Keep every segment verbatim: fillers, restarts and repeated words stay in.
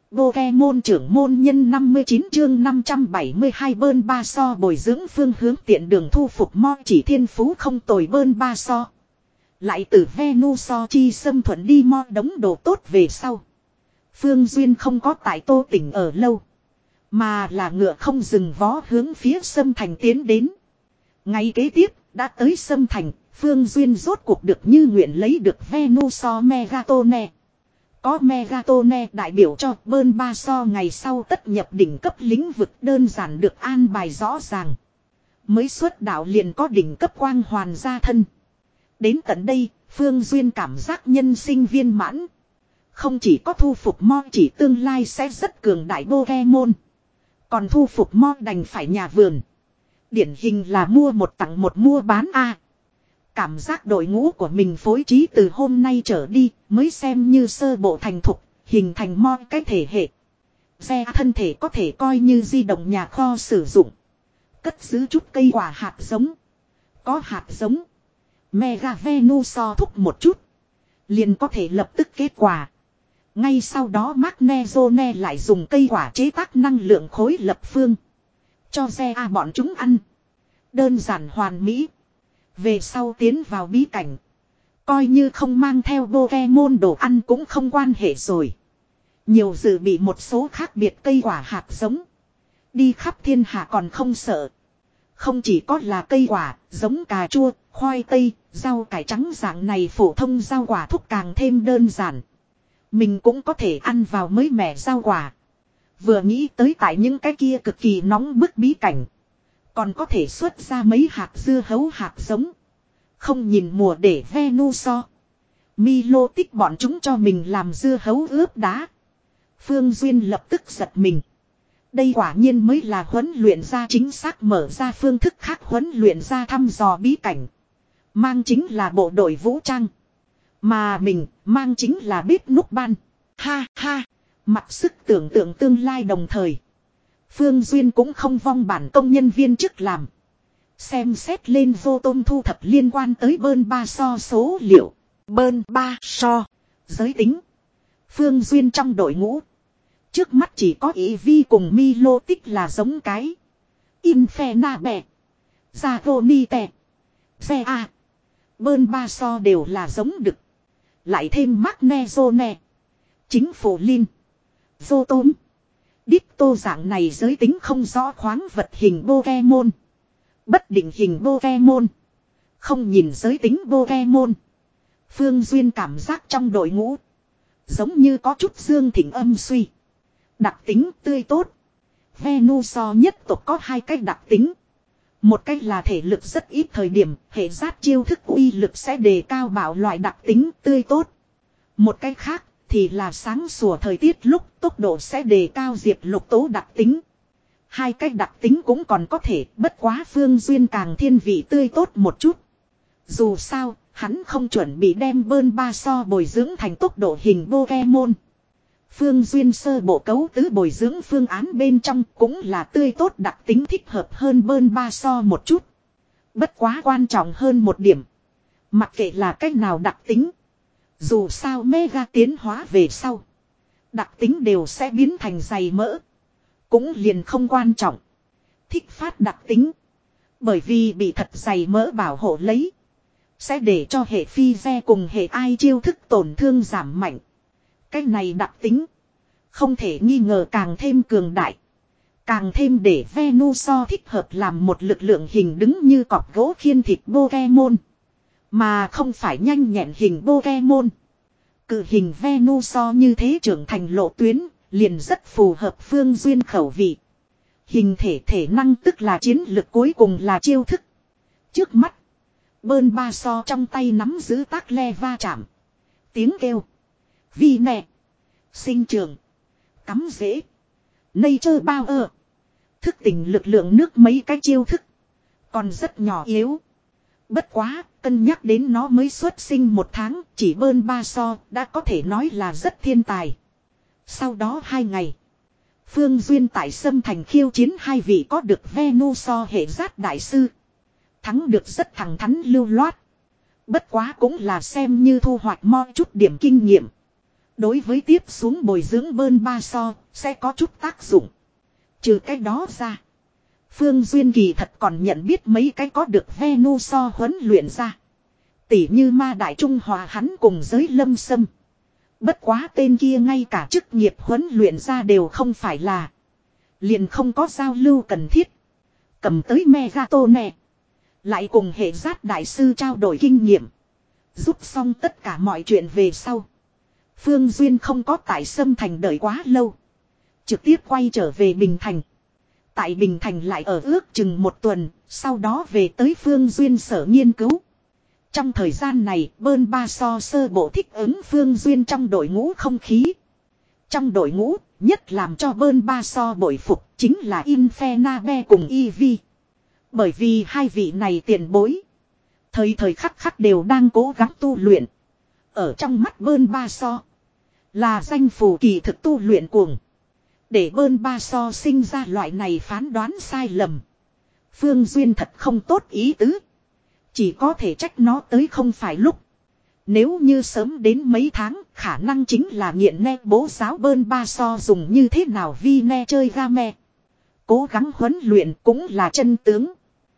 Pokemon trưởng môn nhân năm mươi chín chương năm trăm bảy mươi hai bơn ba so bồi dưỡng phương hướng tiện đường thu phục mo chỉ thiên phú không tồi bơn ba so. Lại từ Venusaur chi xâm thuận đi mo đống đồ tốt về sau. Phương Duyên không có tại Tô Tỉnh ở lâu. Mà là ngựa không dừng vó hướng phía Sâm Thành tiến đến. Ngay kế tiếp, đã tới Sâm Thành, Phương Duyên rốt cuộc được như nguyện lấy được Venusaur Megatone. Có Megatone đại biểu cho bơn ba so ngày sau tất nhập đỉnh cấp lĩnh vực đơn giản được an bài rõ ràng. Mới xuất đạo liền có đỉnh cấp quang hoàn gia thân. Đến tận đây, Phương Duyên cảm giác nhân sinh viên mãn. Không chỉ có thu phục mo chỉ tương lai sẽ rất cường đại Pokemon. Còn thu phục mo đành phải nhà vườn. Điển hình là mua một tặng một mua bán A. Cảm giác đội ngũ của mình phối trí từ hôm nay trở đi mới xem như sơ bộ thành thục, hình thành mo cái thể hệ. Xe thân thể có thể coi như di động nhà kho sử dụng. Cất giữ chút cây quả hạt giống. Có hạt giống. Mega Venusaur thúc một chút. Liền có thể lập tức kết quả. Ngay sau đó Magnezone lại dùng cây quả chế tác năng lượng khối lập phương. Cho xe A bọn chúng ăn. Đơn giản hoàn mỹ. Về sau tiến vào bí cảnh. Coi như không mang theo Pokemon đồ ăn cũng không quan hệ rồi. Nhiều dự bị một số khác biệt cây quả hạt giống. Đi khắp thiên hạ còn không sợ. Không chỉ có là cây quả, giống cà chua, khoai tây, rau cải trắng dạng này phổ thông rau quả thúc càng thêm đơn giản. Mình cũng có thể ăn vào mới mẻ rau quả. Vừa nghĩ tới tại những cái kia cực kỳ nóng bức bí cảnh. Còn có thể xuất ra mấy hạt dưa hấu hạt giống. Không nhìn mùa để Venusaur. Milo tích bọn chúng cho mình làm dưa hấu ướp đá. Phương Duyên lập tức giật mình. Đây quả nhiên mới là huấn luyện ra chính xác mở ra phương thức khác huấn luyện ra thăm dò bí cảnh. Mang chính là bộ đội vũ trang. Mà mình mang chính là bếp núc ban. Ha ha. Mặc sức tưởng tượng tương lai đồng thời. Phương Duyên cũng không vong bản công nhân viên chức làm. Xem xét lên vô tôm thu thập liên quan tới bơn ba so số liệu. Bơn ba so. Giới tính. Phương Duyên trong đội ngũ. Trước mắt chỉ có ý vi cùng Milo tích là giống cái. Infena bè. Zagoni tè. Xe A. Bơn ba so đều là giống đực. Lại thêm Magnezone. Chính phủ Linh. Vô tôm. Ditto dạng này giới tính không rõ khoáng vật hình Pokemon. Bất định hình Pokemon. Không nhìn giới tính Pokemon. Phương Duyên cảm giác trong đội ngũ. Giống như có chút dương thịnh âm suy. Đặc tính tươi tốt. Venusaur nhất tộc có hai cách đặc tính. Một cách là thể lực rất ít thời điểm, hệ giác chiêu thức uy lực sẽ đề cao bảo loại đặc tính tươi tốt. Một cách khác thì là sáng sủa thời tiết lúc tốc độ sẽ đề cao diệt lục tố đặc tính. Hai cách đặc tính cũng còn có thể, bất quá Phương Duyên càng thiên vị tươi tốt một chút. Dù sao, hắn không chuẩn bị đem bơn ba so bồi dưỡng thành tốc độ hình Pokemon. Phương Duyên sơ bộ cấu tứ bồi dưỡng phương án bên trong cũng là tươi tốt đặc tính thích hợp hơn bơn ba so một chút. Bất quá quan trọng hơn một điểm. Mặc kệ là cách nào đặc tính. Dù sao mega tiến hóa về sau. Đặc tính đều sẽ biến thành dày mỡ. Cũng liền không quan trọng. Thích phát đặc tính. Bởi vì bị thật dày mỡ bảo hộ lấy. Sẽ để cho hệ phi ve cùng hệ ai chiêu thức tổn thương giảm mạnh. Cái này đặc tính. Không thể nghi ngờ càng thêm cường đại. Càng thêm để Venusaur thích hợp làm một lực lượng hình đứng như cọp gỗ khiên thịt Pokemon. Mà không phải nhanh nhẹn hình Pokemon. Cự hình Venusaur như thế trưởng thành lộ tuyến. Liền rất phù hợp Phương Duyên khẩu vị. Hình thể thể năng tức là chiến lực cuối cùng là chiêu thức. Trước mắt. Bơn ba so trong tay nắm giữ tác le va chạm. Tiếng kêu. Vi nè. Sinh trường. Cắm dễ. Nature power. Thức tỉnh lực lượng nước mấy cái chiêu thức. Còn rất nhỏ yếu. Bất quá, cân nhắc đến nó mới xuất sinh một tháng. Chỉ bơn ba so đã có thể nói là rất thiên tài. Sau đó hai ngày. Phương Duyên tại Sâm Thành khiêu chiến hai vị có được Venusaur hệ giát đại sư. Thắng được rất thẳng thắn lưu loát. Bất quá cũng là xem như thu hoạch mo chút điểm kinh nghiệm. Đối với tiếp xuống bồi dưỡng bơn ba so, sẽ có chút tác dụng. Trừ cái đó ra. Phương Duyên kỳ thật còn nhận biết mấy cái có được Venusaur huấn luyện ra. Tỉ như ma đại trung hòa hắn cùng giới lâm sâm. Bất quá tên kia ngay cả chức nghiệp huấn luyện ra đều không phải là. Liền không có giao lưu cần thiết. Cầm tới Megatone. Lại cùng hệ giác đại sư trao đổi kinh nghiệm. Giúp xong tất cả mọi chuyện về sau. Phương Duyên không có tại Sâm Thành đợi quá lâu. Trực tiếp quay trở về Bình Thành. Tại Bình Thành lại ở ước chừng một tuần. Sau đó về tới Phương Duyên sở nghiên cứu. Trong thời gian này bơn ba so sơ bộ thích ứng Phương Duyên trong đội ngũ không khí. Trong đội ngũ nhất làm cho bơn ba so bội phục chính là Infenabe cùng Eevee. Bởi vì hai vị này tiền bối. Thời thời khắc khắc đều đang cố gắng tu luyện. Ở trong mắt bơn ba so. Là danh phù kỳ thực tu luyện cuồng. Để bơn ba so sinh ra loại này phán đoán sai lầm. Phương Duyên thật không tốt ý tứ. Chỉ có thể trách nó tới không phải lúc. Nếu như sớm đến mấy tháng khả năng chính là nghiện ne bố giáo bơn ba so dùng như thế nào vi ne chơi game. Cố gắng huấn luyện cũng là chân tướng.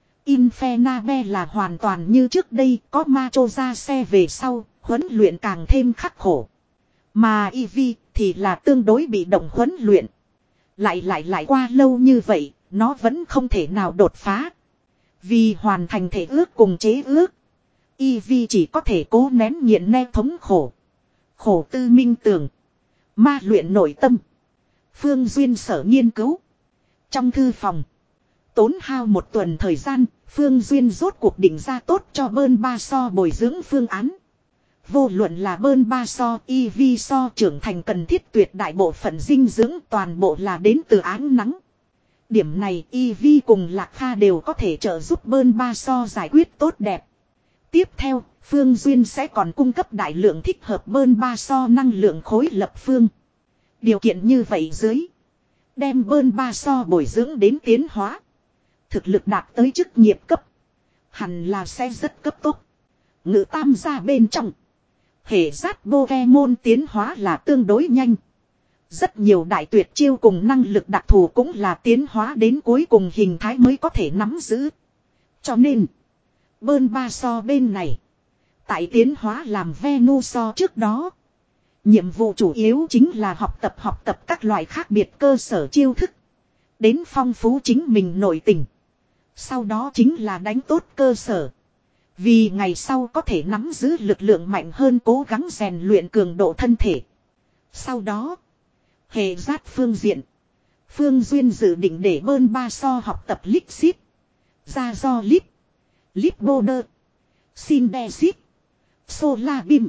Infenabe là hoàn toàn như trước đây có ma chô ra xe về sau, huấn luyện càng thêm khắc khổ. Mà Eevee thì là tương đối bị động huấn luyện. Lại lại lại qua lâu như vậy, nó vẫn không thể nào đột phá. Vì hoàn thành thể ước cùng chế ước, Eevee chỉ có thể cố nén nghiện ne thống khổ. Khổ tư minh tưởng. Ma luyện nội tâm. Phương Duyên sở nghiên cứu. Trong thư phòng. Tốn hao một tuần thời gian, Phương Duyên rốt cuộc định ra tốt cho bơn ba so bồi dưỡng phương án. Vô luận là bơn ba so, Eevee so trưởng thành cần thiết tuyệt đại bộ phận dinh dưỡng toàn bộ là đến từ ánh nắng. Điểm này Eevee cùng Lạc Kha đều có thể trợ giúp bơn ba so giải quyết tốt đẹp. Tiếp theo, Phương Duyên sẽ còn cung cấp đại lượng thích hợp bơn ba so năng lượng khối lập phương. Điều kiện như vậy dưới. Đem bơn ba so bồi dưỡng đến tiến hóa. Thực lực đạt tới chức nghiệp cấp. Hẳn là sẽ rất cấp tốc. Ngự tam gia bên trong. Hệ giác Pokemon tiến hóa là tương đối nhanh. Rất nhiều đại tuyệt chiêu cùng năng lực đặc thù cũng là tiến hóa đến cuối cùng hình thái mới có thể nắm giữ. Cho nên, bơn ba so bên này. Tại tiến hóa làm Venusaur trước đó. Nhiệm vụ chủ yếu chính là học tập học tập các loại khác biệt cơ sở chiêu thức. Đến phong phú chính mình nội tình. Sau đó chính là đánh tốt cơ sở. Vì ngày sau có thể nắm giữ lực lượng mạnh hơn cố gắng rèn luyện cường độ thân thể. Sau đó, hệ giác phương diện. Phương Duyên dự định để bơn ba so học tập lít xít. Ra do lít. Lít bô đơ. Xin đe xít. Sola bim.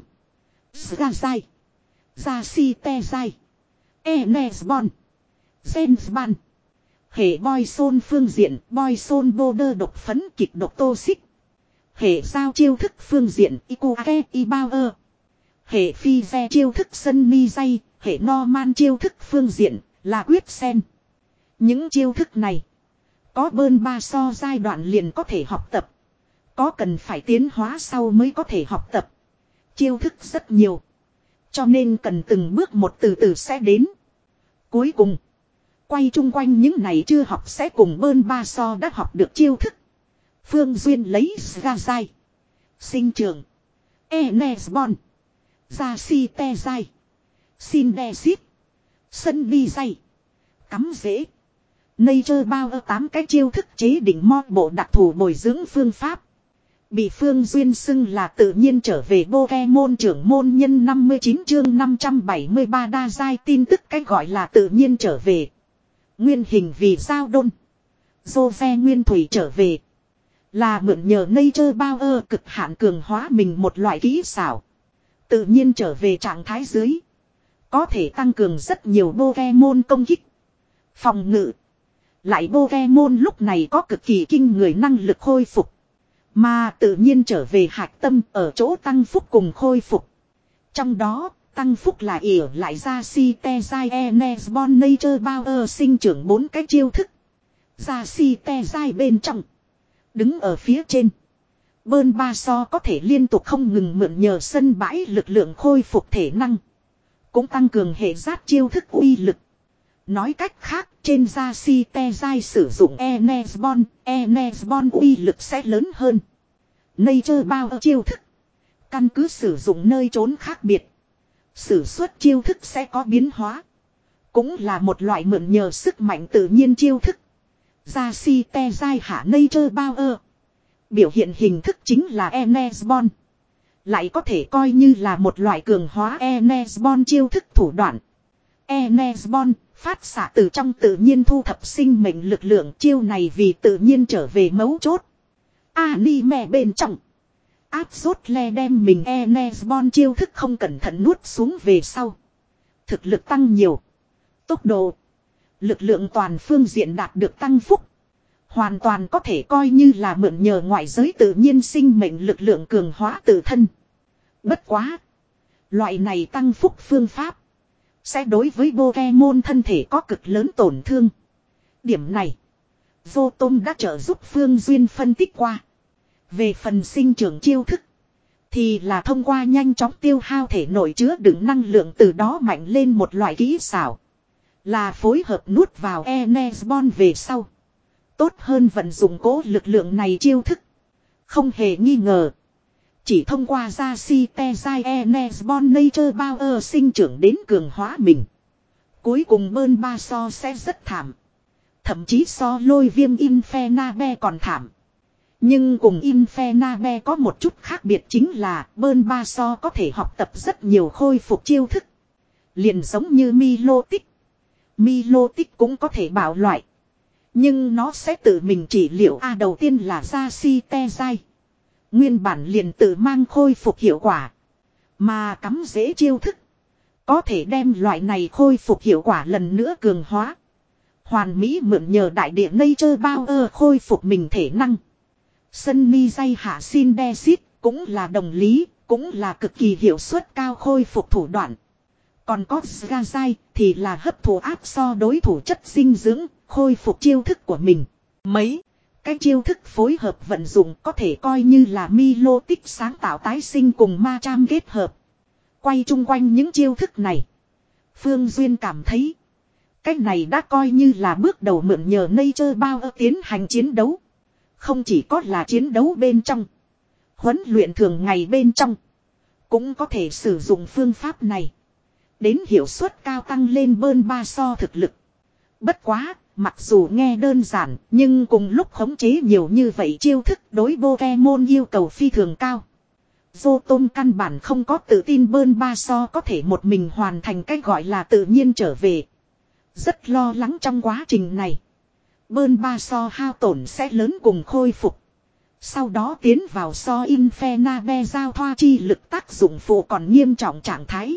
Ra dai. Ra si te dai. Enesbon. Gensban. Hệ boy son phương diện boy son bô đơ độc phấn kịch độc tô xích. Hệ giao chiêu thức phương diện Ikuake Ibauer. Hệ phi ve chiêu thức sân mi dây. Hệ Norman chiêu thức phương diện là quyết sen. Những chiêu thức này có bơn ba so giai đoạn liền có thể học tập. Có cần phải tiến hóa sau mới có thể học tập. Chiêu thức rất nhiều. Cho nên cần từng bước một từ từ sẽ đến. Cuối cùng, quay chung quanh những này chưa học sẽ cùng bơn ba so đã học được chiêu thức. Phương Duyên lấy ra dai. Sinh trường. Enesbon. Ra si te dai. Xin đe xít. Sân vi dây. Cắm dễ. Nature bao ở tám cái chiêu thức chế định mo bộ đặc thù bồi dưỡng phương pháp. Bị Phương Duyên xưng là tự nhiên trở về Pokemon trưởng môn nhân năm mươi chín chương năm trăm bảy mươi ba đa giai tin tức cách gọi là tự nhiên trở về. Nguyên hình vì sao đôn. Jove nguyên thủy trở về. Là mượn nhờ Nature Power cực hạn cường hóa mình một loại kỹ xảo. Tự nhiên trở về trạng thái dưới. Có thể tăng cường rất nhiều Pokemon công kích. Phòng ngự. Lại Pokemon lúc này có cực kỳ kinh người năng lực khôi phục. Mà tự nhiên trở về hạch tâm ở chỗ tăng phúc cùng khôi phục. Trong đó, tăng phúc là ỉa lại ra si te dai enesbon nature power sinh trưởng bốn cái chiêu thức. Ra si te dai bên trong. Đứng ở phía trên. Bơn ba so có thể liên tục không ngừng mượn nhờ sân bãi lực lượng khôi phục thể năng. cũng tăng cường hệ giác chiêu thức uy lực. Nói cách khác, trên da si te dai sử dụng Enesbon, Enesbon uy lực sẽ lớn hơn. Nature bao chiêu thức. Căn cứ sử dụng nơi trốn khác biệt. Sử xuất chiêu thức sẽ có biến hóa. Cũng là một loại mượn nhờ sức mạnh tự nhiên chiêu thức. Da si te dai hạ Nature bao ơ. Biểu hiện hình thức chính là Enesbon. Lại có thể coi như là một loại cường hóa Enesbon chiêu thức thủ đoạn. Enesbon phát xạ từ trong tự nhiên thu thập sinh mệnh lực lượng, chiêu này vì tự nhiên trở về mấu chốt. Anime bên trong. Absol đem mình Enesbon chiêu thức không cẩn thận nuốt xuống về sau. Thực lực tăng nhiều. Tốc độ. Lực lượng toàn phương diện đạt được tăng phúc. Hoàn toàn có thể coi như là mượn nhờ ngoại giới tự nhiên sinh mệnh lực lượng cường hóa tự thân. Bất quá. Loại này tăng phúc phương pháp. Sẽ đối với Pokemon thân thể có cực lớn tổn thương. Điểm này. Vô Tôm đã trợ giúp Phương Duyên phân tích qua. Về phần sinh trưởng chiêu thức. Thì là thông qua nhanh chóng tiêu hao thể nội chứa đựng năng lượng, từ đó mạnh lên một loại kỹ xảo. Là phối hợp nuốt vào Enesbon về sau. Tốt hơn vận dụng cố lực lượng này chiêu thức. Không hề nghi ngờ. Chỉ thông qua ra si te dai Enesbon Nature Power sinh trưởng đến cường hóa mình. Cuối cùng bơn ba so sẽ rất thảm. Thậm chí so lôi viêm Infernabe còn thảm. Nhưng cùng Infernabe có một chút khác biệt chính là bơn ba so có thể học tập rất nhiều khôi phục chiêu thức. Liền giống như Milotic. Milotic cũng có thể bảo loại. Nhưng nó sẽ tự mình trị liệu. A đầu tiên là ra si te dai. Nguyên bản liền tự mang khôi phục hiệu quả. Mà cắm dễ chiêu thức. Có thể đem loại này khôi phục hiệu quả lần nữa cường hóa. Hoàn mỹ mượn nhờ đại địa Nature Power khôi phục mình thể năng. Sunny dây hạ xin đe xít cũng là đồng lý. Cũng là cực kỳ hiệu suất cao khôi phục thủ đoạn. Còn có Gazai thì là hấp thụ áp so đối thủ chất dinh dưỡng. Khôi phục chiêu thức của mình. Mấy cái chiêu thức phối hợp vận dụng có thể coi như là Milotic sáng tạo tái sinh cùng ma cham kết hợp. Quay chung quanh những chiêu thức này. Phương Duyên cảm thấy. Cách này đã coi như là bước đầu mượn nhờ Nature Power tiến hành chiến đấu. Không chỉ có là chiến đấu bên trong. Huấn luyện thường ngày bên trong. Cũng có thể sử dụng phương pháp này. Đến hiệu suất cao tăng lên bơn ba so thực lực. Bất quá. Mặc dù nghe đơn giản, nhưng cùng lúc khống chế nhiều như vậy chiêu thức đối Pokemon yêu cầu phi thường cao. Rotom căn bản không có tự tin bơn ba so có thể một mình hoàn thành cái gọi là tự nhiên trở về. Rất lo lắng trong quá trình này. Bơn ba so hao tổn sẽ lớn cùng khôi phục. Sau đó tiến vào so Infernabe giao thoa chi lực tác dụng phụ còn nghiêm trọng trạng thái.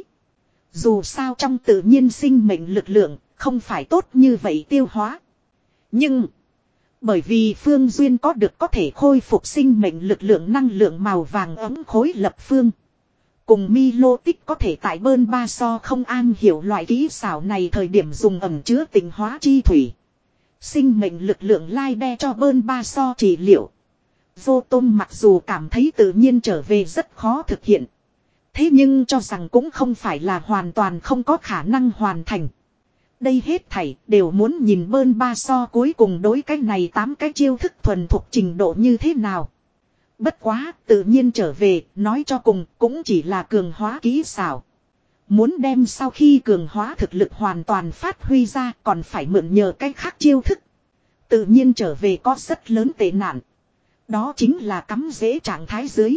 Dù sao trong tự nhiên sinh mệnh lực lượng. Không phải tốt như vậy tiêu hóa. Nhưng. Bởi vì Phương Duyên có được có thể khôi phục sinh mệnh lực lượng năng lượng màu vàng ấm khối lập phương. Cùng Milotic có thể tại bơn ba so không an hiểu loại kỹ xảo này thời điểm dùng ẩm chứa tình hóa chi thủy. Sinh mệnh lực lượng lai đe cho bơn ba so trị liệu. Vô Tôm mặc dù cảm thấy tự nhiên trở về rất khó thực hiện. Thế nhưng cho rằng cũng không phải là hoàn toàn không có khả năng hoàn thành. Đây hết thảy đều muốn nhìn bơn ba so cuối cùng đối cái này tám cái chiêu thức thuần thuộc trình độ như thế nào. Bất quá tự nhiên trở về nói cho cùng cũng chỉ là cường hóa kỹ xảo. Muốn đem sau khi cường hóa thực lực hoàn toàn phát huy ra còn phải mượn nhờ cái khác chiêu thức. Tự nhiên trở về có rất lớn tệ nạn. Đó chính là cắm dễ trạng thái dưới.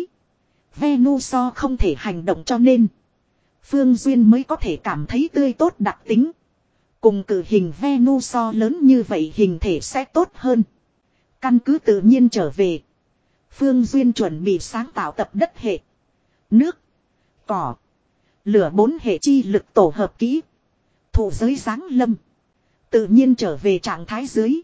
Venusaur không thể hành động cho nên. Phương Duyên mới có thể cảm thấy tươi tốt đặc tính. Cùng cử hình Venusaur lớn như vậy hình thể sẽ tốt hơn. Căn cứ tự nhiên trở về. Phương Duyên chuẩn bị sáng tạo tập đất hệ. Nước. Cỏ. Lửa bốn hệ chi lực tổ hợp kỹ. Thủ giới giáng lâm. Tự nhiên trở về trạng thái dưới.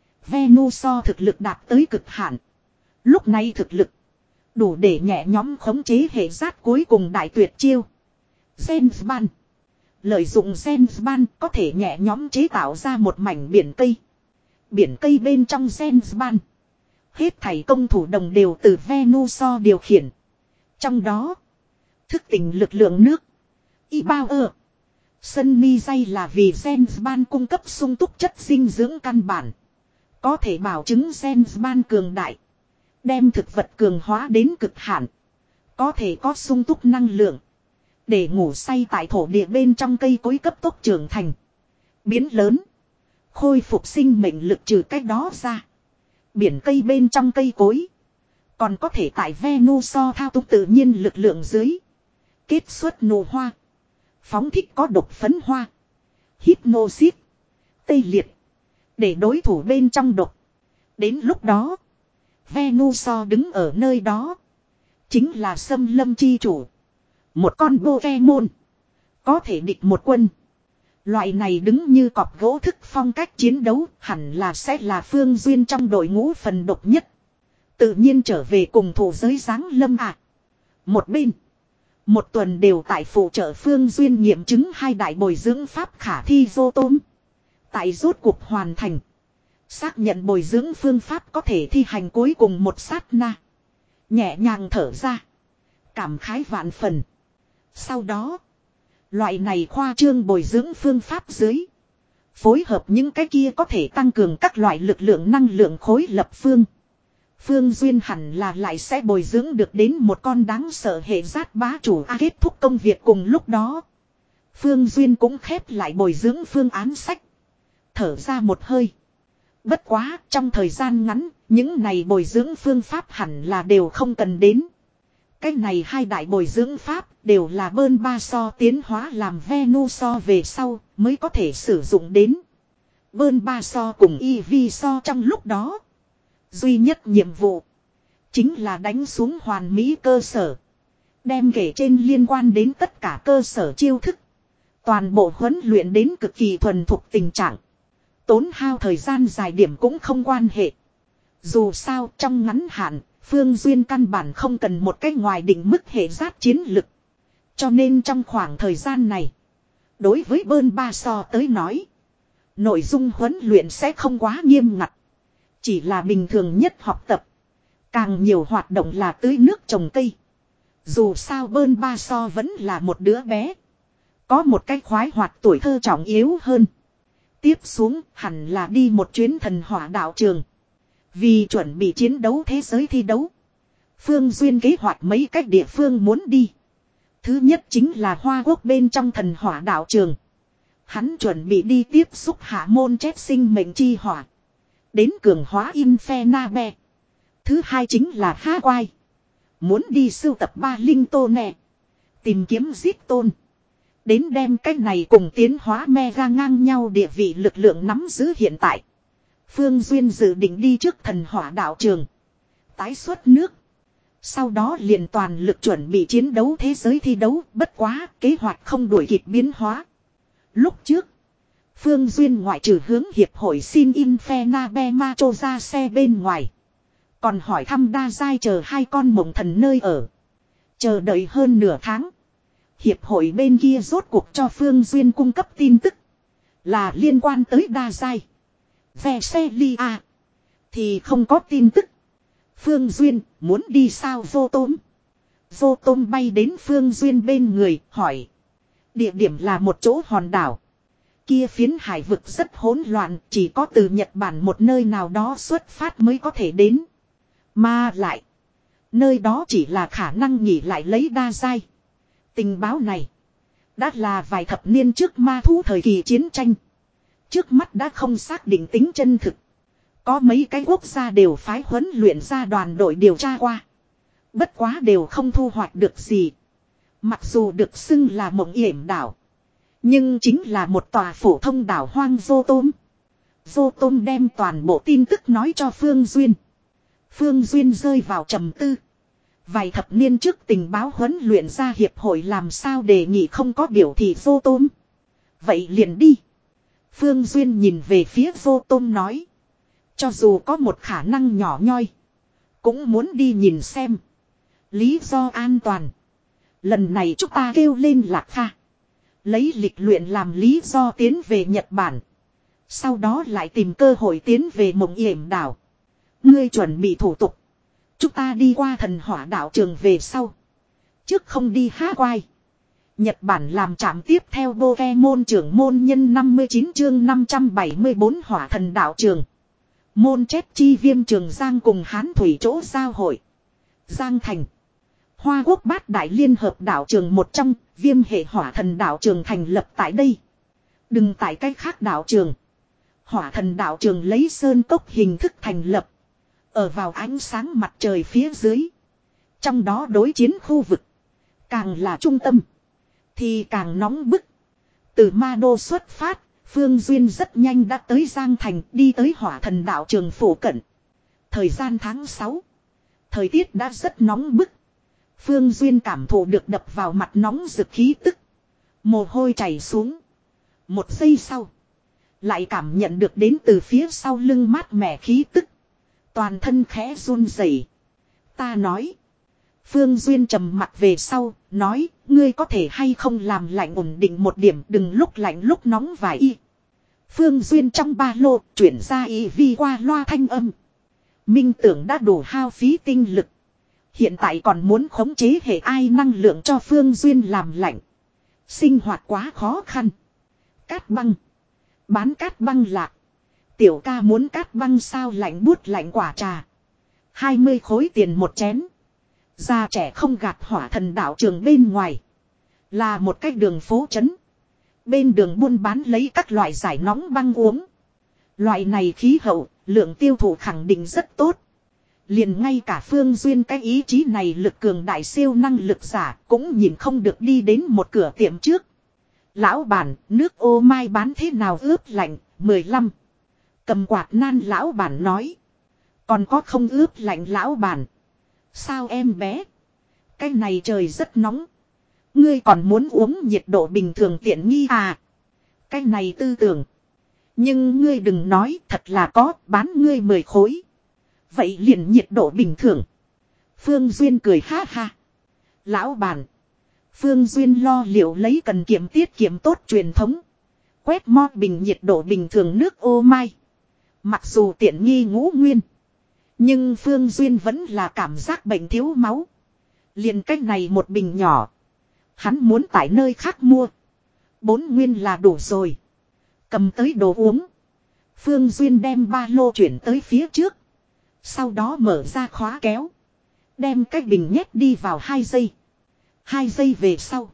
Venusaur thực lực đạt tới cực hạn. Lúc này thực lực. Đủ để nhẹ nhóm khống chế hệ giát cuối cùng đại tuyệt chiêu. Gensban. Lợi dụng Gensban có thể nhẹ nhóm chế tạo ra một mảnh biển cây. Biển cây bên trong Gensban. Hết thảy công thủ đồng đều từ Venusaur điều khiển. Trong đó. Thức tỉnh lực lượng nước. Y-Power. Sunny dây là vì gen ban cung cấp sung túc chất dinh dưỡng căn bản. Có thể bảo chứng gen ban cường đại. Đem thực vật cường hóa đến cực hạn. Có thể có sung túc năng lượng. Để ngủ say tại thổ địa bên trong cây cối cấp tốc trưởng thành. Biến lớn. Khôi phục sinh mệnh lực trừ cách đó ra. Biển cây bên trong cây cối. Còn có thể tại Venuso thao túng tự nhiên lực lượng dưới. Kết xuất nụ hoa. Phóng thích có độc phấn hoa. Hypnosis. Tê liệt. Để đối thủ bên trong độc. Đến lúc đó. Venuso đứng ở nơi đó. Chính là xâm lâm chi chủ. Một con Pokemon. Có thể địch một quân. Loại này đứng như cọp gỗ thức phong cách chiến đấu hẳn là sẽ là Phương Duyên trong đội ngũ phần độc nhất. Tự nhiên trở về cùng thủ giới giáng lâm ạ. À. Một bên. Một tuần đều tại phụ trợ Phương Duyên nghiệm chứng hai đại bồi dưỡng pháp khả thi vô tôm. Tại rốt cuộc hoàn thành. Xác nhận bồi dưỡng phương pháp có thể thi hành cuối cùng một sát na. Nhẹ nhàng thở ra. Cảm khái vạn phần. Sau đó. Loại này khoa trương bồi dưỡng phương pháp dưới. Phối hợp những cái kia có thể tăng cường các loại lực lượng năng lượng khối lập phương. Phương Duyên hẳn là lại sẽ bồi dưỡng được đến một con đáng sợ hệ giát bá chủ A kết thúc công việc cùng lúc đó. Phương Duyên cũng khép lại bồi dưỡng phương án sách. Thở ra một hơi. Bất quá trong thời gian ngắn, những này bồi dưỡng phương pháp hẳn là đều không cần đến. Cái này hai đại bồi dưỡng pháp đều là bơn ba so tiến hóa làm Venuso về sau mới có thể sử dụng đến. Bơn ba so cùng y vi so trong lúc đó. Duy nhất nhiệm vụ chính là đánh xuống hoàn mỹ cơ sở. Đem kể trên liên quan đến tất cả cơ sở chiêu thức. Toàn bộ huấn luyện đến cực kỳ thuần thục tình trạng. Tốn hao thời gian dài điểm cũng không quan hệ. Dù sao trong ngắn hạn, Phương Duyên căn bản không cần một cái ngoài định mức hệ giát chiến lực. Cho nên trong khoảng thời gian này, đối với bơn ba so tới nói, nội dung huấn luyện sẽ không quá nghiêm ngặt. Chỉ là bình thường nhất học tập. Càng nhiều hoạt động là tưới nước trồng cây. Dù sao bơn ba so vẫn là một đứa bé. Có một cái khoái hoạt tuổi thơ trọng yếu hơn. Tiếp xuống hẳn là đi một chuyến thần hỏa đạo trường. Vì chuẩn bị chiến đấu thế giới thi đấu. Phương Duyên kế hoạch mấy cách địa phương muốn đi. Thứ nhất chính là Hoa Quốc bên trong thần hỏa đạo trường. Hắn chuẩn bị đi tiếp xúc hạ môn chết sinh mệnh chi hỏa. Đến cường hóa Infernabe. Thứ hai chính là Hawaii. Muốn đi sưu tập ba linh tôn nè. Tìm kiếm giết tôn. Đến đem cách này cùng tiến hóa mega ngang nhau địa vị lực lượng nắm giữ hiện tại. Phương Duyên dự định đi trước thần hỏa đạo trường. Tái xuất nước. Sau đó liền toàn lực chuẩn bị chiến đấu thế giới thi đấu. Bất quá kế hoạch không đuổi kịp biến hóa. Lúc trước. Phương Duyên ngoại trừ hướng hiệp hội xin Infernabe Macho ra xe bên ngoài. Còn hỏi thăm đa giai chờ hai con mộng thần nơi ở. Chờ đợi hơn nửa tháng. Hiệp hội bên kia rốt cuộc cho Phương Duyên cung cấp tin tức. Là liên quan tới đa giai. Veselia. Thì không có tin tức. Phương Duyên muốn đi sao vô tôm. Vô tôm bay đến Phương Duyên bên người hỏi. Địa điểm là một chỗ hòn đảo. Kia phiến hải vực rất hỗn loạn. Chỉ có từ Nhật Bản một nơi nào đó xuất phát mới có thể đến. Mà lại. Nơi đó chỉ là khả năng nghỉ lại lấy đa giai. Tình báo này. Đã là vài thập niên trước ma thú thời kỳ chiến tranh. Trước mắt đã không xác định tính chân thực. Có mấy cái quốc gia đều phái huấn luyện ra đoàn đội điều tra qua. Bất quá đều không thu hoạch được gì. Mặc dù được xưng là mộng yểm đảo. Nhưng chính là một tòa phổ thông đảo hoang vô tôm. Vô tôm đem toàn bộ tin tức nói cho Phương Duyên. Phương Duyên rơi vào trầm tư. Vài thập niên trước tình báo huấn luyện ra hiệp hội làm sao đề nghị không có biểu thị vô tôm. Vậy liền đi. Phương Duyên nhìn về phía vô tôm nói. Cho dù có một khả năng nhỏ nhoi. Cũng muốn đi nhìn xem. Lý do an toàn. Lần này chúng ta kêu lên Lạc Kha. Lấy lịch luyện làm lý do tiến về Nhật Bản. Sau đó lại tìm cơ hội tiến về mộng yểm đảo. Ngươi chuẩn bị thủ tục. Chúng ta đi qua thần hỏa đạo trường về sau. Trước không đi Hawaii. Nhật Bản làm trạm tiếp theo Pokemon trưởng môn nhân năm mươi chín chương năm trăm bảy mươi bốn hỏa thần đạo trường. Môn chết chi viêm trường Giang cùng Hán Thủy chỗ giao hội. Giang Thành. Hoa Quốc bát đại liên hợp đạo trường một trong, viêm hệ hỏa thần đạo trường thành lập tại đây. Đừng tại cách khác đạo trường. Hỏa thần đạo trường lấy sơn cốc hình thức thành lập. Ở vào ánh sáng mặt trời phía dưới. Trong đó đối chiến khu vực. Càng là trung tâm. Thì càng nóng bức. Từ Ma Đô xuất phát. Phương Duyên rất nhanh đã tới Giang Thành. Đi tới hỏa thần đạo trường phủ cận. Thời gian tháng sáu. Thời tiết đã rất nóng bức. Phương Duyên cảm thụ được đập vào mặt nóng rực khí tức. Mồ hôi chảy xuống. Một giây sau. Lại cảm nhận được đến từ phía sau lưng mát mẻ khí tức. Toàn thân khẽ run rẩy. Ta nói. Phương Duyên trầm mặt về sau. Nói. Ngươi có thể hay không làm lạnh ổn định một điểm. Đừng lúc lạnh lúc nóng vài y. Phương Duyên trong ba lô. Chuyển ra y vi qua loa thanh âm. Minh tưởng đã đủ hao phí tinh lực. Hiện tại còn muốn khống chế hệ ai năng lượng cho Phương Duyên làm lạnh. Sinh hoạt quá khó khăn. Cát băng. Bán cát băng lạc. Tiểu ca muốn cát băng sao lạnh buốt lạnh quả trà. hai mươi khối tiền một chén. Già trẻ không gạt hỏa thần đạo trường bên ngoài. Là một cái đường phố trấn. Bên đường buôn bán lấy các loại giải nóng băng uống. Loại này khí hậu, lượng tiêu thụ khẳng định rất tốt. Liền ngay cả Phương Duyên cái ý chí này lực cường đại siêu năng lực giả cũng nhìn không được đi đến một cửa tiệm trước. Lão bản, nước ô mai bán thế nào ướp lạnh, mười lăm. Cầm quạt nan lão bản nói. Còn có không ướp lạnh lão bản. Sao em bé? Cái này trời rất nóng. Ngươi còn muốn uống nhiệt độ bình thường tiện nghi à? Cái này tư tưởng. Nhưng ngươi đừng nói thật là có bán ngươi mười khối. Vậy liền nhiệt độ bình thường. Phương Duyên cười ha ha. Lão bản. Phương Duyên lo liệu lấy cần kiệm tiết kiệm tốt truyền thống. Quét mo bình nhiệt độ bình thường nước ô mai. Mặc dù tiện nghi ngũ nguyên. Nhưng Phương Duyên vẫn là cảm giác bệnh thiếu máu. Liền cách này một bình nhỏ. Hắn muốn tại nơi khác mua. Bốn nguyên là đủ rồi. Cầm tới đồ uống. Phương Duyên đem ba lô chuyển tới phía trước. Sau đó mở ra khóa kéo. Đem cái bình nhét đi vào hai giây. Hai giây về sau.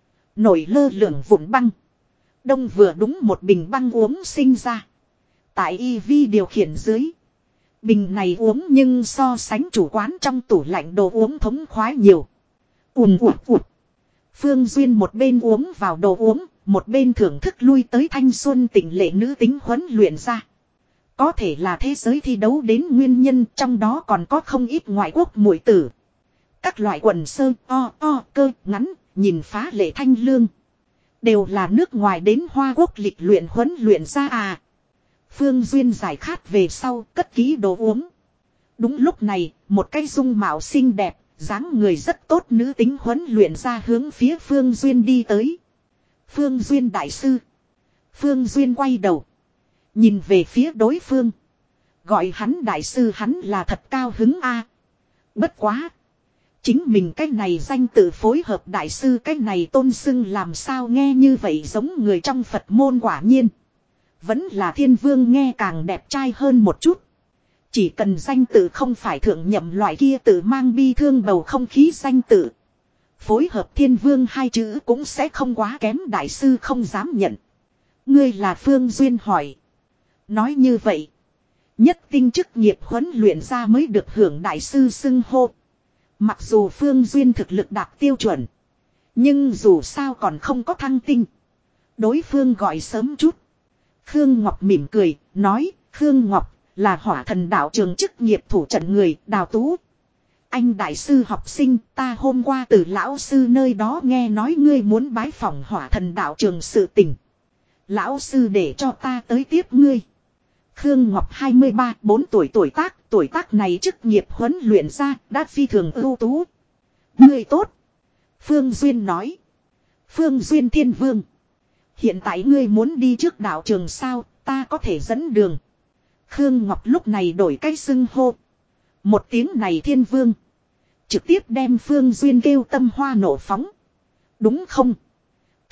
Nổi lơ lửng vụn băng. Đông vừa đúng một bình băng uống sinh ra. Tại i vê điều khiển dưới. Bình này uống nhưng so sánh chủ quán trong tủ lạnh đồ uống thống khoái nhiều. Ùm ụt ụt. Phương Duyên một bên uống vào đồ uống. Một bên thưởng thức lui tới thanh xuân tỉnh lệ nữ tính huấn luyện ra. Có thể là thế giới thi đấu đến nguyên nhân trong đó còn có không ít ngoại quốc muội tử. Các loại quần sơ o o cơ ngắn nhìn phá lệ thanh lương. Đều là nước ngoài đến Hoa Quốc lịch luyện huấn luyện ra à. Phương Duyên giải khát về sau cất kỹ đồ uống. Đúng lúc này một cái dung mạo xinh đẹp dáng người rất tốt nữ tính huấn luyện ra hướng phía Phương Duyên đi tới. Phương Duyên đại sư. Phương Duyên quay đầu. Nhìn về phía đối phương. Gọi hắn đại sư hắn là thật cao hứng a. Bất quá. Chính mình cái này danh tự phối hợp đại sư cái này tôn xưng làm sao nghe như vậy giống người trong Phật môn quả nhiên. Vẫn là thiên vương nghe càng đẹp trai hơn một chút. Chỉ cần danh tự không phải thượng nhậm loại kia tự mang bi thương bầu không khí danh tự. Phối hợp thiên vương hai chữ cũng sẽ không quá kém đại sư không dám nhận. Ngươi là Phương Duyên hỏi. Nói như vậy. Nhất tinh chức nghiệp huấn luyện ra mới được hưởng đại sư xưng hô. Mặc dù Phương Duyên thực lực đạt tiêu chuẩn. Nhưng dù sao còn không có thăng tinh. Đối phương gọi sớm chút. Khương Ngọc mỉm cười, nói, Khương Ngọc là hỏa thần đạo trường chức nghiệp thủ trận người, Đào Tú. Anh đại sư học sinh, ta hôm qua từ lão sư nơi đó nghe nói ngươi muốn bái phỏng hỏa thần đạo trường sự tình. Lão sư để cho ta tới tiếp ngươi. Khương Ngọc hai mươi ba, bốn tuổi tuổi tác, tuổi tác này chức nghiệp huấn luyện ra, đã phi thường ưu tú. Ngươi tốt. Phương Duyên nói. Phương Duyên thiên vương. Hiện tại ngươi muốn đi trước đạo trường sao, ta có thể dẫn đường. Khương Ngọc lúc này đổi cái xưng hô. Một tiếng này thiên vương. Trực tiếp đem Phương Duyên kêu tâm hoa nổ phóng. Đúng không?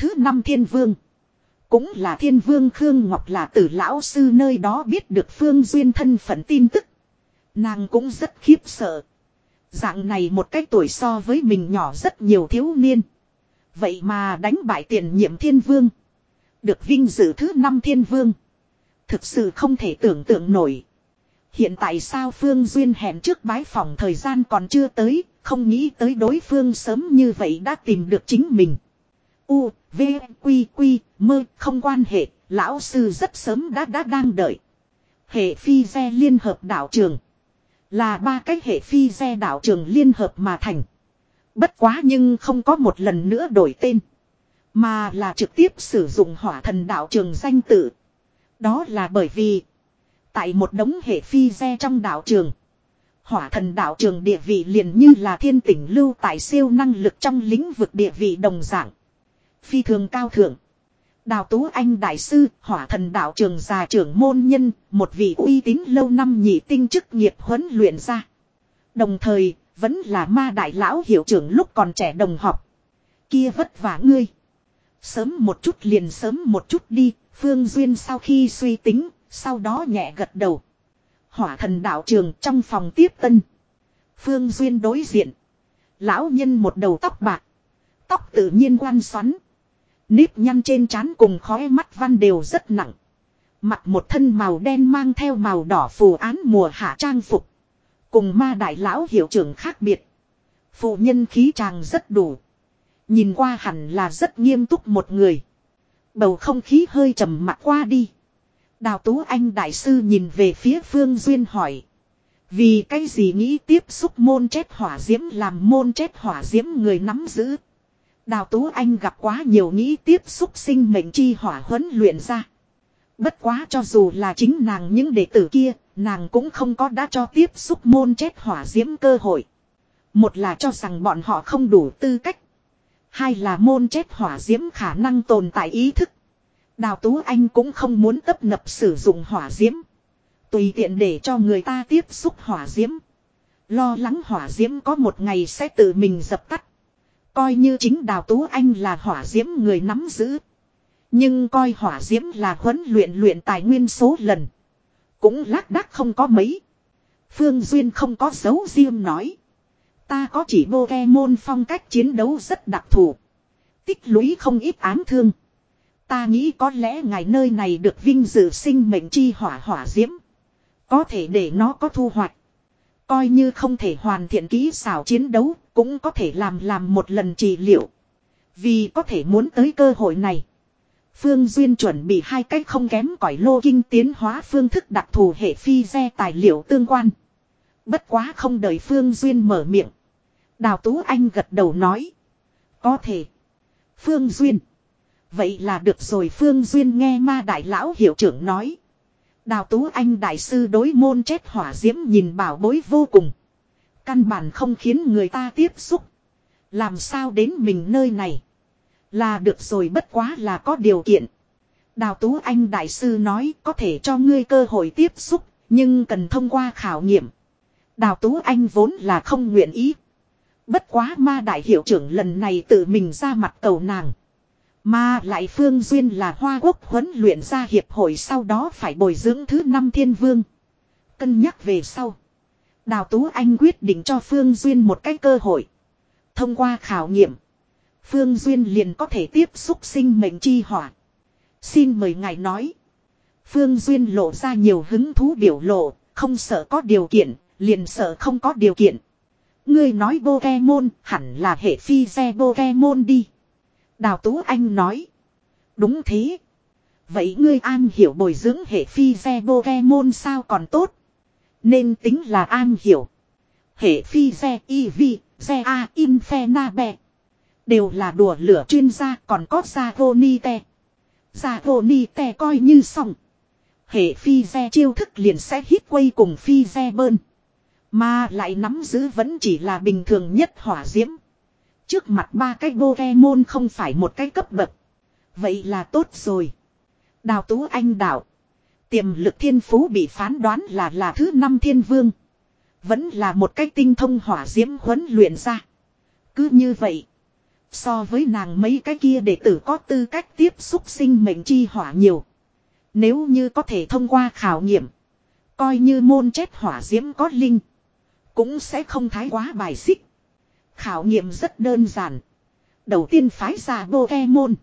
Thứ năm thiên vương. Cũng là thiên vương Khương Ngọc là từ lão sư nơi đó biết được Phương Duyên thân phận tin tức. Nàng cũng rất khiếp sợ. Dạng này một cái tuổi so với mình nhỏ rất nhiều thiếu niên. Vậy mà đánh bại tiền nhiệm thiên vương. Được vinh dự thứ năm thiên vương. Thực sự không thể tưởng tượng nổi. Hiện tại sao Phương Duyên hẹn trước bái phỏng thời gian còn chưa tới. Không nghĩ tới đối phương sớm như vậy đã tìm được chính mình. U, V, Quy, Quy, Mơ, không quan hệ. Lão sư rất sớm đã đã đang đợi. Hệ phi ge liên hợp đạo trường. Là ba cái hệ phi ge đạo trường liên hợp mà thành. Bất quá nhưng không có một lần nữa đổi tên. Mà là trực tiếp sử dụng hỏa thần đạo trường danh tự. Đó là bởi vì. Tại một đống hệ phi ge trong đạo trường. Hỏa thần đạo trường địa vị liền như là thiên tỉnh lưu tại siêu năng lực trong lĩnh vực địa vị đồng dạng. Phi thường cao thượng. Đào Tú Anh đại sư, hỏa thần đạo trường già trưởng môn nhân, một vị uy tín lâu năm nhị tinh chức nghiệp huấn luyện ra. Đồng thời, vẫn là ma đại lão hiệu trưởng lúc còn trẻ đồng học. Kia vất vả ngươi. Sớm một chút liền sớm một chút đi, Phương Duyên sau khi suy tính, sau đó nhẹ gật đầu. Hỏa thần đạo trường trong phòng tiếp tân. Phương Duyên đối diện. Lão nhân một đầu tóc bạc. Tóc tự nhiên quan xoắn. Nếp nhăn trên trán cùng khóe mắt văn đều rất nặng. Mặc một thân màu đen mang theo màu đỏ phù án mùa hạ trang phục. Cùng ma đại lão hiệu trưởng khác biệt. Phụ nhân khí chàng rất đủ. Nhìn qua hẳn là rất nghiêm túc một người. Bầu không khí hơi trầm mặc qua đi. Đào Tú Anh đại sư nhìn về phía Phương Duyên hỏi. Vì cái gì nghĩ tiếp xúc môn chết hỏa diễm làm môn chết hỏa diễm người nắm giữ. Đào Tú Anh gặp quá nhiều nghĩ tiếp xúc sinh mệnh chi hỏa huấn luyện ra. Bất quá cho dù là chính nàng những đệ tử kia, nàng cũng không có đã cho tiếp xúc môn chết hỏa diễm cơ hội. Một là cho rằng bọn họ không đủ tư cách. Hai là môn chết hỏa diễm khả năng tồn tại ý thức. Đào Tú Anh cũng không muốn tấp nập sử dụng hỏa diễm. Tùy tiện để cho người ta tiếp xúc hỏa diễm. Lo lắng hỏa diễm có một ngày sẽ tự mình dập tắt. Coi như chính Đào Tú Anh là hỏa diễm người nắm giữ. Nhưng coi hỏa diễm là huấn luyện luyện tài nguyên số lần. Cũng lác đác không có mấy. Phương Duyên không có dấu riêng nói. Ta có chỉ Pokemon phong cách chiến đấu rất đặc thù. Tích lũy không ít ám thương. Ta nghĩ có lẽ ngày nơi này được vinh dự sinh mệnh chi hỏa hỏa diễm. Có thể để nó có thu hoạch. Coi như không thể hoàn thiện kỹ xảo chiến đấu, cũng có thể làm làm một lần trị liệu. Vì có thể muốn tới cơ hội này. Phương Duyên chuẩn bị hai cách không kém cỏi lô kinh tiến hóa phương thức đặc thù hệ phi ge tài liệu tương quan. Bất quá không đợi Phương Duyên mở miệng. Đào Tú Anh gật đầu nói. Có thể. Phương Duyên. Vậy là được rồi. Phương Duyên nghe ma đại lão hiệu trưởng nói. Đào Tú Anh đại sư đối môn chết hỏa diễm nhìn bảo bối vô cùng. Căn bản không khiến người ta tiếp xúc. Làm sao đến mình nơi này. Là được rồi bất quá là có điều kiện. Đào Tú Anh đại sư nói có thể cho ngươi cơ hội tiếp xúc. Nhưng cần thông qua khảo nghiệm. Đào Tú Anh vốn là không nguyện ý. Bất quá ma đại hiệu trưởng lần này tự mình ra mặt cầu nàng. Mà lại Phương Duyên là Hoa Quốc huấn luyện ra hiệp hội sau đó phải bồi dưỡng thứ năm thiên vương. Cân nhắc về sau. Đào Tú Anh quyết định cho Phương Duyên một cái cơ hội. Thông qua khảo nghiệm. Phương Duyên liền có thể tiếp xúc sinh mệnh chi hỏa. Xin mời ngài nói. Phương Duyên lộ ra nhiều hứng thú biểu lộ. Không sợ có điều kiện. Liền sợ không có điều kiện. Ngươi nói Pokemon hẳn là hệ phi ge Pokemon đi. Đào Tú Anh nói. Đúng thế. Vậy ngươi an hiểu bồi dưỡng hệ phi ge Pokemon sao còn tốt. Nên tính là an hiểu. Hệ phi ge Eevee, ge A Infernape. Đều là đùa lửa chuyên gia còn có Zagonite. Zagonite coi như xong. Hệ phi ge chiêu thức liền sẽ hít quay cùng phi ge bơn. Mà lại nắm giữ vẫn chỉ là bình thường nhất hỏa diễm. Trước mặt ba cái Pokemon không phải một cái cấp bậc. Vậy là tốt rồi. Đào Tú Anh đạo. Tiềm lực thiên phú bị phán đoán là là thứ năm thiên vương. Vẫn là một cái tinh thông hỏa diễm huấn luyện ra. Cứ như vậy. So với nàng mấy cái kia đệ tử có tư cách tiếp xúc sinh mệnh chi hỏa nhiều. Nếu như có thể thông qua khảo nghiệm. Coi như môn chết hỏa diễm có linh. Cũng sẽ không thái quá bài xích. Khảo nghiệm rất đơn giản. Đầu tiên phái ra Pokemon.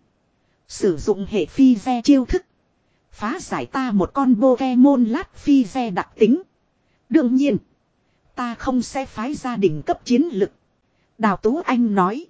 Sử dụng hệ phi ve chiêu thức. Phá giải ta một con Pokemon lát phi ve đặc tính. Đương nhiên. Ta không sẽ phái ra đỉnh cấp chiến lực. Đào Tú Anh nói.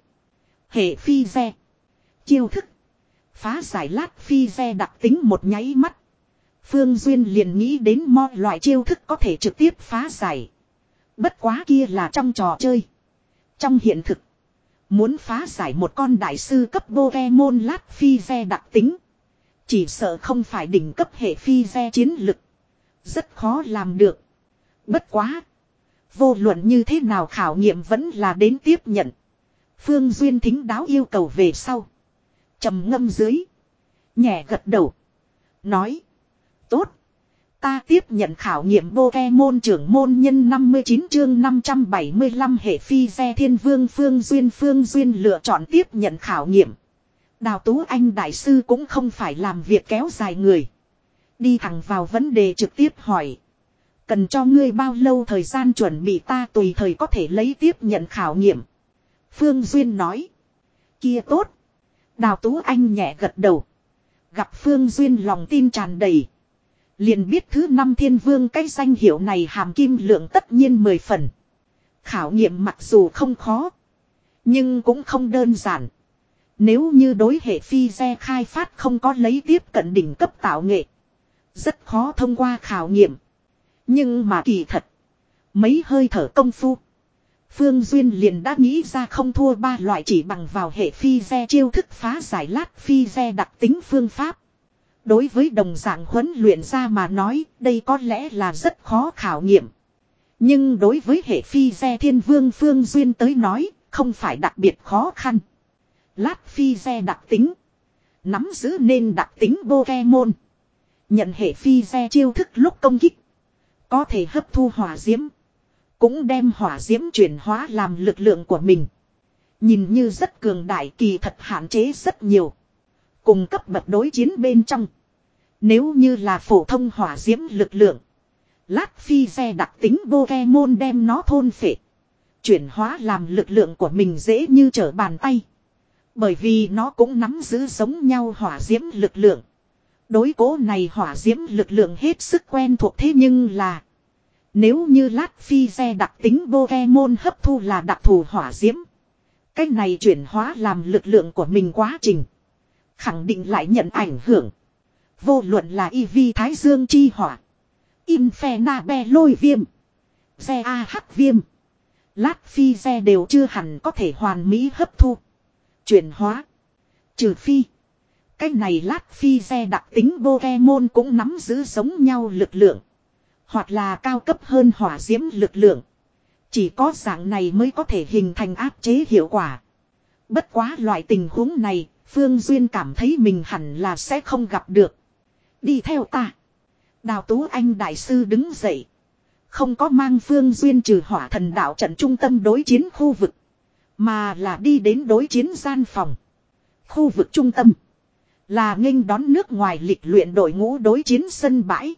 Hệ phi ve. Chiêu thức. Phá giải lát phi ve đặc tính một nháy mắt. Phương Duyên liền nghĩ đến mo loại chiêu thức có thể trực tiếp phá giải. Bất quá kia là trong trò chơi. Trong hiện thực. Muốn phá giải một con đại sư cấp Pokemon lát phi ve đặc tính. Chỉ sợ không phải đỉnh cấp hệ phi ve chiến lực. Rất khó làm được. Bất quá. Vô luận như thế nào khảo nghiệm vẫn là đến tiếp nhận. Phương Duyên thính đáo yêu cầu về sau. Trầm ngâm dưới. Nhẹ gật đầu. Nói. Tốt. Ta tiếp nhận khảo nghiệm Pokemon trưởng môn nhân năm mươi chín chương năm trăm bảy mươi lăm hệ phi ve thiên vương Phương Duyên. Phương Duyên lựa chọn tiếp nhận khảo nghiệm. Đào Tú Anh đại sư cũng không phải làm việc kéo dài người. Đi thẳng vào vấn đề trực tiếp hỏi. Cần cho ngươi bao lâu thời gian chuẩn bị, ta tùy thời có thể lấy tiếp nhận khảo nghiệm. Phương Duyên nói. Kia tốt. Đào Tú Anh nhẹ gật đầu. Gặp Phương Duyên lòng tin tràn đầy. Liền biết thứ năm thiên vương cái danh hiệu này hàm kim lượng tất nhiên mười phần. Khảo nghiệm mặc dù không khó. Nhưng cũng không đơn giản. Nếu như đối hệ phi ve khai phát không có lấy tiếp cận đỉnh cấp tạo nghệ. Rất khó thông qua khảo nghiệm. Nhưng mà kỳ thật. Mấy hơi thở công phu. Phương Duyên liền đã nghĩ ra không thua ba loại chỉ bằng vào hệ phi ve chiêu thức phá giải lát phi ve đặc tính phương pháp. Đối với đồng dạng huấn luyện ra mà nói, đây có lẽ là rất khó khảo nghiệm. Nhưng đối với hệ phi ve thiên vương Phương Duyên tới nói, không phải đặc biệt khó khăn. Lát phi ve đặc tính. Nắm giữ nên đặc tính Pokemon. Nhận hệ phi ve chiêu thức lúc công kích. Có thể hấp thu hỏa diễm. Cũng đem hỏa diễm chuyển hóa làm lực lượng của mình. Nhìn như rất cường đại, kỳ thật hạn chế rất nhiều. Cùng cấp bậc đối chiến bên trong. Nếu như là phổ thông hỏa diễm lực lượng. Lát phi ve đặc tính Pokemon đem nó thôn phệ. Chuyển hóa làm lực lượng của mình dễ như trở bàn tay. Bởi vì nó cũng nắm giữ giống nhau hỏa diễm lực lượng. Đối cố này hỏa diễm lực lượng hết sức quen thuộc, thế nhưng là. Nếu như lát phi ve đặc tính Pokemon hấp thu là đặc thù hỏa diễm. Cái này chuyển hóa làm lực lượng của mình quá trình. Khẳng định lại nhận ảnh hưởng. Vô luận là y vi thái dương chi hỏa. Infernabe lôi viêm. Ve a hắc viêm. Lát phi ve đều chưa hẳn có thể hoàn mỹ hấp thu. Chuyển hóa. Trừ phi. Cái này lát phi ve đặc tính Pokemon cũng nắm giữ giống nhau lực lượng. Hoặc là cao cấp hơn hỏa diễm lực lượng. Chỉ có dạng này mới có thể hình thành áp chế hiệu quả. Bất quá loại tình huống này, Phương Duyên cảm thấy mình hẳn là sẽ không gặp được. Đi theo ta. Đào Tú Anh đại sư đứng dậy. Không có mang Phương Duyên trừ hỏa thần đạo trận trung tâm đối chiến khu vực. Mà là đi đến đối chiến gian phòng. Khu vực trung tâm. Là nghênh đón nước ngoài lịch luyện đội ngũ đối chiến sân bãi.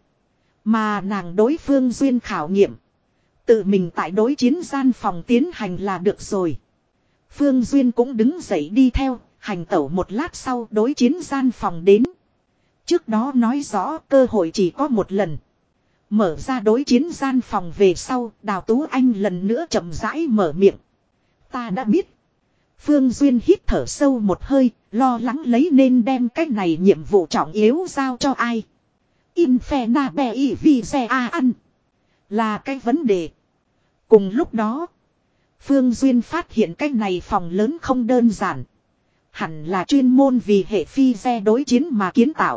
Mà nàng đối Phương Duyên khảo nghiệm. Tự mình tại đối chiến gian phòng tiến hành là được rồi. Phương Duyên cũng đứng dậy đi theo. Hành tẩu một lát sau đối chiến gian phòng đến. Trước đó nói rõ cơ hội chỉ có một lần. Mở ra đối chiến gian phòng về sau, Đào Tú Anh lần nữa chậm rãi mở miệng. Ta đã biết. Phương Duyên hít thở sâu một hơi, lo lắng lấy nên đem cái này nhiệm vụ trọng yếu giao cho ai. Infernabe y vi xe a ăn. Là cái vấn đề. Cùng lúc đó, Phương Duyên phát hiện cái này phòng lớn không đơn giản. Hẳn là chuyên môn vì hệ phi xe đối chiến mà kiến tạo.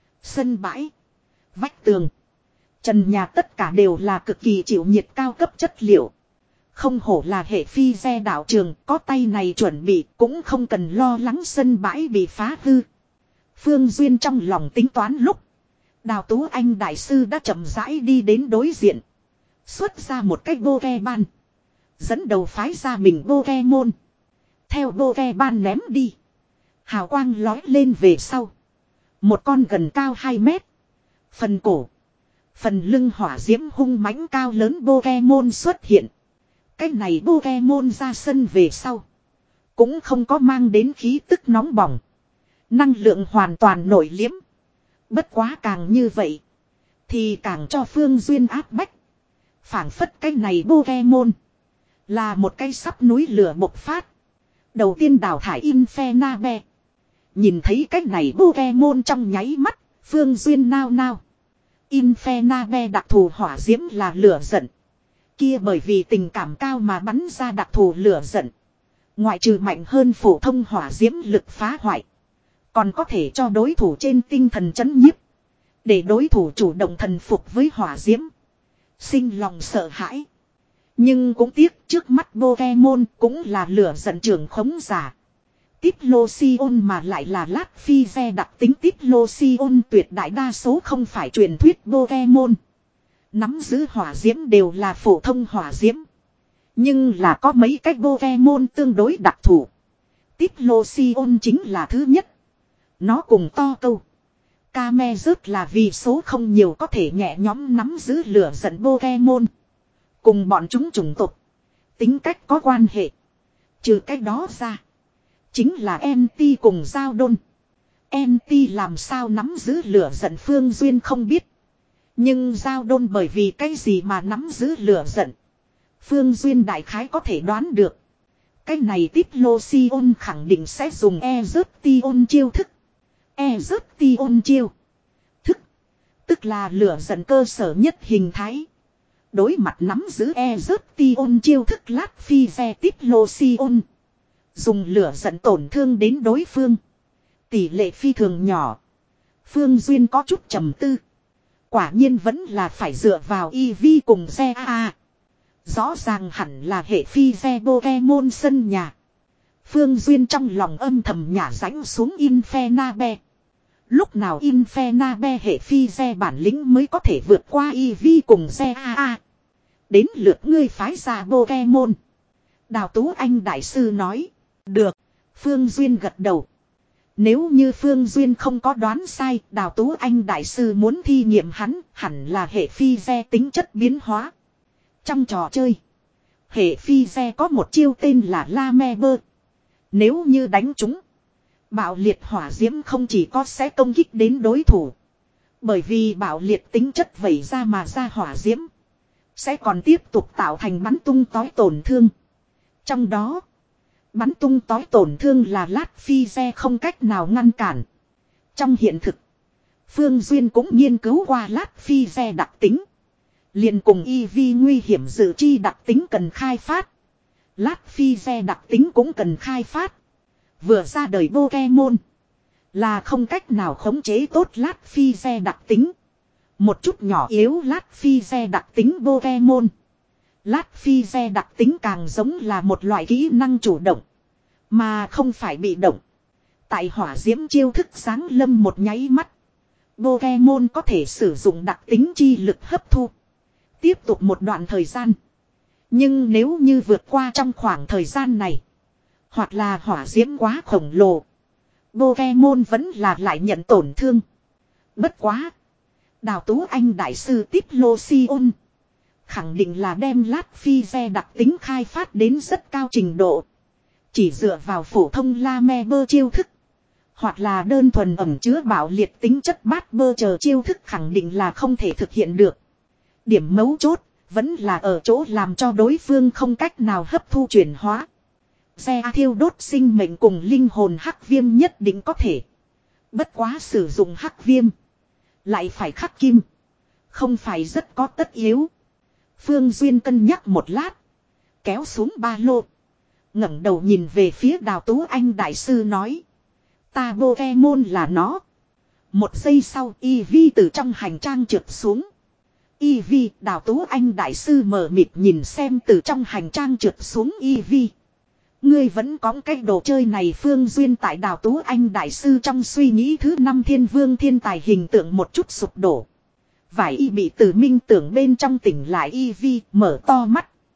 Sân bãi, vách tường, trần nhà tất cả đều là cực kỳ chịu nhiệt cao cấp chất liệu. Không hổ là hệ phi xe đạo trường, có tay này chuẩn bị cũng không cần lo lắng sân bãi bị phá hư. Phương Duyên trong lòng tính toán lúc. Đào Tú Anh đại sư đã chậm rãi đi đến đối diện. Xuất ra một cái Pokemon. Dẫn đầu phái ra mình Pokemon. Theo bô ve ban ném đi. Hào quang lói lên về sau. Một con gần cao hai mét. Phần cổ. Phần lưng hỏa diễm hung mãnh cao lớn Pokemon xuất hiện. Cái này Pokemon ra sân về sau. Cũng không có mang đến khí tức nóng bỏng. Năng lượng hoàn toàn nổi liếm. Bất quá càng như vậy. Thì càng cho Phương Duyên áp bách. Phảng phất cái này Pokemon. Là một cái sắp núi lửa bộc phát. Đầu tiên đào thải Infernape. Nhìn thấy cái này Pokemon trong nháy mắt. Phương Duyên nao nao. Infernape đặc thù hỏa diễm là lửa giận. Kia bởi vì tình cảm cao mà bắn ra đặc thù lửa giận. Ngoại trừ mạnh hơn phổ thông hỏa diễm lực phá hoại. Còn có thể cho đối thủ trên tinh thần chấn nhiếp. Để đối thủ chủ động thần phục với hỏa diễm. Sinh lòng sợ hãi. Nhưng cũng tiếc trước mắt Pokemon cũng là lửa giận trưởng khống giả. Typhlosion mà lại là lát phi ve đặc tính Typhlosion tuyệt đại đa số không phải truyền thuyết Pokemon. Nắm giữ hỏa diễm đều là phổ thông hỏa diễm. Nhưng là có mấy cái Pokemon tương đối đặc thù. Typhlosion chính là thứ nhất. Nó cùng to câu. Kame rớt là vì số không nhiều có thể nhẹ nhóm nắm giữ lửa giận Pokemon. Cùng bọn chúng chủng tộc. Tính cách có quan hệ. Trừ cách đó ra. Chính là en tê cùng Giao Đôn. en tê làm sao nắm giữ lửa giận Phương Duyên không biết. Nhưng Giao Đôn bởi vì cái gì mà nắm giữ lửa giận. Phương Duyên đại khái có thể đoán được. Cái này Typhlosion khẳng định sẽ dùng Ezertion chiêu thức. Ezertion chiêu thức. Tức là lửa giận cơ sở nhất hình thái. Đối mặt nắm giữ Ezertion chiêu thức lát phi ve Typhlosion. Dùng lửa giận tổn thương đến đối phương. Tỷ lệ phi thường nhỏ. Phương Duyên có chút trầm tư. Quả nhiên vẫn là phải dựa vào Eevee cùng xe a a. Rõ ràng hẳn là hệ phi ve Pokemon sân nhà. Phương Duyên trong lòng âm thầm nhả rãnh xuống Infernape. Lúc nào Infernape hệ phi ve bản lĩnh mới có thể vượt qua Eevee cùng xe a a. Đến lượt ngươi phái ra Pokemon. Đào Tú Anh đại sư nói. Được. Phương Duyên gật đầu. Nếu như Phương Duyên không có đoán sai, Đào Tú Anh đại sư muốn thi nghiệm hắn, hẳn là hệ phi ve tính chất biến hóa. Trong trò chơi, hệ phi ve có một chiêu tên là La Me Bơ. Nếu như đánh chúng, bạo liệt hỏa diễm không chỉ có sẽ công kích đến đối thủ. Bởi vì bạo liệt tính chất vẩy ra mà ra hỏa diễm, sẽ còn tiếp tục tạo thành bắn tung tói tổn thương. Trong đó, bắn tung tói tổn thương là lát phi ve không cách nào ngăn cản. Trong hiện thực, Phương Duyên cũng nghiên cứu qua lát phi ve đặc tính. Liền cùng Eevee nguy hiểm dự chi đặc tính cần khai phát. Lát phi ve đặc tính cũng cần khai phát. Vừa ra đời Pokemon là không cách nào khống chế tốt lát phi ve đặc tính. Một chút nhỏ yếu lát phi ve đặc tính Pokemon. Lát phi ve đặc tính càng giống là một loại kỹ năng chủ động. Mà không phải bị động. Tại hỏa diễm chiêu thức sáng lâm một nháy mắt. Pokemon có thể sử dụng đặc tính chi lực hấp thu. Tiếp tục một đoạn thời gian. Nhưng nếu như vượt qua trong khoảng thời gian này. Hoặc là hỏa diễm quá khổng lồ. Pokemon vẫn là lại nhận tổn thương. Bất quá. Đào Tú Anh đại sư Typhlosion. Khẳng định là đem lát phi ve đặc tính khai phát đến rất cao trình độ. Chỉ dựa vào phổ thông La Me Bơ chiêu thức. Hoặc là đơn thuần ẩm chứa bạo liệt tính chất bát bơ chờ chiêu thức khẳng định là không thể thực hiện được. Điểm mấu chốt vẫn là ở chỗ làm cho đối phương không cách nào hấp thu chuyển hóa. Xe thiêu đốt sinh mệnh cùng linh hồn hắc viêm nhất định có thể. Bất quá sử dụng hắc viêm. Lại phải khắc kim. Không phải rất có tất yếu. Phương Duyên cân nhắc một lát. Kéo xuống ba lô. ngẩng đầu nhìn về phía Đào Tú Anh đại sư nói. Ta Pokemon là nó. Một giây sau Eevee từ trong hành trang trượt xuống. Eevee, Đào Tú Anh đại sư mờ mịt nhìn xem từ trong hành trang trượt xuống Eevee. Ngươi vẫn có cái đồ chơi này. Phương Duyên tại Đào Tú Anh đại sư trong suy nghĩ thứ năm thiên vương thiên tài hình tượng một chút sụp đổ. Vải y bị từ minh tưởng bên trong tỉnh lại Eevee mở to mắt.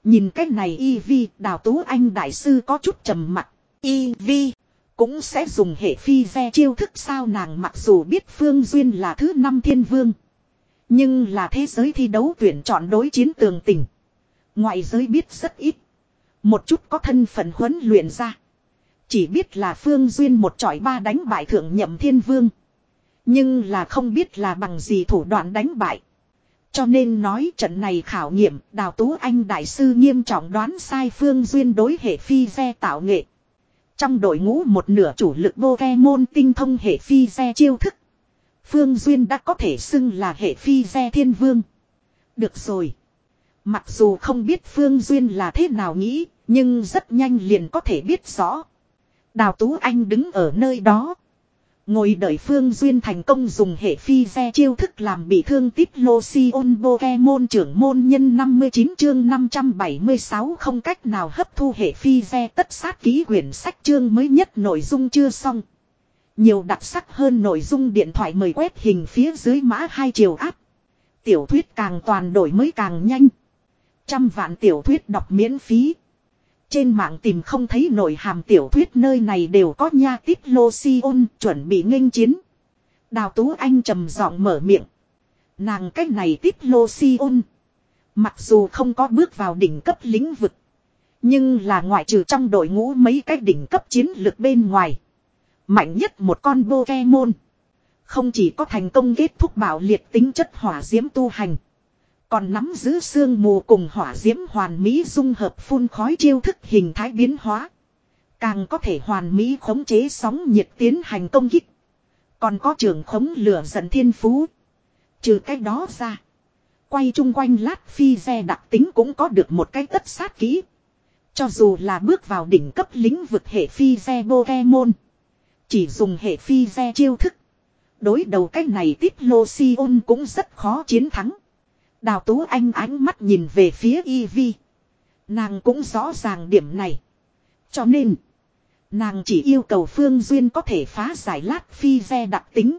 Nhìn cách này y vi, Đào Tú Anh đại sư có chút trầm mặc. Y vi cũng sẽ dùng hệ phi ve chiêu thức sao, nàng mặc dù biết Phương Duyên là thứ năm thiên vương. Nhưng là thế giới thi đấu tuyển chọn đối chiến tường tình. Ngoại giới biết rất ít. Một chút có thân phận huấn luyện ra. Chỉ biết là Phương Duyên một chọi ba đánh bại thượng nhậm thiên vương. Nhưng là không biết là bằng gì thủ đoạn đánh bại. Cho nên nói trận này khảo nghiệm, Đào Tú Anh đại sư nghiêm trọng đoán sai Phương Duyên đối hệ phi ve tạo nghệ. Trong đội ngũ một nửa chủ lực Pokemon tinh thông hệ phi ve chiêu thức. Phương Duyên đã có thể xưng là hệ phi ve thiên vương. Được rồi. Mặc dù không biết Phương Duyên là thế nào nghĩ, nhưng rất nhanh liền có thể biết rõ. Đào Tú Anh đứng ở nơi đó. Ngồi đợi Phương Duyên thành công dùng hệ phi ve chiêu thức làm bị thương Typhlosion Pokemon trưởng môn nhân năm mươi chín chương năm trăm bảy mươi sáu không cách nào hấp thu hệ phi ve tất sát ký quyển sách chương mới nhất nội dung chưa xong. Nhiều đặc sắc hơn nội dung điện thoại mời quét hình phía dưới mã hai chiều áp. Tiểu thuyết càng toàn đổi mới càng nhanh. Trăm vạn tiểu thuyết đọc miễn phí. Trên mạng tìm không thấy nội hàm tiểu thuyết nơi này đều có nha. Typhlosion chuẩn bị nghênh chiến. Đào Tú Anh trầm giọng mở miệng. Nàng cách này Typhlosion. Mặc dù không có bước vào đỉnh cấp lĩnh vực. Nhưng là ngoại trừ trong đội ngũ mấy cái đỉnh cấp chiến lược bên ngoài. Mạnh nhất một con Pokemon. Không chỉ có thành công kết thúc bạo liệt tính chất hỏa diễm tu hành. Còn nắm giữ sương mù cùng hỏa diễm hoàn mỹ dung hợp phun khói chiêu thức hình thái biến hóa. Càng có thể hoàn mỹ khống chế sóng nhiệt tiến hành công kích. Còn có trường khống lửa giận thiên phú. Trừ cái đó ra. Quay chung quanh lát phi ve đặc tính cũng có được một cái tất sát kỹ. Cho dù là bước vào đỉnh cấp lĩnh vực hệ phi ve Pokemon. Chỉ dùng hệ phi ve chiêu thức. Đối đầu cái này Typhlosion cũng rất khó chiến thắng. Đào Tú Anh ánh mắt nhìn về phía Eevee. Nàng cũng rõ ràng điểm này. Cho nên, nàng chỉ yêu cầu Phương Duyên có thể phá giải lát phi ve đặc tính.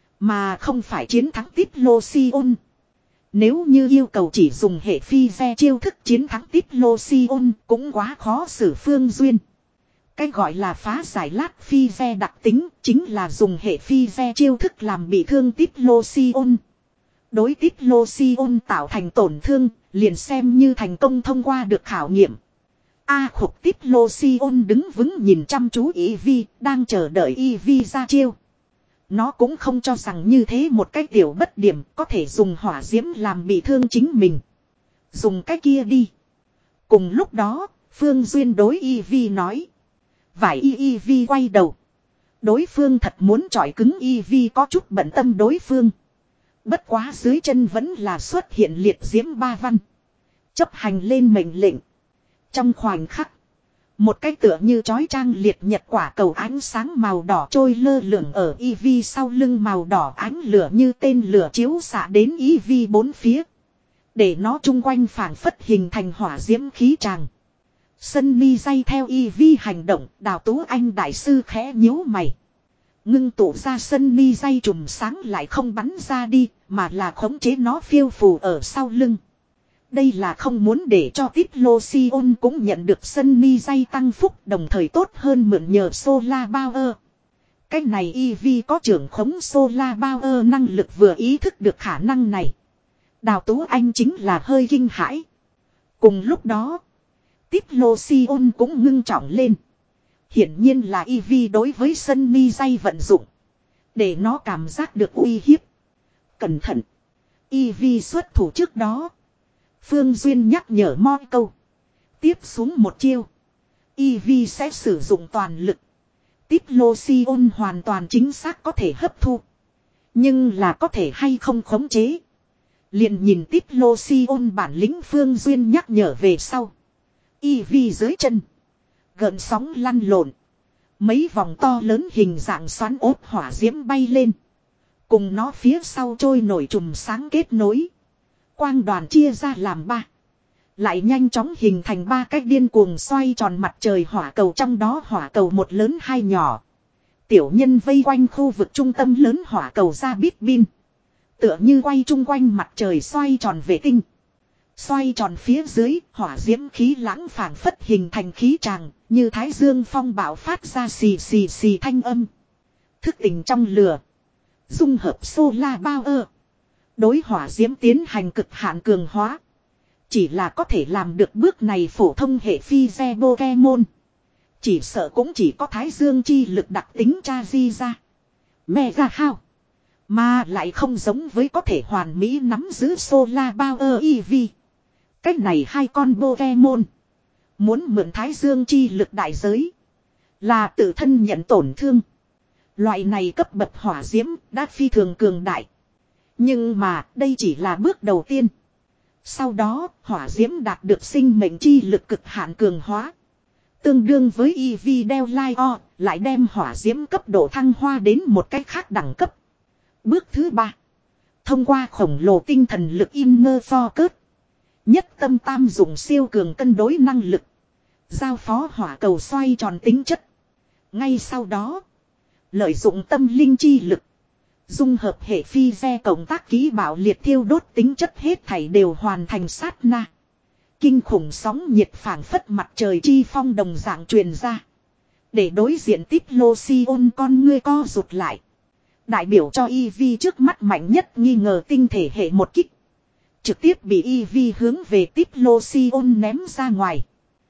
Mà không phải chiến thắng Typhlosion. Nếu như yêu cầu chỉ dùng hệ phi ve chiêu thức chiến thắng Typhlosion cũng quá khó xử Phương Duyên. Cái gọi là phá giải lát phi ve đặc tính chính là dùng hệ phi ve chiêu thức làm bị thương Typhlosion. Đối Typhlosion tạo thành tổn thương, liền xem như thành công thông qua được khảo nghiệm. A khục Typhlosion đứng vững nhìn chăm chú Eevee, đang chờ đợi Eevee ra chiêu. Nó cũng không cho rằng như thế một cái tiểu bất điểm có thể dùng hỏa diễm làm bị thương chính mình. Dùng cái kia đi. Cùng lúc đó, Phương Duyên đối Eevee nói. Vải Eevee quay đầu. Đối phương thật muốn chọi cứng Eevee có chút bận tâm đối phương. Bất quá dưới chân vẫn là xuất hiện liệt diễm ba văn. Chấp hành lên mệnh lệnh. Trong khoảnh khắc. Một cái tựa như chói chang liệt nhật quả cầu ánh sáng màu đỏ trôi lơ lửng ở Eevee sau lưng màu đỏ ánh lửa như tên lửa chiếu xạ đến Eevee bốn phía. Để nó chung quanh phảng phất hình thành hỏa diễm khí tràng. Sân mi dây theo Eevee hành động, Đào Tú Anh đại sư khẽ nhíu mày. Ngưng tụ ra sân mi dây chùm sáng lại không bắn ra đi, mà là khống chế nó phiêu phù ở sau lưng. Đây là không muốn để cho Typhlosion cũng nhận được sân mi dây tăng phúc đồng thời tốt hơn mượn nhờ Solar Power. Cái này Eevee có trưởng khống Solar Power năng lực vừa ý thức được khả năng này. Đào Tú Anh chính là hơi kinh hãi. Cùng lúc đó, Typhlosion cũng ngưng trọng lên. Hiển nhiên là Eevee đối với sân mi dây vận dụng. Để nó cảm giác được uy hiếp. Cẩn thận. Eevee xuất thủ trước đó. Phương Duyên nhắc nhở moi câu. Tiếp xuống một chiêu. Eevee sẽ sử dụng toàn lực. Typhlosion hoàn toàn chính xác có thể hấp thu. Nhưng là có thể hay không khống chế. Liền nhìn Typhlosion bản lĩnh Phương Duyên nhắc nhở về sau. Eevee dưới chân. Gợn sóng lăn lộn. Mấy vòng to lớn hình dạng xoắn ốp hỏa diễm bay lên. Cùng nó phía sau trôi nổi chùm sáng kết nối. Quang đoàn chia ra làm ba. Lại nhanh chóng hình thành ba cái điên cuồng xoay tròn mặt trời hỏa cầu, trong đó hỏa cầu một lớn hai nhỏ. Tiểu nhân vây quanh khu vực trung tâm lớn hỏa cầu ra bít bin. Tựa như quay chung quanh mặt trời xoay tròn vệ tinh. Xoay tròn phía dưới, hỏa diễm khí lãng phảng phất hình thành khí tràng, như thái dương phong bạo phát ra xì xì xì thanh âm. Thức tỉnh trong lửa. Dung hợp solar power. Đối hỏa diễm tiến hành cực hạn cường hóa. Chỉ là có thể làm được bước này phổ thông hệ phi xe Pokemon. Chỉ sợ cũng chỉ có thái dương chi lực đặc tính cha di ra. Mega hao. Mà lại không giống với có thể hoàn mỹ nắm giữ solar power Eevee. Cách này hai con Pokemon. Muốn mượn thái dương chi lực đại giới. Là tự thân nhận tổn thương. Loại này cấp bậc hỏa diễm đã phi thường cường đại. Nhưng mà đây chỉ là bước đầu tiên. Sau đó hỏa diễm đạt được sinh mệnh chi lực cực hạn cường hóa. Tương đương với Eevee đeo Lion lại đem hỏa diễm cấp độ thăng hoa đến một cách khác đẳng cấp. Bước thứ ba. Thông qua khổng lồ tinh thần lực Inner Focus. Nhất tâm tam dụng siêu cường cân đối năng lực. Giao phó hỏa cầu xoay tròn tính chất. Ngay sau đó. Lợi dụng tâm linh chi lực. Dung hợp hệ phi xe cộng tác ký bảo liệt thiêu đốt tính chất hết thảy đều hoàn thành sát na. Kinh khủng sóng nhiệt phảng phất mặt trời chi phong đồng dạng truyền ra. Để đối diện tiếp lô si ôn con ngươi co rụt lại. Đại biểu cho Eevee trước mắt mạnh nhất nghi ngờ tinh thể hệ một kích. Trực tiếp bị Eevee hướng về tiếp lô si ôn ném ra ngoài.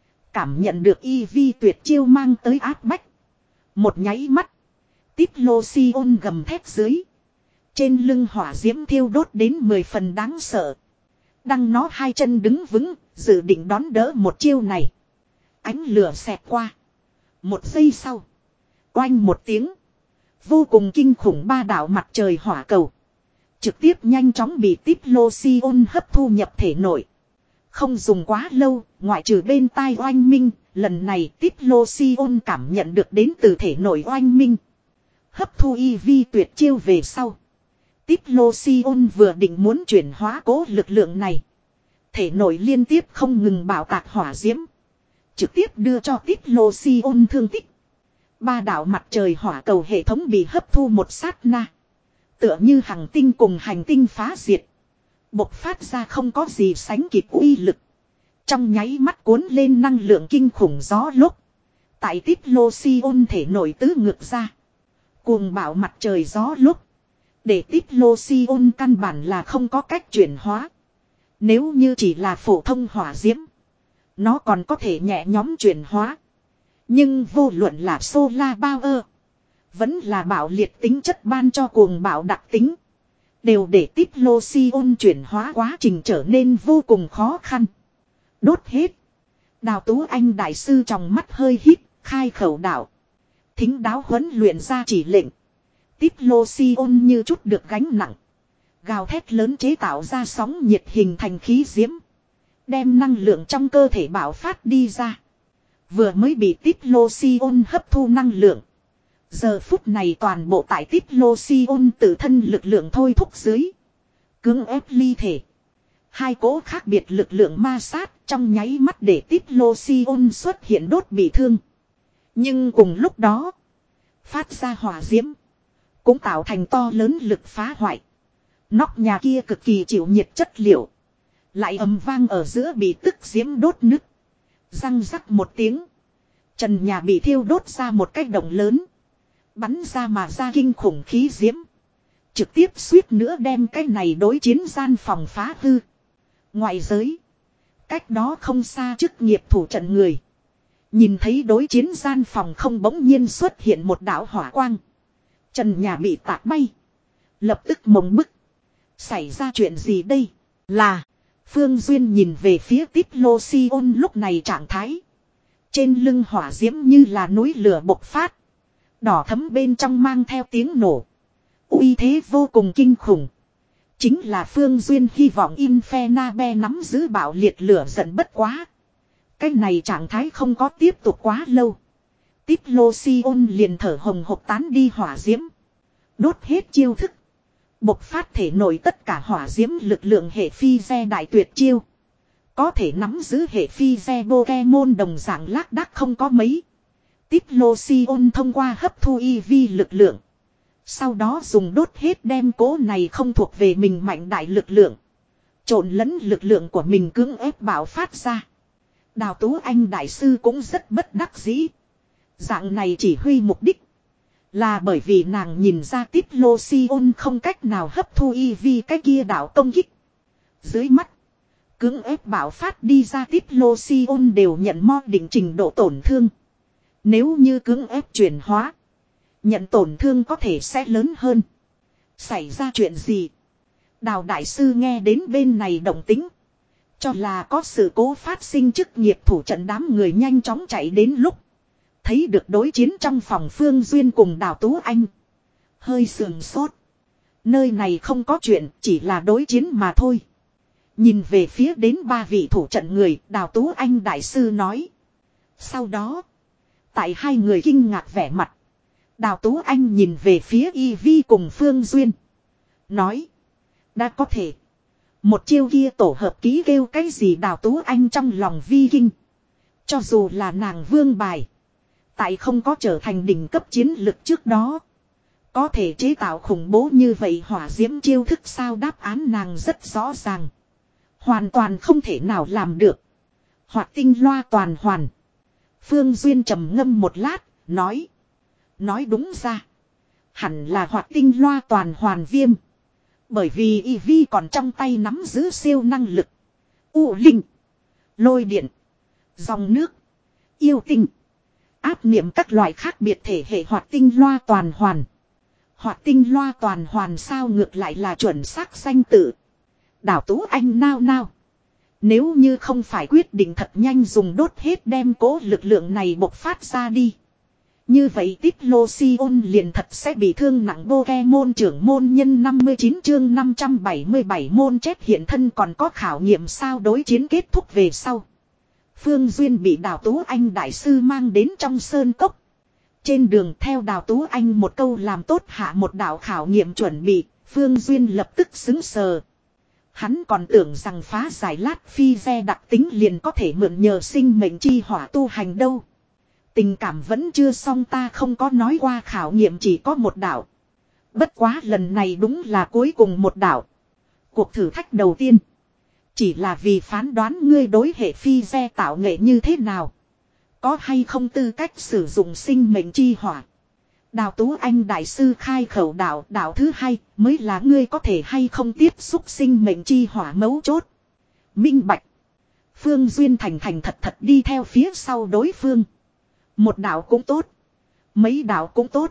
Cảm nhận được Eevee tuyệt chiêu mang tới áp bách. Một nháy mắt. Tiếp lô si ôn gầm thép dưới. Trên lưng hỏa diễm thiêu đốt đến mười phần đáng sợ. Đăng nó hai chân đứng vững, dự định đón đỡ một chiêu này. Ánh lửa xẹt qua. Một giây sau. Oanh một tiếng. Vô cùng kinh khủng ba đạo mặt trời hỏa cầu. Trực tiếp nhanh chóng bị tiếp lô si ôn hấp thu nhập thể nội. Không dùng quá lâu, ngoại trừ bên tai oanh minh, lần này tiếp lô si ôn cảm nhận được đến từ thể nội oanh minh. Hấp thu Eevee tuyệt chiêu về sau. Tiếp lô si ôn vừa định muốn chuyển hóa cố lực lượng này. Thể nội liên tiếp không ngừng bảo tạc hỏa diễm. Trực tiếp đưa cho tiếp lô si ôn thương tích. Ba đạo mặt trời hỏa cầu hệ thống bị hấp thu một sát na. Tựa như hành tinh cùng hành tinh phá diệt. Bộc phát ra không có gì sánh kịp uy lực. Trong nháy mắt cuốn lên năng lượng kinh khủng gió lốc. Tại tiếp lô si ôn thể nổi tứ ngược ra. Cuồng bạo mặt trời gió lốc. Để tiếp lô si ôn căn bản là không có cách chuyển hóa. Nếu như chỉ là phổ thông hỏa diễm. Nó còn có thể nhẹ nhóm chuyển hóa. Nhưng vô luận là solar power. Vẫn là bạo liệt tính chất ban cho cuồng bạo đặc tính. Đều để tiếp lô si ôn chuyển hóa quá trình trở nên vô cùng khó khăn. Đốt hết. Đào Tú Anh đại sư trong mắt hơi hít, khai khẩu đạo. Thính đáo huấn luyện ra chỉ lệnh. Tiếp lô si ôn như chút được gánh nặng. Gào thét lớn chế tạo ra sóng nhiệt hình thành khí diễm. Đem năng lượng trong cơ thể bạo phát đi ra. Vừa mới bị tiếp lô si ôn hấp thu năng lượng. Giờ phút này toàn bộ tại tiếp lô si ôn tự thân lực lượng thôi thúc dưới. Cưỡng ép ly thể. Hai cỗ khác biệt lực lượng ma sát trong nháy mắt để tiếp lô si ôn xuất hiện đốt bị thương. Nhưng cùng lúc đó. Phát ra hỏa diễm. Cũng tạo thành to lớn lực phá hoại. Nóc nhà kia cực kỳ chịu nhiệt chất liệu. Lại ầm vang ở giữa bị tức diễm đốt nứt. Răng rắc một tiếng. Trần nhà bị thiêu đốt ra một cái động lớn. Bắn ra mà ra kinh khủng khí diễm. Trực tiếp suýt nữa đem cái này đối chiến gian phòng phá hư. Ngoại giới. Cách đó không xa chức nghiệp thủ trận người. Nhìn thấy đối chiến gian phòng không bỗng nhiên xuất hiện một đạo hỏa quang. Trần nhà bị tạc bay. Lập tức mộng bức. Xảy ra chuyện gì đây? Là. Phương Duyên nhìn về phía tiếp lô si ôn lúc này trạng thái. Trên lưng hỏa diễm như là núi lửa bộc phát. Đỏ thấm bên trong mang theo tiếng nổ. Uy thế vô cùng kinh khủng. Chính là Phương Duyên hy vọng Infernape nắm giữ bạo liệt lửa giận bất quá. Cái này trạng thái không có tiếp tục quá lâu. Tiếp lô si ôn liền thở hồng hộc tán đi hỏa diễm. Đốt hết chiêu thức. Bộc phát thể nổi tất cả hỏa diễm lực lượng hệ phi xe đại tuyệt chiêu. Có thể nắm giữ hệ phi xe Pokemon đồng dạng lác đác không có mấy. Tiếp lô si ôn thông qua hấp thu Eevee lực lượng. Sau đó dùng đốt hết đem cố này không thuộc về mình mạnh đại lực lượng. Trộn lẫn lực lượng của mình cưỡng ép bạo phát ra. Đào Tú Anh đại sư cũng rất bất đắc dĩ. Dạng này chỉ huy mục đích. Là bởi vì nàng nhìn ra Tiết Lô Si ôn không cách nào hấp thu y vi cái kia đạo công kích. Dưới mắt. Cưỡng ép bạo phát đi ra Tiết Lô Si ôn đều nhận mo định trình độ tổn thương. Nếu như cưỡng ép chuyển hóa. Nhận tổn thương có thể sẽ lớn hơn. Xảy ra chuyện gì? Đào đại sư nghe đến bên này động tính. Cho là có sự cố phát sinh chức nghiệp thủ trận, đám người nhanh chóng chạy đến lúc. Thấy được đối chiến trong phòng Phương Duyên cùng Đào Tú Anh. Hơi sườn sốt. Nơi này không có chuyện, chỉ là đối chiến mà thôi. Nhìn về phía đến ba vị thủ trận người, Đào Tú Anh đại sư nói. Sau đó, tại hai người kinh ngạc vẻ mặt, Đào Tú Anh nhìn về phía Y Vi cùng Phương Duyên. Nói, đã có thể. Một chiêu kia tổ hợp ký kêu cái gì Đào Tú Anh trong lòng vi kinh. Cho dù là nàng vương bài. Tại không có trở thành đỉnh cấp chiến lực trước đó. Có thể chế tạo khủng bố như vậy hỏa diễm chiêu thức sao, đáp án nàng rất rõ ràng. Hoàn toàn không thể nào làm được. Hoạt tinh loa toàn hoàn. Phương Duyên trầm ngâm một lát, nói. Nói đúng ra. Hẳn là hoạt tinh loa toàn hoàn viêm. Bởi vì Y Vi còn trong tay nắm giữ siêu năng lực. U linh. Lôi điện. Dòng nước. Yêu tinh. Áp niệm các loại khác biệt thể hệ hoạt tinh loa toàn hoàn. Hoạt tinh loa toàn hoàn sao ngược lại là chuẩn xác danh tự. Đào Tú Anh nao nao. Nếu như không phải quyết định thật nhanh dùng đốt hết đem cố lực lượng này bộc phát ra đi. Như vậy Tiết Lô Si ôn liền thật sẽ bị thương nặng. Pokemon trưởng môn nhân năm mươi chín chương năm trăm bảy mươi bảy môn chết hiện thân còn có khảo nghiệm sao. Đối chiến kết thúc về sau. Phương Duyên bị Đào Tú Anh đại sư mang đến trong sơn cốc. Trên đường theo Đào Tú Anh một câu làm tốt hạ một đạo khảo nghiệm chuẩn bị, Phương Duyên lập tức xứng sờ. Hắn còn tưởng rằng phá giải lát phi ve đặc tính liền có thể mượn nhờ sinh mệnh chi hỏa tu hành đâu. Tình cảm vẫn chưa xong, ta không có nói qua khảo nghiệm chỉ có một đạo. Bất quá lần này đúng là cuối cùng một đạo. Cuộc thử thách đầu tiên. Chỉ là vì phán đoán ngươi đối hệ phi ve tạo nghệ như thế nào. Có hay không tư cách sử dụng sinh mệnh chi hỏa. Đào Tú Anh đại sư khai khẩu đạo, đạo thứ hai mới là ngươi có thể hay không tiếp xúc sinh mệnh chi hỏa mấu chốt. Minh bạch. Phương Duyên thành thành thật thật đi theo phía sau đối phương. Một đạo cũng tốt. Mấy đạo cũng tốt.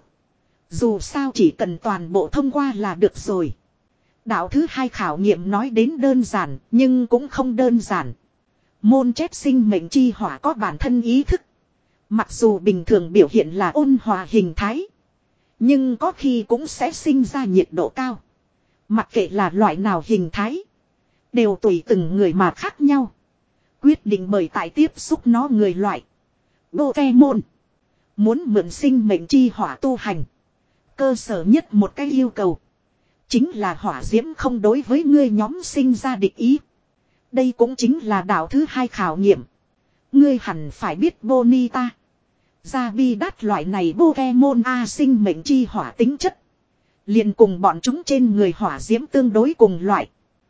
Dù sao chỉ cần toàn bộ thông qua là được rồi. Đạo thứ hai khảo nghiệm nói đến đơn giản, nhưng cũng không đơn giản. Môn chết sinh mệnh chi hỏa có bản thân ý thức. Mặc dù bình thường biểu hiện là ôn hòa hình thái. Nhưng có khi cũng sẽ sinh ra nhiệt độ cao. Mặc kệ là loại nào hình thái. Đều tùy từng người mà khác nhau. Quyết định bởi tại tiếp xúc nó người loại. Pokemon. Muốn mượn sinh mệnh chi hỏa tu hành. Cơ sở nhất một cái yêu cầu. Chính là hỏa diễm không đối với ngươi nhóm sinh ra địch ý. Đây cũng chính là đạo thứ hai khảo nghiệm. Ngươi hẳn phải biết Bonita. Gia bi đát loại này Pokemon A sinh mệnh chi hỏa tính chất. Liền cùng bọn chúng trên người hỏa diễm tương đối cùng loại.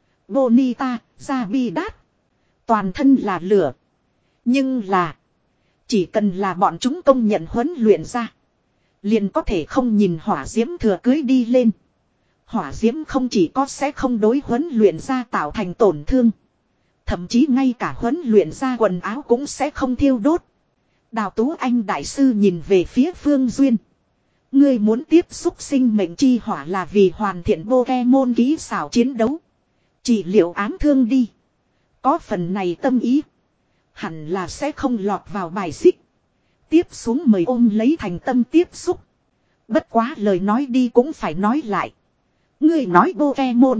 Bonita, Gia bi đát. Toàn thân là lửa. Nhưng là. Chỉ cần là bọn chúng công nhận huấn luyện ra. Liền có thể không nhìn hỏa diễm thừa cưới đi lên. Hỏa diễm không chỉ có sẽ không đối huấn luyện ra tạo thành tổn thương. Thậm chí ngay cả huấn luyện ra quần áo cũng sẽ không thiêu đốt. Đào Tú Anh đại sư nhìn về phía Phương Duyên. Ngươi muốn tiếp xúc sinh mệnh chi hỏa là vì hoàn thiện Pokemon kỹ xảo chiến đấu. Chỉ liệu ám thương đi. Có phần này tâm ý. Hẳn là sẽ không lọt vào bài xích. Tiếp xuống mời ôm lấy thành tâm tiếp xúc. Bất quá lời nói đi cũng phải nói lại. Ngươi nói Pokemon.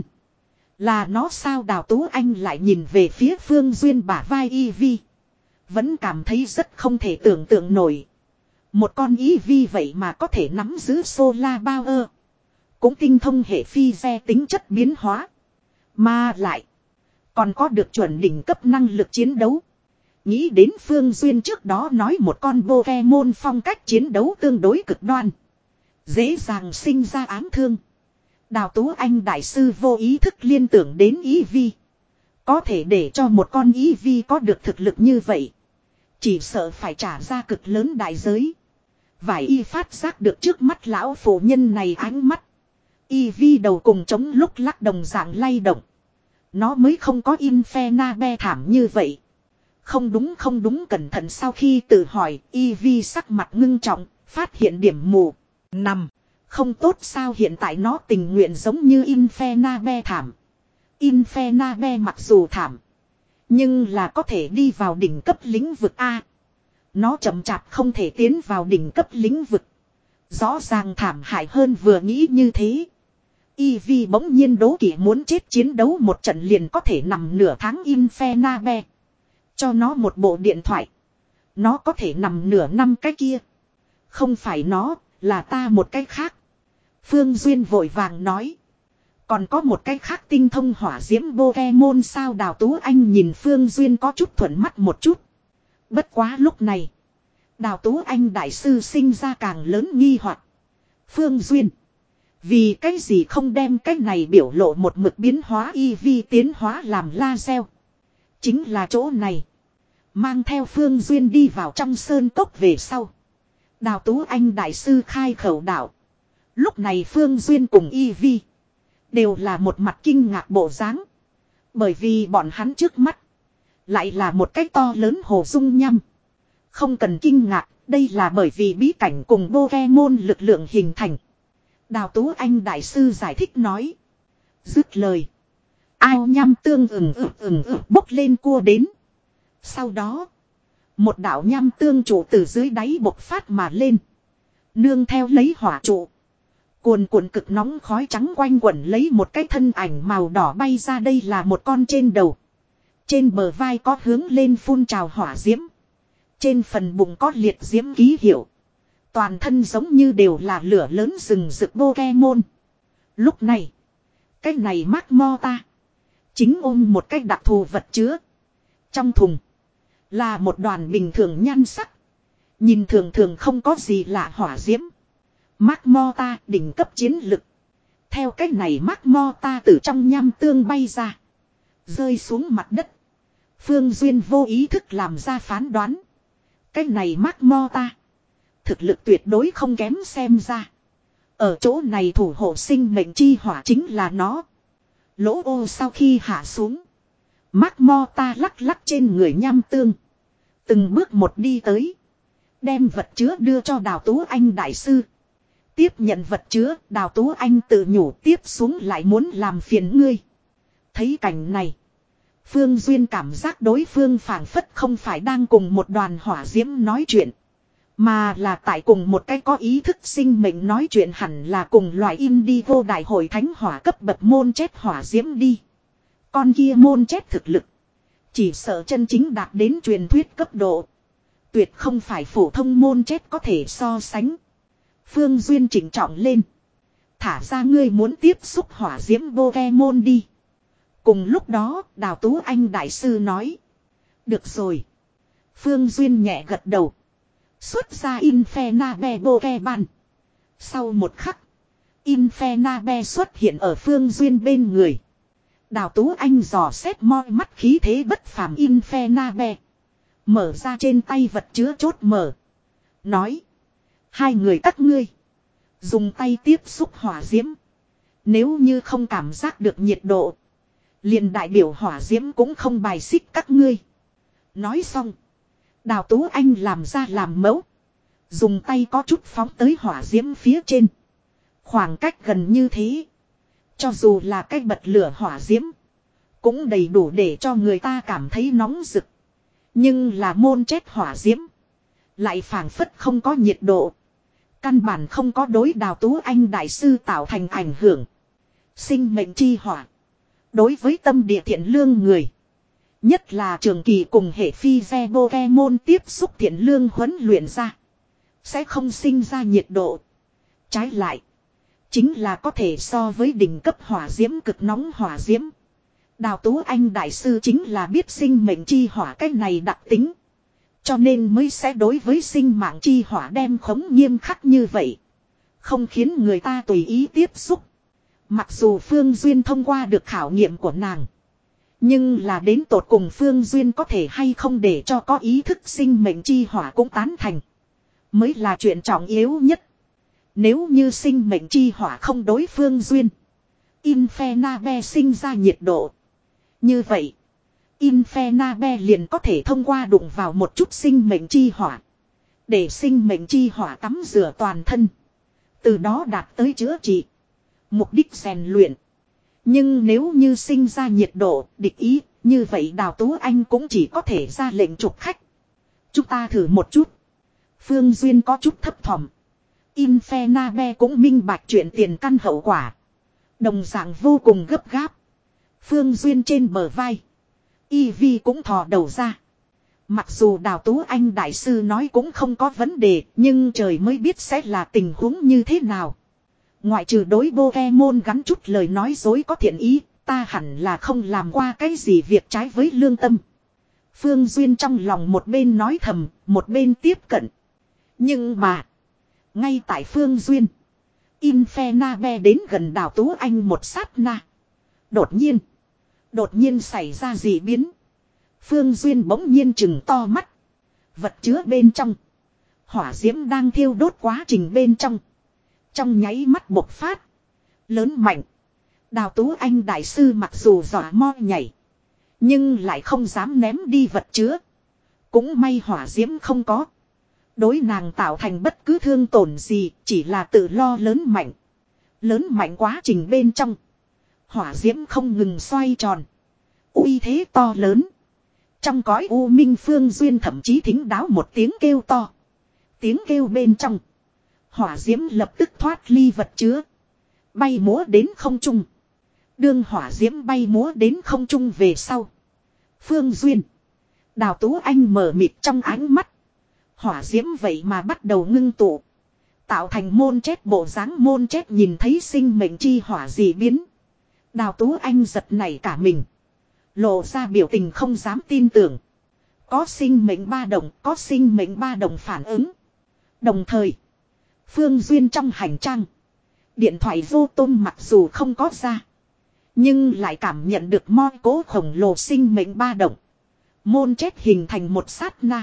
Là nó sao? Đào Tú Anh lại nhìn về phía Phương Duyên bả vai Eevee. Vẫn cảm thấy rất không thể tưởng tượng nổi. Một con Eevee vậy mà có thể nắm giữ Solar Power. Cũng tinh thông hệ phi xe tính chất biến hóa. Mà lại. Còn có được chuẩn đỉnh cấp năng lực chiến đấu. Nghĩ đến Phương Duyên trước đó nói một con Pokemon phong cách chiến đấu tương đối cực đoan. Dễ dàng sinh ra ám thương. Đào Tú Anh đại sư vô ý thức liên tưởng đến Eevee. Có thể để cho một con Eevee có được thực lực như vậy. Chỉ sợ phải trả ra cực lớn đại giới. Vải y phát giác được trước mắt lão phụ nhân này ánh mắt. Eevee đầu cùng chống lúc lắc đồng dạng lay động. Nó mới không có Infernape thảm như vậy. Không đúng không đúng, cẩn thận sau khi tự hỏi, Eevee sắc mặt ngưng trọng, phát hiện điểm mù. Nằm. Không tốt sao, hiện tại nó tình nguyện giống như Infernape thảm. Infernape mặc dù thảm, nhưng là có thể đi vào đỉnh cấp lĩnh vực A. Nó chậm chạp không thể tiến vào đỉnh cấp lĩnh vực. Rõ ràng thảm hại hơn vừa nghĩ như thế. Eevee bỗng nhiên đố kỵ muốn chết, chiến đấu một trận liền có thể nằm nửa tháng Infernape. Cho nó một bộ điện thoại. Nó có thể nằm nửa năm cái kia. Không phải nó, là ta một cái khác. Phương Duyên vội vàng nói. Còn có một cái khác tinh thông hỏa diễm Pokemon sao? Đào Tú Anh nhìn Phương Duyên có chút thuận mắt một chút. Bất quá lúc này, Đào Tú Anh đại sư sinh ra càng lớn nghi hoặc. Phương Duyên, vì cái gì không đem cái này biểu lộ một mực biến hóa Eevee tiến hóa làm laser? Chính là chỗ này. Mang theo Phương Duyên đi vào trong sơn cốc về sau, Đào Tú Anh đại sư khai khẩu đạo. Lúc này Phương Duyên cùng Eevee đều là một mặt kinh ngạc bộ dáng. Bởi vì bọn hắn trước mắt lại là một cái to lớn hồ dung nhăm. Không cần kinh ngạc, đây là bởi vì bí cảnh cùng Pokemon lực lượng hình thành. Đào Tú Anh đại sư giải thích nói. Dứt lời, ao nhăm tương ừng ực ừng ực bốc lên cua đến. Sau đó, một đạo nhăm tương trụ từ dưới đáy bộc phát mà lên. Nương theo lấy hỏa trụ, cuồn cuộn cực nóng khói trắng quanh quẩn lấy một cái thân ảnh màu đỏ bay ra. Đây là một con trên đầu. Trên bờ vai có hướng lên phun trào hỏa diễm. Trên phần bụng có liệt diễm ký hiệu. Toàn thân giống như đều là lửa lớn rừng rực Pokemon. Lúc này, cái này Magmorta chính ôm một cái đặc thù vật chứa. Trong thùng là một đoàn bình thường nhan sắc, nhìn thường thường không có gì lạ hỏa diễm. Magmorta đỉnh cấp chiến lực. Theo cách này Magmorta từ trong nham tương bay ra, rơi xuống mặt đất. Phương Duyên vô ý thức làm ra phán đoán. Cái này Magmorta thực lực tuyệt đối không kém, xem ra ở chỗ này thủ hộ sinh mệnh chi hỏa chính là nó. Lỗ ô sau khi hạ xuống, Magmorta lắc lắc trên người nham tương, từng bước một đi tới, đem vật chứa đưa cho Đào Tú Anh đại sư. Tiếp nhận vật chứa, Đào Tú Anh tự nhủ tiếp xuống lại muốn làm phiền ngươi. Thấy cảnh này, Phương Duyên cảm giác đối phương phảng phất không phải đang cùng một đoàn hỏa diễm nói chuyện, mà là tại cùng một cái có ý thức sinh mệnh nói chuyện, hẳn là cùng loại Indigo đại hội thánh hỏa cấp bậc môn chết hỏa diễm đi. Con kia môn chết thực lực, chỉ sợ chân chính đạt đến truyền thuyết cấp độ. Tuyệt không phải phổ thông môn chết có thể so sánh. Phương Duyên chỉnh trọng lên. Thả ra ngươi muốn tiếp xúc hỏa diễm Pokemon đi. Cùng lúc đó, Đào Tú Anh đại sư nói. Được rồi. Phương Duyên nhẹ gật đầu. Xuất ra Infernape Pokemon. Sau một khắc, Infernape xuất hiện ở Phương Duyên bên người. Đào Tú Anh dò xét moi mắt khí thế bất phàm Infernape. Mở ra trên tay vật chứa chốt mở. Nói. Hai người các ngươi dùng tay tiếp xúc hỏa diễm. Nếu như không cảm giác được nhiệt độ, liền đại biểu hỏa diễm cũng không bài xích các ngươi. Nói xong, Đào Tú Anh làm ra làm mẫu. Dùng tay có chút phóng tới hỏa diễm phía trên. Khoảng cách gần như thế, cho dù là cái bật lửa hỏa diễm, cũng đầy đủ để cho người ta cảm thấy nóng rực. Nhưng là môn chết hỏa diễm, lại phảng phất không có nhiệt độ. Căn bản không có đối Đào Tú Anh đại sư tạo thành ảnh hưởng. Sinh mệnh chi hỏa, đối với tâm địa thiện lương người, nhất là trường kỳ cùng hệ phi ve Pokemon tiếp xúc thiện lương huấn luyện ra, sẽ không sinh ra nhiệt độ. Trái lại, chính là có thể so với đỉnh cấp hỏa diễm cực nóng hỏa diễm. Đào Tú Anh đại sư chính là biết sinh mệnh chi hỏa cái này đặc tính, cho nên mới sẽ đối với sinh mạng chi hỏa đem khống nghiêm khắc như vậy, không khiến người ta tùy ý tiếp xúc. Mặc dù Phương Duyên thông qua được khảo nghiệm của nàng, Nhưng là đến tột cùng Phương Duyên có thể hay không để cho có ý thức sinh mệnh chi hỏa cũng tán thành. Mới là chuyện trọng yếu nhất. Nếu như sinh mệnh chi hỏa không đối Phương Duyên. Infernabe sinh ra nhiệt độ. Như vậy. Infernabe liền có thể thông qua đụng vào một chút sinh mệnh chi hỏa. Để sinh mệnh chi hỏa tắm rửa toàn thân. Từ đó đạt tới chữa trị. Mục đích rèn luyện. Nhưng nếu như sinh ra nhiệt độ, địch ý, như vậy Đào Tú Anh cũng chỉ có thể ra lệnh trục khách. Chúng ta thử một chút. Phương Duyên có chút thấp thỏm. Infernabe cũng minh bạch chuyện tiền căn hậu quả. Đồng dạng vô cùng gấp gáp. Phương Duyên trên bờ vai. Y Vi cũng thò đầu ra. Mặc dù Đào Tú Anh đại sư nói cũng không có vấn đề, nhưng trời mới biết sẽ là tình huống như thế nào. Ngoại trừ đối Pokemon gắn chút lời nói dối có thiện ý, ta hẳn là không làm qua cái gì việc trái với lương tâm. Phương Duyên trong lòng một bên nói thầm, một bên tiếp cận. Nhưng mà, ngay tại Phương Duyên, Infernabe đến gần Đào Tú Anh một sát na. Đột nhiên, đột nhiên xảy ra dị biến. Phương Duyên bỗng nhiên chừng to mắt. Vật chứa bên trong. Hỏa diễm đang thiêu đốt quá trình bên trong. Trong nháy mắt bộc phát. Lớn mạnh. Đào Tú Anh đại sư mặc dù dọa mo nhảy. Nhưng lại không dám ném đi vật chứa. Cũng may hỏa diễm không có. Đối nàng tạo thành bất cứ thương tổn gì. Chỉ là tự lo lớn mạnh. Lớn mạnh quá trình bên trong. Hỏa diễm không ngừng xoay tròn. Uy thế to lớn. Trong cõi u minh Phương Duyên thậm chí thính đáo một tiếng kêu to. Tiếng kêu bên trong. Hỏa diễm lập tức thoát ly vật chứa. Bay múa đến không trung. Đương hỏa diễm bay múa đến không trung về sau. Phương Duyên. Đào Tú Anh mở mịt trong ánh mắt. Hỏa diễm vậy mà bắt đầu ngưng tụ. Tạo thành môn chết bộ dáng môn chết nhìn thấy sinh mệnh chi hỏa dị biến. Đào Tú Anh giật nảy cả mình. Lộ ra biểu tình không dám tin tưởng. Có sinh mệnh ba động, có sinh mệnh ba động phản ứng. Đồng thời, Phương Duyên trong hành trang. Điện thoại vô tôm mặc dù không có ra. Nhưng lại cảm nhận được mo cố khổng lồ sinh mệnh ba động. Môn chết hình thành một sát na.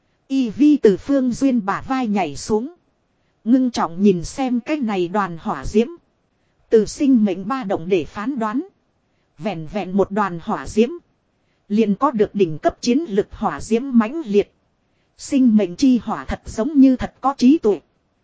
Y Vi từ Phương Duyên bả vai nhảy xuống. Ngưng trọng nhìn xem cái này đoàn hỏa diễm. Từ sinh mệnh ba động để phán đoán. Vẹn vẹn một đoàn hỏa diễm. Liền có được đỉnh cấp chiến lực hỏa diễm mãnh liệt. Sinh mệnh chi hỏa thật giống như thật có trí tuệ.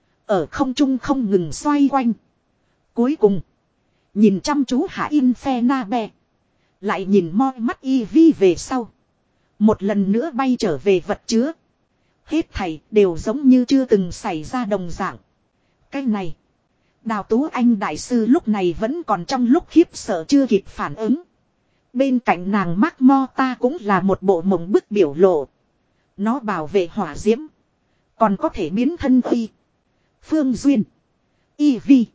Ở không trung không ngừng xoay quanh. Cuối cùng. Nhìn chăm chú hạ Infernabe. Lại nhìn moi mắt Y Vi về sau. Một lần nữa bay trở về vật chứa. Hết thảy đều giống như chưa từng xảy ra đồng dạng. Cái này. Đào Tú Anh đại sư lúc này vẫn còn trong lúc khiếp sợ chưa kịp phản ứng. Bên cạnh nàng Mark Mota cũng là một bộ mộng bức biểu lộ. Nó bảo vệ hỏa diễm. Còn có thể biến thân uy. Phương Duyên. Y Vi.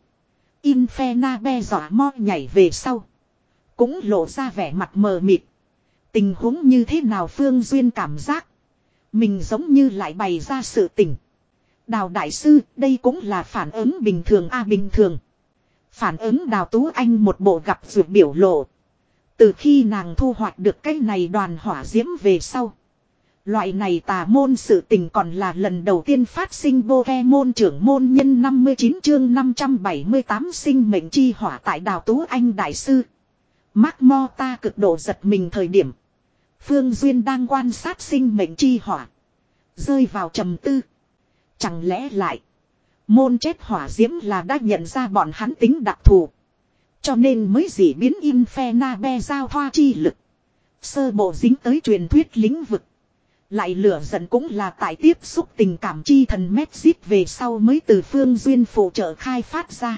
Infernabe dọa mo nhảy về sau. Cũng lộ ra vẻ mặt mờ mịt. Tình huống như thế nào Phương Duyên cảm giác. Mình giống như lại bày ra sự tình. Đào đại sư, đây cũng là phản ứng bình thường a à, bình thường. Phản ứng Đào Tú Anh một bộ gặp vượt biểu lộ. Từ khi nàng thu hoạch được cái này đoàn hỏa diễm về sau. Loại này tà môn sự tình còn là lần đầu tiên phát sinh Pokemon trưởng môn nhân năm mươi chín chương năm trăm bảy mươi tám sinh mệnh chi hỏa tại Đào Tú Anh đại sư. Mark Mota cực độ giật mình thời điểm. Phương Duyên đang quan sát sinh mệnh chi hỏa. Rơi vào trầm tư. Chẳng lẽ lại. Môn chết hỏa diễm là đã nhận ra bọn hắn tính đặc thù. Cho nên mới dị biến Infernabe giao thoa chi lực. Sơ bộ dính tới truyền thuyết lĩnh vực. Lại lửa giận cũng là tại tiếp xúc tình cảm chi thần Mexit về sau mới từ Phương Duyên phụ trợ khai phát ra.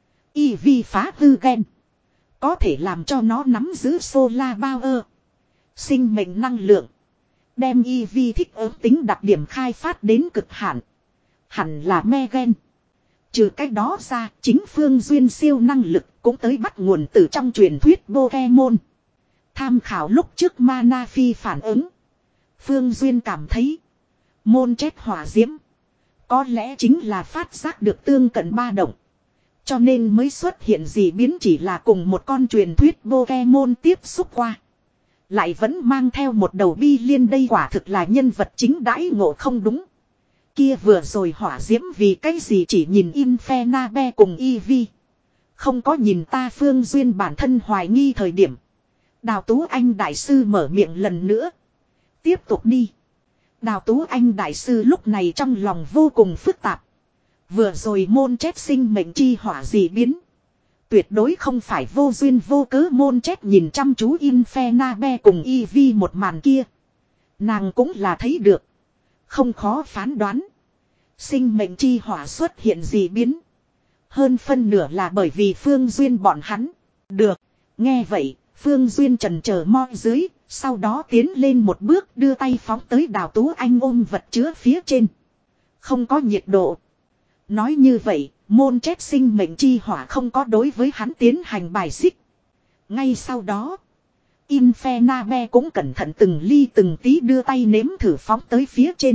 Y Vi phá hư gen. Có thể làm cho nó nắm giữ Solar Power. Sinh mệnh năng lượng. Đem Y Vi thích ứng tính đặc điểm khai phát đến cực hạn. Hẳn là me gen. Trừ cách đó ra, chính Phương Duyên siêu năng lực cũng tới bắt nguồn từ trong truyền thuyết Pokemon. Tham khảo lúc trước Mana Phi phản ứng. Phương Duyên cảm thấy. Môn chết hỏa diễm. Có lẽ chính là phát giác được tương cận ba động. Cho nên mới xuất hiện dị biến chỉ là cùng một con truyền thuyết Pokemon tiếp xúc qua. Lại vẫn mang theo một đầu bi liên, đây quả thực là nhân vật chính đãi ngộ không đúng. Kia vừa rồi hỏa diễm vì cái gì chỉ nhìn Infernabe cùng Eevee. Không có nhìn ta Phương Duyên bản thân hoài nghi thời điểm. Đào Tú Anh đại sư mở miệng lần nữa. Tiếp tục đi. Đào Tú Anh đại sư lúc này trong lòng vô cùng phức tạp. Vừa rồi môn chết sinh mệnh chi hỏa gì biến. Tuyệt đối không phải vô duyên vô cớ môn chết nhìn chăm chú Infernabe cùng Eevee một màn kia. Nàng cũng là thấy được. Không khó phán đoán. Sinh mệnh chi hỏa xuất hiện gì biến. Hơn phân nửa là bởi vì Phương Duyên bọn hắn. Được. Nghe vậy, Phương Duyên trần chờ mo dưới. Sau đó tiến lên một bước đưa tay phóng tới Đào Tú Anh ôm vật chứa phía trên. Không có nhiệt độ. Nói như vậy, môn chết sinh mệnh chi hỏa không có đối với hắn tiến hành bài xích. Ngay sau đó, Infernabe cũng cẩn thận từng ly từng tí đưa tay nếm thử phóng tới phía trên.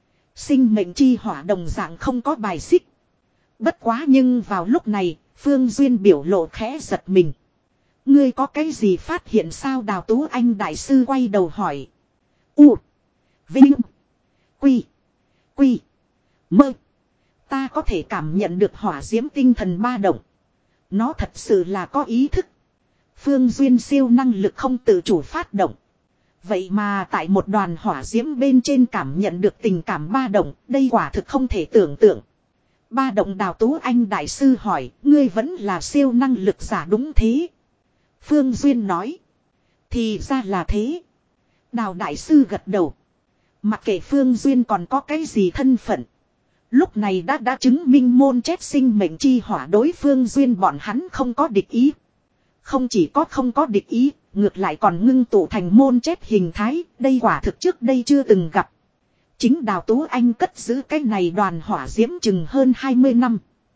Sinh mệnh chi hỏa đồng dạng không có bài xích. Bất quá nhưng vào lúc này, Phương Duyên biểu lộ khẽ giật mình. Ngươi có cái gì phát hiện sao? Đào Tú Anh đại sư quay đầu hỏi. U. Vinh. Quy. Quy. Mơ. Ta có thể cảm nhận được hỏa diễm tinh thần ba động. Nó thật sự là có ý thức. Phương Duyên siêu năng lực không tự chủ phát động. Vậy mà tại một đoàn hỏa diễm bên trên cảm nhận được tình cảm ba động, đây quả thực không thể tưởng tượng. Ba động Đào Tú Anh đại sư hỏi, ngươi vẫn là siêu năng lực giả đúng thế? Phương Duyên nói. Thì ra là thế. Đào đại sư gật đầu. Mặc kệ Phương Duyên còn có cái gì thân phận. Lúc này đã đã chứng minh môn chết sinh mệnh chi hỏa đối Phương Duyên bọn hắn không có địch ý. Không chỉ có không có địch ý, ngược lại còn ngưng tụ thành môn chết hình thái, đây quả thực trước đây chưa từng gặp. Chính Đào Tú Anh cất giữ cái này đoàn hỏa diễm chừng hơn hai mươi năm.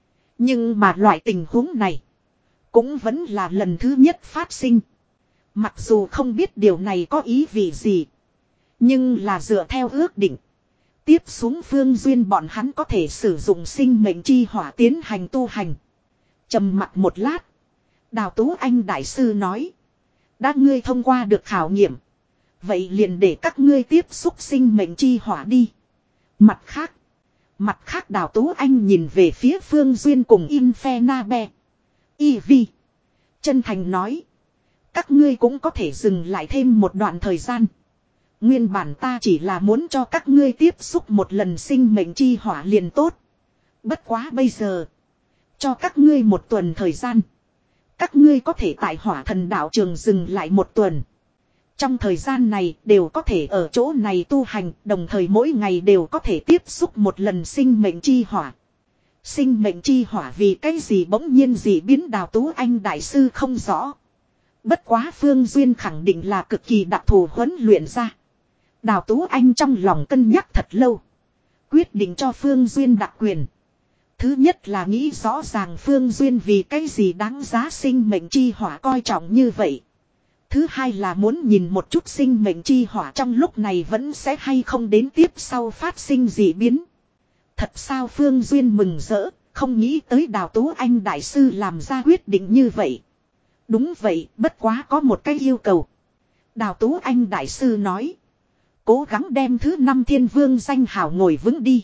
Nhưng mà loại tình huống này cũng vẫn là lần thứ nhất phát sinh. Mặc dù không biết điều này có ý vị gì, nhưng là dựa theo ước định. Tiếp xuống Phương Duyên bọn hắn có thể sử dụng sinh mệnh chi hỏa tiến hành tu hành. Trầm mặc một lát, Đào Tú Anh đại sư nói. Đã ngươi thông qua được khảo nghiệm, vậy liền để các ngươi tiếp xúc sinh mệnh chi hỏa đi. Mặt khác, mặt khác Đào Tú Anh nhìn về phía Phương Duyên cùng Infernabe, Eevee. Chân thành nói. Các ngươi cũng có thể dừng lại thêm một đoạn thời gian. Nguyên bản ta chỉ là muốn cho các ngươi tiếp xúc một lần sinh mệnh chi hỏa liền tốt. Bất quá bây giờ, cho các ngươi một tuần thời gian. Các ngươi có thể tại Hỏa Thần Đạo Trường dừng lại một tuần. Trong thời gian này đều có thể ở chỗ này tu hành, đồng thời mỗi ngày đều có thể tiếp xúc một lần sinh mệnh chi hỏa. Sinh mệnh chi hỏa vì cái gì bỗng nhiên gì biến Đào Tú Anh đại sư không rõ. Bất quá Phương Duyên khẳng định là cực kỳ đặc thù huấn luyện ra. Đào Tú Anh trong lòng cân nhắc thật lâu. Quyết định cho Phương Duyên đặc quyền. Thứ nhất là nghĩ rõ ràng Phương Duyên vì cái gì đáng giá sinh mệnh chi hỏa coi trọng như vậy. Thứ hai là muốn nhìn một chút sinh mệnh chi hỏa trong lúc này vẫn sẽ hay không đến tiếp sau phát sinh dị biến. Thật sao Phương Duyên mừng rỡ, không nghĩ tới Đào Tú Anh đại sư làm ra quyết định như vậy. Đúng vậy, bất quá có một cái yêu cầu. Đào Tú Anh đại sư nói. Cố gắng đem thứ năm thiên vương danh hào ngồi vững đi.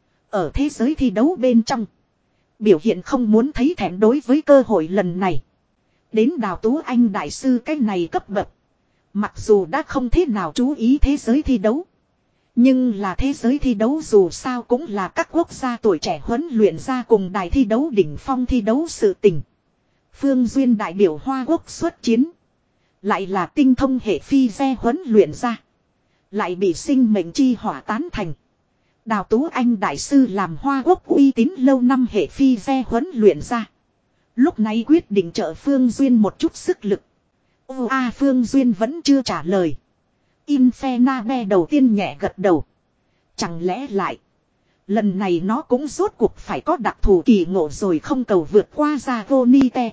Ở thế giới thi đấu bên trong, biểu hiện không muốn thấy thẹn đối với cơ hội lần này. Đến Đào Tú Anh đại sư cái này cấp bậc. Mặc dù đã không thế nào chú ý thế giới thi đấu, nhưng là thế giới thi đấu dù sao cũng là các quốc gia tuổi trẻ huấn luyện ra cùng đài thi đấu đỉnh phong thi đấu sự tình. Phương Duyên đại biểu Hoa Quốc xuất chiến, lại là tinh thông hệ phi xe huấn luyện ra, lại bị sinh mệnh chi hỏa tán thành. Đào Tú Anh đại sư làm Hoa Quốc uy tín lâu năm hệ phi xe huấn luyện ra. Lúc này quyết định trợ Phương Duyên một chút sức lực. Ô a Phương Duyên vẫn chưa trả lời. Infernabe đầu tiên nhẹ gật đầu. Chẳng lẽ lại, lần này nó cũng rốt cuộc phải có đặc thù kỳ ngộ rồi không cầu vượt qua ra vô ni te.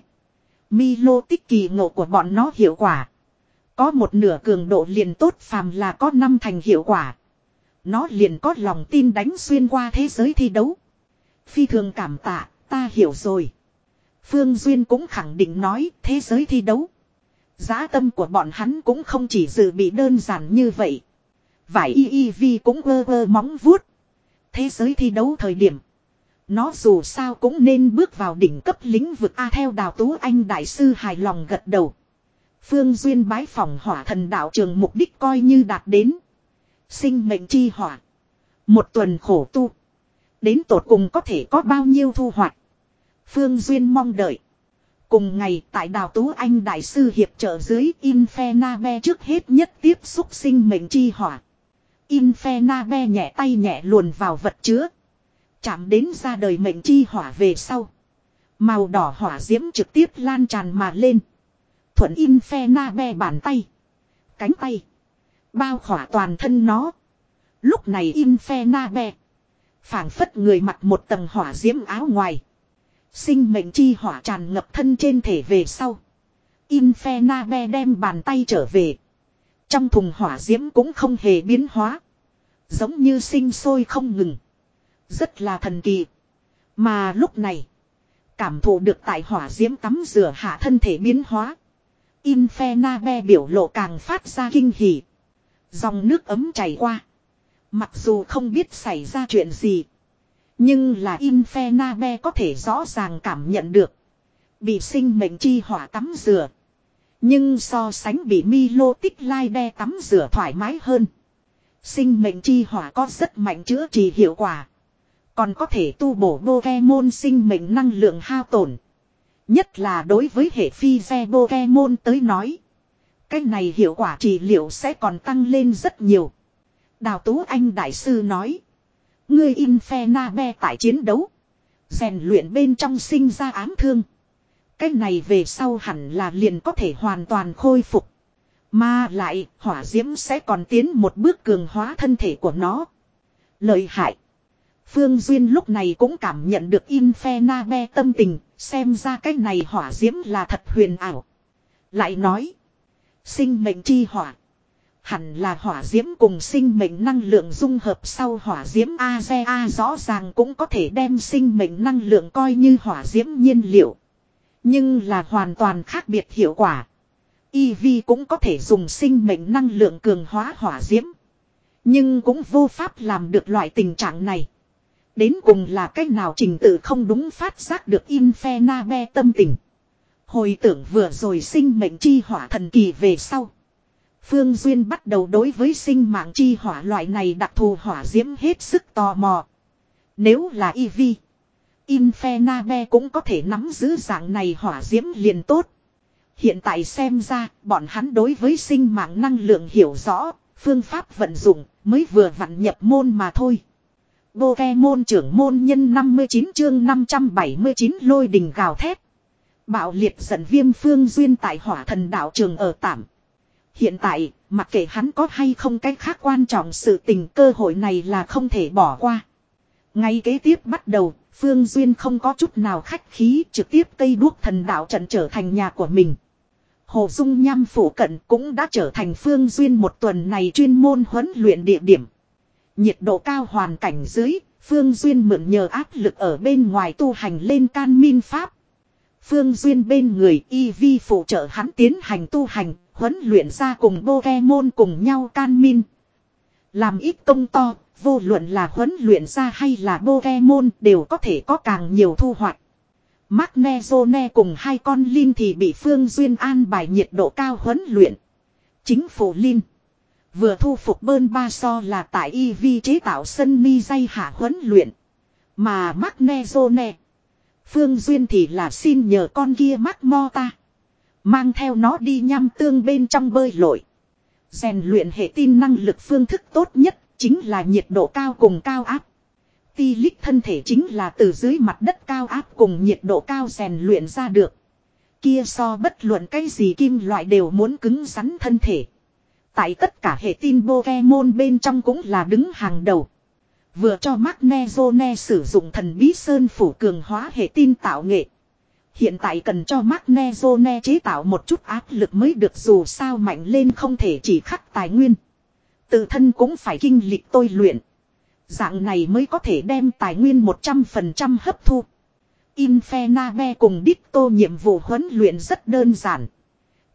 Milo tích kỳ ngộ của bọn nó hiệu quả. Có một nửa cường độ liền tốt phàm là có năm thành hiệu quả. Nó liền có lòng tin đánh xuyên qua thế giới thi đấu. Phi thường cảm tạ, ta hiểu rồi. Phương Duyên cũng khẳng định nói thế giới thi đấu. Dã tâm của bọn hắn cũng không chỉ dự bị đơn giản như vậy. Vải y y vi cũng quơ quơ móng vuốt. Thế giới thi đấu thời điểm. Nó dù sao cũng nên bước vào đỉnh cấp lĩnh vực A theo Đào Tú Anh đại sư hài lòng gật đầu. Phương Duyên bái phỏng hỏa thần đạo trường mục đích coi như đạt đến. Sinh mệnh chi hỏa. Một tuần khổ tu. Đến tột cùng có thể có bao nhiêu thu hoạch. Phương Duyên mong đợi. Cùng ngày tại Đào Tú Anh đại sư hiệp trợ dưới Infernabe trước hết nhất tiếp xúc sinh mệnh chi hỏa. Infernabe nhẹ tay nhẹ luồn vào vật chứa. Chạm đến ra đời mệnh chi hỏa về sau. Màu đỏ hỏa diễm trực tiếp lan tràn mà lên. Thuận Infernabe bàn tay. Cánh tay. Bao khỏa toàn thân nó. Lúc này Infernabe. Phảng phất người mặc một tầng hỏa diễm áo ngoài. Sinh mệnh chi hỏa tràn ngập thân trên thể về sau. Infernabe đem bàn tay trở về. Trong thùng hỏa diễm cũng không hề biến hóa. Giống như sinh sôi không ngừng. Rất là thần kỳ. Mà lúc này. Cảm thụ được tại hỏa diễm tắm rửa hạ thân thể biến hóa. Infernabe biểu lộ càng phát ra kinh hỉ. Dòng nước ấm chảy qua. Mặc dù không biết xảy ra chuyện gì. Nhưng là Infernabe có thể rõ ràng cảm nhận được. Bị sinh mệnh chi hỏa tắm rửa. Nhưng so sánh bị Milo Tích Lai đe tắm rửa thoải mái hơn. Sinh mệnh chi hỏa có rất mạnh chữa trị hiệu quả. Còn có thể tu bổ Pokemon sinh mệnh năng lượng hao tổn. Nhất là đối với hệ phi xe Pokemon tới nói. Cái này hiệu quả trị liệu sẽ còn tăng lên rất nhiều. Đào Tú Anh đại sư nói. Ngươi Infernabe tại chiến đấu. Rèn luyện bên trong sinh ra ám thương. Cái này về sau hẳn là liền có thể hoàn toàn khôi phục. Mà lại hỏa diễm sẽ còn tiến một bước cường hóa thân thể của nó. Lợi hại. Phương Duyên lúc này cũng cảm nhận được Infernabe tâm tình. Xem ra cái này hỏa diễm là thật huyền ảo. Lại nói. Sinh mệnh chi hỏa. Hẳn là hỏa diễm cùng sinh mệnh năng lượng dung hợp sau hỏa diễm a e a rõ ràng cũng có thể đem sinh mệnh năng lượng coi như hỏa diễm nhiên liệu. Nhưng là hoàn toàn khác biệt hiệu quả. e vê cũng có thể dùng sinh mệnh năng lượng cường hóa hỏa diễm. Nhưng cũng vô pháp làm được loại tình trạng này. Đến cùng là cách nào trình tự không đúng phát giác được Infernabe tâm tình. Hồi tưởng vừa rồi sinh mệnh chi hỏa thần kỳ về sau. Phương Duyên bắt đầu đối với sinh mạng chi hỏa loại này đặc thù hỏa diễm hết sức tò mò. Nếu là e vê, Infernabe cũng có thể nắm giữ dạng này hỏa diễm liền tốt. Hiện tại xem ra, bọn hắn đối với sinh mạng năng lượng hiểu rõ, phương pháp vận dụng mới vừa vặn nhập môn mà thôi. Pokemon trưởng môn nhân năm mươi chín chương năm trăm bảy mươi chín lôi đình gào thét. Bạo liệt giận viêm Phương Duyên tại hỏa thần đạo trường ở tạm. Hiện tại, mặc kệ hắn có hay không cái khác quan trọng sự tình, cơ hội này là không thể bỏ qua. Ngay kế tiếp bắt đầu, Phương Duyên không có chút nào khách khí, trực tiếp cây đuốc thần đạo trận trở thành nhà của mình. Hồ Dung Nham phủ cận cũng đã trở thành Phương Duyên một tuần này chuyên môn huấn luyện địa điểm. Nhiệt độ cao hoàn cảnh dưới, Phương Duyên mượn nhờ áp lực ở bên ngoài tu hành lên can min pháp. Phương Duyên bên người y vi phụ trợ hắn tiến hành tu hành, huấn luyện ra cùng Pokemon cùng nhau can min. Làm ít công to, vô luận là huấn luyện ra hay là Pokemon đều có thể có càng nhiều thu hoạch. Magnezone cùng hai con Lin thì bị Phương Duyên an bài nhiệt độ cao huấn luyện. Chính phủ Lin vừa thu phục bơn ba so là tại e vê chế tạo sân mi dây hạ huấn luyện. Mà Magnezone, Phương Duyên thì là xin nhờ con kia Magmorta mang theo nó đi nham tương bên trong bơi lội. Rèn luyện hệ tin năng lực phương thức tốt nhất chính là nhiệt độ cao cùng cao áp. Ti lích thân thể chính là từ dưới mặt đất cao áp cùng nhiệt độ cao rèn luyện ra được. Kia so bất luận cái gì kim loại đều muốn cứng rắn thân thể. Tại tất cả hệ tin Pokemon bên trong cũng là đứng hàng đầu. Vừa cho Magnezone sử dụng thần bí sơn phủ cường hóa hệ tin tạo nghệ. Hiện tại cần cho Magnezone chế tạo một chút áp lực mới được, dù sao mạnh lên không thể chỉ khắc tài nguyên. Tự thân cũng phải kinh lịch tôi luyện. Dạng này mới có thể đem tài nguyên một trăm phần trăm hấp thu. Infernabe cùng Ditto nhiệm vụ huấn luyện rất đơn giản.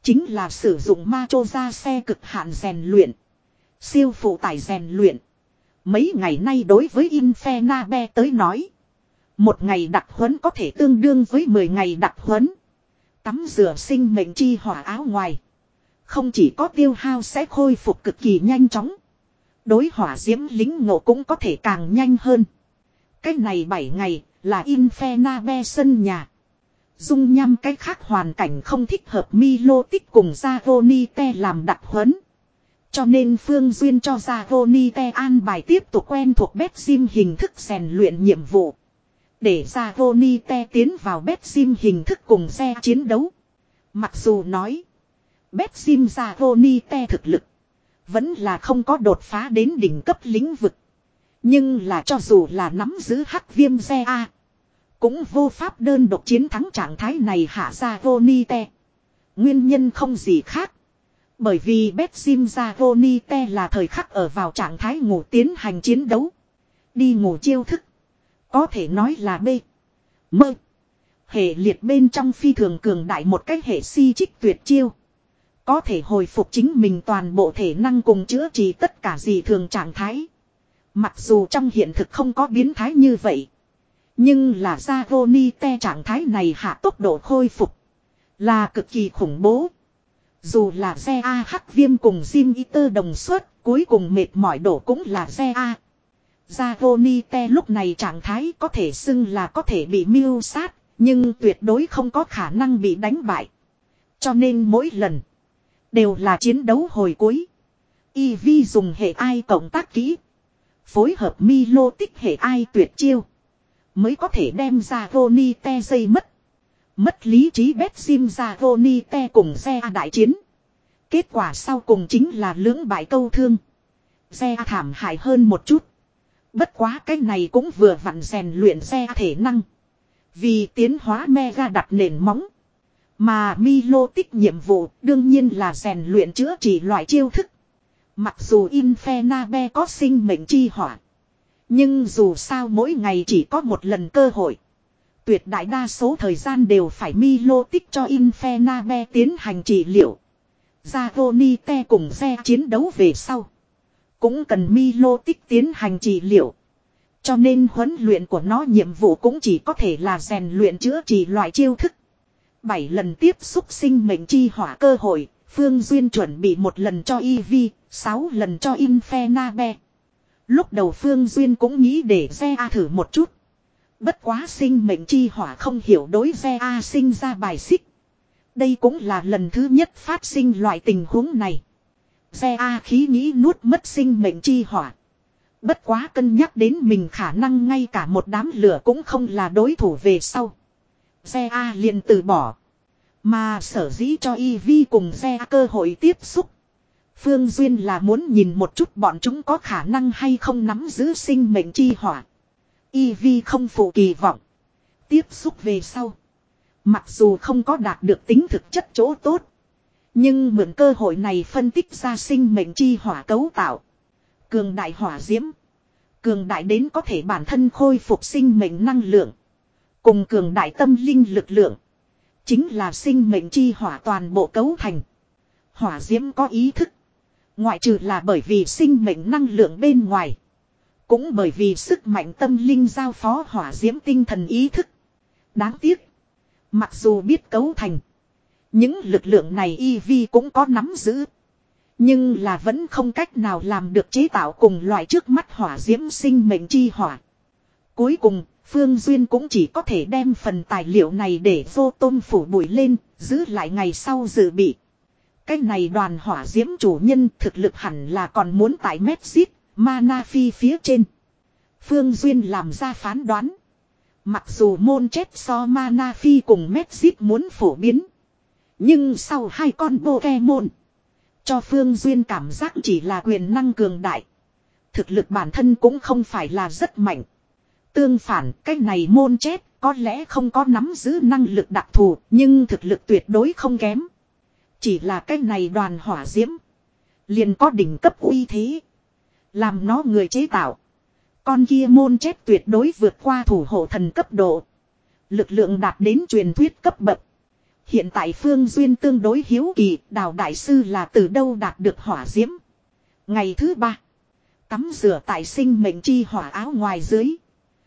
Chính là sử dụng ma chô ra xe cực hạn rèn luyện. Siêu phụ tải rèn luyện. Mấy ngày nay đối với Infernabe tới nói. Một ngày đặc huấn có thể tương đương với mười ngày đặc huấn. Tắm rửa sinh mệnh chi hỏa áo ngoài. Không chỉ có tiêu hao sẽ khôi phục cực kỳ nhanh chóng. Đối hỏa diễm lính ngộ cũng có thể càng nhanh hơn. Cái này bảy ngày là Infernabe sân nhà. Dung nhăm cách khác hoàn cảnh không thích hợp Milotic cùng Zagonite làm đặc huấn. Cho nên Phương Duyên cho Zagonite an bài tiếp tục quen thuộc Betsim hình thức rèn luyện nhiệm vụ. Để Zagonite tiến vào Betsim hình thức cùng xe chiến đấu. Mặc dù nói Betsim Zagonite thực lực vẫn là không có đột phá đến đỉnh cấp lĩnh vực. Nhưng là cho dù là nắm giữ hắc viêm xe A, cũng vô pháp đơn độc chiến thắng trạng thái này hạ Zagonite. Nguyên nhân không gì khác. Bởi vì Betsim Zagonite là thời khắc ở vào trạng thái ngủ tiến hành chiến đấu. Đi ngủ chiêu thức. Có thể nói là B. Mơ. Hệ liệt bên trong phi thường cường đại một cách hệ si trích tuyệt chiêu. Có thể hồi phục chính mình toàn bộ thể năng cùng chữa trị tất cả gì thường trạng thái. Mặc dù trong hiện thực không có biến thái như vậy. Nhưng là Zagonite trạng thái này hạ tốc độ khôi phục. Là cực kỳ khủng bố. Dù là xe A hắc viêm cùng Jim Eater đồng suất. Cuối cùng mệt mỏi đổ cũng là xe A. Zagonite lúc này trạng thái có thể xưng là có thể bị mưu sát. Nhưng tuyệt đối không có khả năng bị đánh bại. Cho nên mỗi lần đều là chiến đấu hồi cuối. Eevee dùng hệ ai cộng tác kỹ. Phối hợp Milotic hệ ai tuyệt chiêu. Mới có thể đem Zagonite dây mất. Mất lý trí Betsim Zagonite cùng xe đại chiến. Kết quả sau cùng chính là lưỡng bại câu thương. Xe thảm hại hơn một chút. Bất quá cái này cũng vừa vặn rèn luyện xe thể năng. Vì tiến hóa mega đặt nền móng. Mà Milotic nhiệm vụ đương nhiên là rèn luyện chữa trị loại chiêu thức. Mặc dù Infernabe có sinh mệnh chi hỏa. Nhưng dù sao mỗi ngày chỉ có một lần cơ hội. Tuyệt đại đa số thời gian đều phải Milotic cho Infernabe tiến hành trị liệu. Zagonite cùng xe chiến đấu về sau. Cũng cần Milotic tiến hành trị liệu. Cho nên huấn luyện của nó nhiệm vụ cũng chỉ có thể là rèn luyện chữa trị loại chiêu thức. bảy lần tiếp xúc sinh mệnh chi hỏa cơ hội, Phương Duyên chuẩn bị một lần cho Eevee, sáu lần cho Infernabe. Lúc đầu Phương Duyên cũng nghĩ để Zea thử một chút. Bất quá sinh mệnh chi hỏa không hiểu đối Zea sinh ra bài xích. Đây cũng là lần thứ nhất phát sinh loại tình huống này. Zea khí nghĩ nuốt mất sinh mệnh chi hỏa. Bất quá cân nhắc đến mình khả năng ngay cả một đám lửa cũng không là đối thủ về sau. Zea liền từ bỏ. Mà sở dĩ cho Eevee cùng Zea cơ hội tiếp xúc. Phương Duyên là muốn nhìn một chút bọn chúng có khả năng hay không nắm giữ sinh mệnh chi hỏa. Eevee không phụ kỳ vọng. Tiếp xúc về sau. Mặc dù không có đạt được tính thực chất chỗ tốt. Nhưng mượn cơ hội này phân tích ra sinh mệnh chi hỏa cấu tạo. Cường đại hỏa diễm. Cường đại đến có thể bản thân khôi phục sinh mệnh năng lượng. Cùng cường đại tâm linh lực lượng. Chính là sinh mệnh chi hỏa toàn bộ cấu thành. Hỏa diễm có ý thức. Ngoại trừ là bởi vì sinh mệnh năng lượng bên ngoài. Cũng bởi vì sức mạnh tâm linh giao phó hỏa diễm tinh thần ý thức. Đáng tiếc. Mặc dù biết cấu thành. Những lực lượng này Eevee cũng có nắm giữ. Nhưng là vẫn không cách nào làm được chế tạo cùng loại trước mắt hỏa diễm sinh mệnh chi hỏa. Cuối cùng, Phương Duyên cũng chỉ có thể đem phần tài liệu này để vô tôm phủ bụi lên, giữ lại ngày sau dự bị. Cái này đoàn hỏa diễm chủ nhân thực lực hẳn là còn muốn tại Medjit, Manafi phía trên. Phương Duyên làm ra phán đoán. Mặc dù môn chết so Manafi cùng Medjit muốn phổ biến. Nhưng sau hai con Pokemon. Cho Phương Duyên cảm giác chỉ là quyền năng cường đại. Thực lực bản thân cũng không phải là rất mạnh. Tương phản, cái này môn chết có lẽ không có nắm giữ năng lực đặc thù, nhưng thực lực tuyệt đối không kém. Chỉ là cái này đoàn hỏa diễm. Liền có đỉnh cấp uy thế. Làm nó người chế tạo. Con kia môn chết tuyệt đối vượt qua thủ hộ thần cấp độ. Lực lượng đạt đến truyền thuyết cấp bậc. Hiện tại Phương Duyên tương đối hiếu kỳ, Đào đại sư là từ đâu đạt được hỏa diễm. Ngày thứ ba, tắm rửa tại sinh mệnh chi hỏa áo ngoài dưới.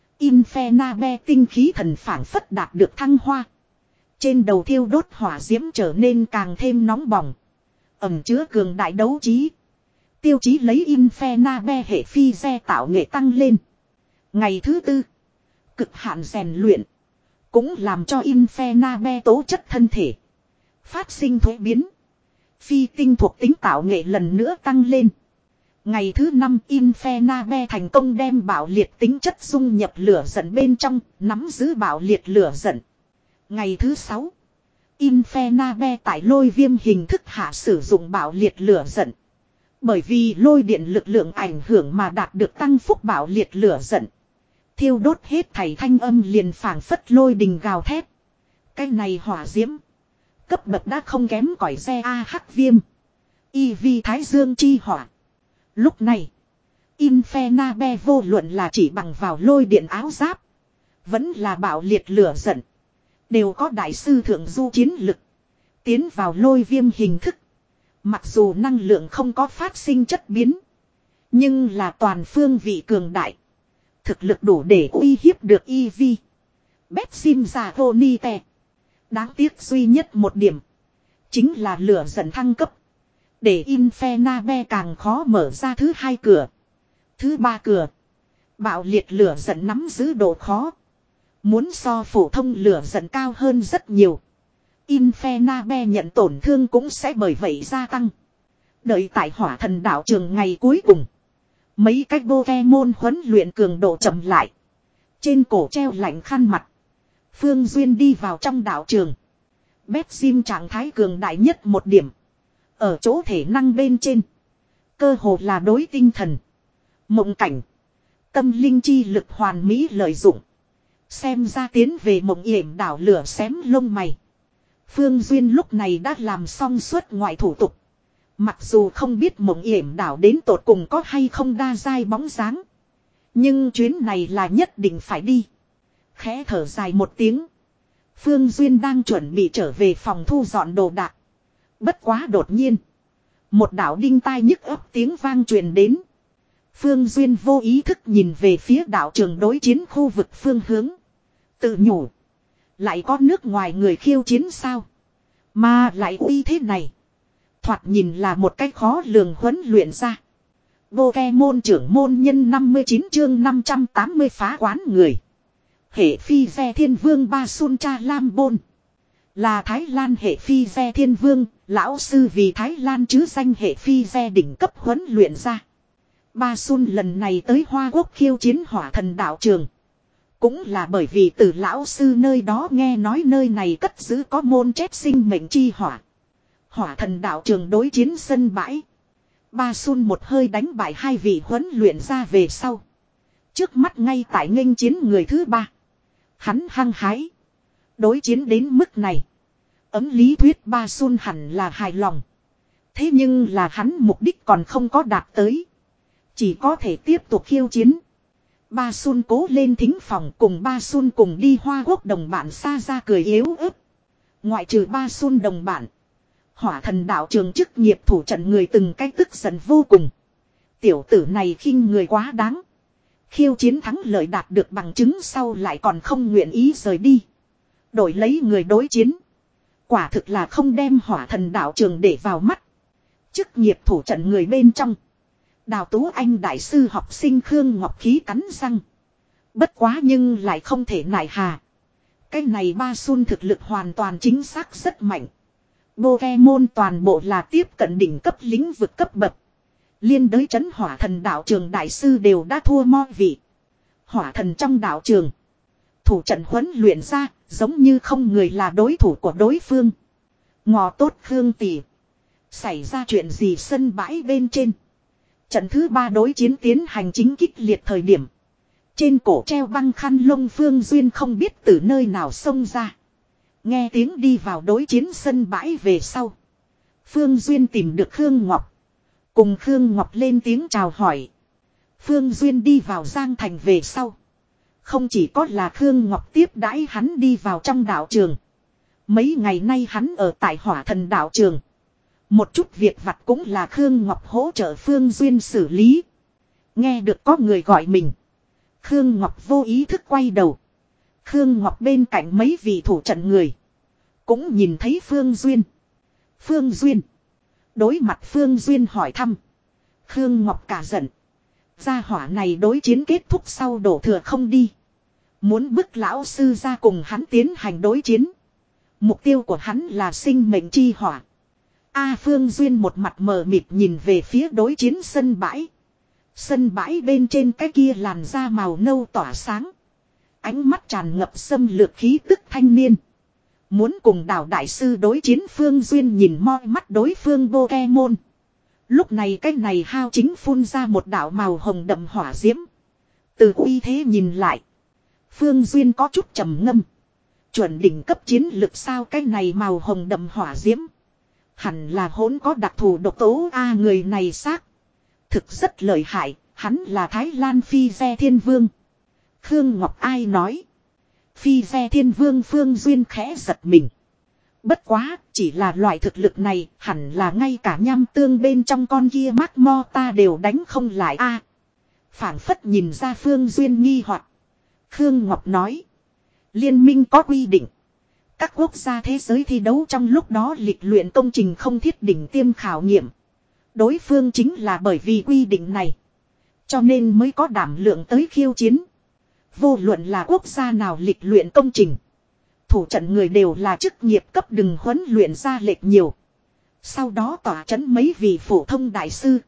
Infernabe tinh khí thần phảng phất đạt được thăng hoa. Trên đầu thiêu đốt hỏa diễm trở nên càng thêm nóng bỏng. Ẩm chứa cường đại đấu trí. Tiêu chí lấy Infernabe hệ phi xe tạo nghệ tăng lên. Ngày thứ tư, cực hạn rèn luyện. Cũng làm cho Infernabe tố chất thân thể phát sinh thuế biến. Phi tinh thuộc tính tạo nghệ lần nữa tăng lên. Ngày thứ năm Infernabe thành công đem bạo liệt tính chất dung nhập lửa giận bên trong, nắm giữ bạo liệt lửa giận. Ngày thứ sáu Infernabe tại lôi viêm hình thức hạ sử dụng bạo liệt lửa giận. Bởi vì lôi điện lực lượng ảnh hưởng mà đạt được tăng phúc bạo liệt lửa giận. Thiêu đốt hết thảy thanh âm liền phảng phất lôi đình gào thét. Cái này hỏa diễm cấp bậc đã không kém cỏi xe A hắc viêm. Y vi thái dương chi hỏa. Lúc này Infernabe vô luận là chỉ bằng vào lôi điện áo giáp, vẫn là bạo liệt lửa giận, đều có đại sư thượng du chiến lực. Tiến vào lôi viêm hình thức, mặc dù năng lượng không có phát sinh chất biến, nhưng là toàn phương vị cường đại. Thực lực đủ để uy hiếp được e vê. Betsim giả Ronite. Đáng tiếc duy nhất một điểm, chính là lửa giận thăng cấp, để Infernabe càng khó mở ra thứ hai cửa. Thứ ba cửa, bạo liệt lửa giận nắm giữ độ khó, muốn so phổ thông lửa giận cao hơn rất nhiều. Infernabe nhận tổn thương cũng sẽ bởi vậy gia tăng. Đợi tại hỏa thần đảo trường ngày cuối cùng, mấy cách Pokemon huấn luyện cường độ chậm lại. Trên cổ treo lạnh khăn mặt, Phương Duyên đi vào trong đảo trường. Betsim trạng thái cường đại nhất một điểm, ở chỗ thể năng bên trên, cơ hồ là đối tinh thần, mộng cảnh, tâm linh chi lực hoàn mỹ lợi dụng. Xem ra tiến về mộng yểm đảo lửa xém lông mày. Phương Duyên lúc này đã làm xong suốt ngoại thủ tục. Mặc dù không biết mộng yểm đảo đến tột cùng có hay không đa giai bóng dáng, nhưng chuyến này là nhất định phải đi. Khẽ thở dài một tiếng, Phương Duyên đang chuẩn bị trở về phòng thu dọn đồ đạc. Bất quá đột nhiên, một đạo đinh tai nhức ấp tiếng vang truyền đến. Phương Duyên vô ý thức nhìn về phía đạo trường đối chiến khu vực phương hướng. Tự nhủ, lại có nước ngoài người khiêu chiến sao? Mà lại uy thế này, thoạt nhìn là một cách khó lường huấn luyện ra. Pokemon trưởng môn nhân năm mươi chín chương năm trăm tám mươi phá quán người. Hệ phi ve thiên vương Ba Sun Cha Lam Bôn. Là Thái Lan hệ phi ve thiên vương, lão sư vì Thái Lan chứ danh hệ phi ve đỉnh cấp huấn luyện ra. Ba Sun lần này tới Hoa Quốc khiêu chiến hỏa thần đạo trường, cũng là bởi vì từ lão sư nơi đó nghe nói nơi này cất giữ có môn chết sinh mệnh chi hỏa. Hỏa thần đạo trường đối chiến sân bãi, Ba Sun một hơi đánh bại hai vị huấn luyện ra về sau, trước mắt ngay tại nghênh chiến người thứ ba. Hắn hăng hái, đối chiến đến mức này, ấm lý thuyết Ba Sun hẳn là hài lòng. Thế nhưng là hắn mục đích còn không có đạt tới, chỉ có thể tiếp tục khiêu chiến. Ba Sun cố lên thính phòng, cùng Ba Sun cùng đi Hoa Quốc đồng bạn xa ra cười yếu ớt. Ngoại trừ Ba Sun đồng bạn, hỏa thần đạo trường chức nghiệp thủ trận người từng cách tức giận vô cùng. Tiểu tử này khinh người quá đáng. Khiêu chiến thắng lợi đạt được bằng chứng sau lại còn không nguyện ý rời đi, đổi lấy người đối chiến. Quả thực là không đem hỏa thần đạo trường để vào mắt. Chức nghiệp thủ trận người bên trong, Đào Tú Anh đại sư học sinh Khương Ngọc Khí cắn răng. Bất quá nhưng lại không thể nại hà. Cái này Ba Sun thực lực hoàn toàn chính xác rất mạnh. Pokemon toàn bộ là tiếp cận đỉnh cấp lĩnh vực cấp bậc. Liên đới trấn hỏa thần đạo trường đại sư đều đã thua mo vị. Hỏa thần trong đạo trường, thủ trận huấn luyện ra, giống như không người là đối thủ của đối phương. Ngọ tốt Khương tỷ, xảy ra chuyện gì sân bãi bên trên? Trận thứ ba đối chiến tiến hành chính kích liệt thời điểm, trên cổ treo băng khăn lông Phương Duyên không biết từ nơi nào xông ra. Nghe tiếng đi vào đối chiến sân bãi về sau, Phương Duyên tìm được Khương Ngọc, cùng Khương Ngọc lên tiếng chào hỏi. Phương Duyên đi vào Giang Thành về sau, không chỉ có là Khương Ngọc tiếp đãi hắn đi vào trong đạo trường, Mấy ngày nay hắn ở tại Hỏa Thần đạo trường. Một chút việc vặt cũng là Khương Ngọc hỗ trợ Phương Duyên xử lý. Nghe được có người gọi mình. Khương Ngọc vô ý thức quay đầu. Khương Ngọc bên cạnh mấy vị thủ trận người. Cũng nhìn thấy Phương Duyên. Phương Duyên. Đối mặt Phương Duyên hỏi thăm. Khương Ngọc cả giận. Gia hỏa này đối chiến kết thúc sau đổ thừa không đi. Muốn bức lão sư ra cùng hắn tiến hành đối chiến. Mục tiêu của hắn là sinh mệnh chi hỏa. A Phương Duyên một mặt mờ mịt nhìn về phía đối chiến sân bãi. Sân bãi bên trên cái kia làn da màu nâu tỏa sáng. Ánh mắt tràn ngập xâm lược khí tức thanh niên. Muốn cùng Đào đại sư đối chiến Phương Duyên nhìn moi mắt đối phương Pokemon. Lúc này cái này hao chính phun ra một đạo màu hồng đậm hỏa diễm. Từ uy thế nhìn lại. Phương Duyên có chút trầm ngâm. Chuẩn đỉnh cấp chiến lực sao cái này màu hồng đậm hỏa diễm. Hẳn là hỗn có đặc thù độc tố A người này xác. Thực rất lợi hại, hắn là Thái Lan Phi Ve Thiên Vương. Khương Ngọc ai nói. Phi Ve Thiên Vương Phương Duyên khẽ giật mình. Bất quá, chỉ là loại thực lực này, hẳn là ngay cả nham tương bên trong con kia mát mo ta đều đánh không lại a. À, phảng phất nhìn ra Phương Duyên nghi hoặc. Khương Ngọc nói. Liên minh có quy định. Các quốc gia thế giới thi đấu trong lúc đó lịch luyện công trình không thiết đỉnh tiêm khảo nghiệm. Đối phương chính là bởi vì quy định này. Cho nên mới có đảm lượng tới khiêu chiến. Vô luận là quốc gia nào lịch luyện công trình. Thủ trận người đều là chức nghiệp cấp đừng huấn luyện ra lệch nhiều. Sau đó tỏa trấn mấy vị phổ thông đại sư.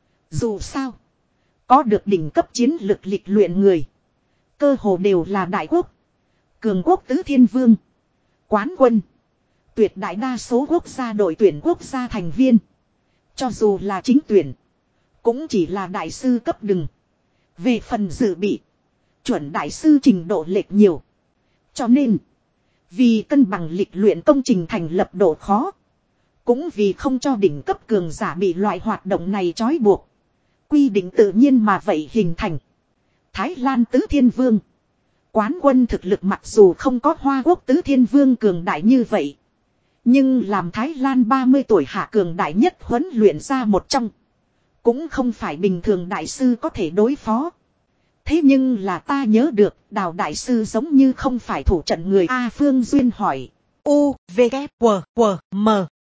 Dù sao. Có được đỉnh cấp chiến lực lịch luyện người. Cơ hồ đều là đại quốc. Cường quốc tứ thiên vương. Quán quân. Tuyệt đại đa số quốc gia đội tuyển quốc gia thành viên. Cho dù là chính tuyển. Cũng chỉ là đại sư cấp đừng. Về phần dự bị. Chuẩn đại sư trình độ lệch nhiều. Cho nên. Vì cân bằng lịch luyện công trình thành lập độ khó. Cũng vì không cho đỉnh cấp cường giả bị loại hoạt động này trói buộc. Quy định tự nhiên mà vậy hình thành. Thái Lan Tứ Thiên Vương. Quán quân thực lực mặc dù không có Hoa Quốc Tứ Thiên Vương cường đại như vậy. Nhưng làm Thái Lan ba mươi tuổi hạ cường đại nhất huấn luyện ra một trong. Cũng không phải bình thường đại sư có thể đối phó. Thế nhưng là ta nhớ được Đào đại sư giống như không phải thủ trận người A Phương Duyên hỏi. U, V, K, W, W, M.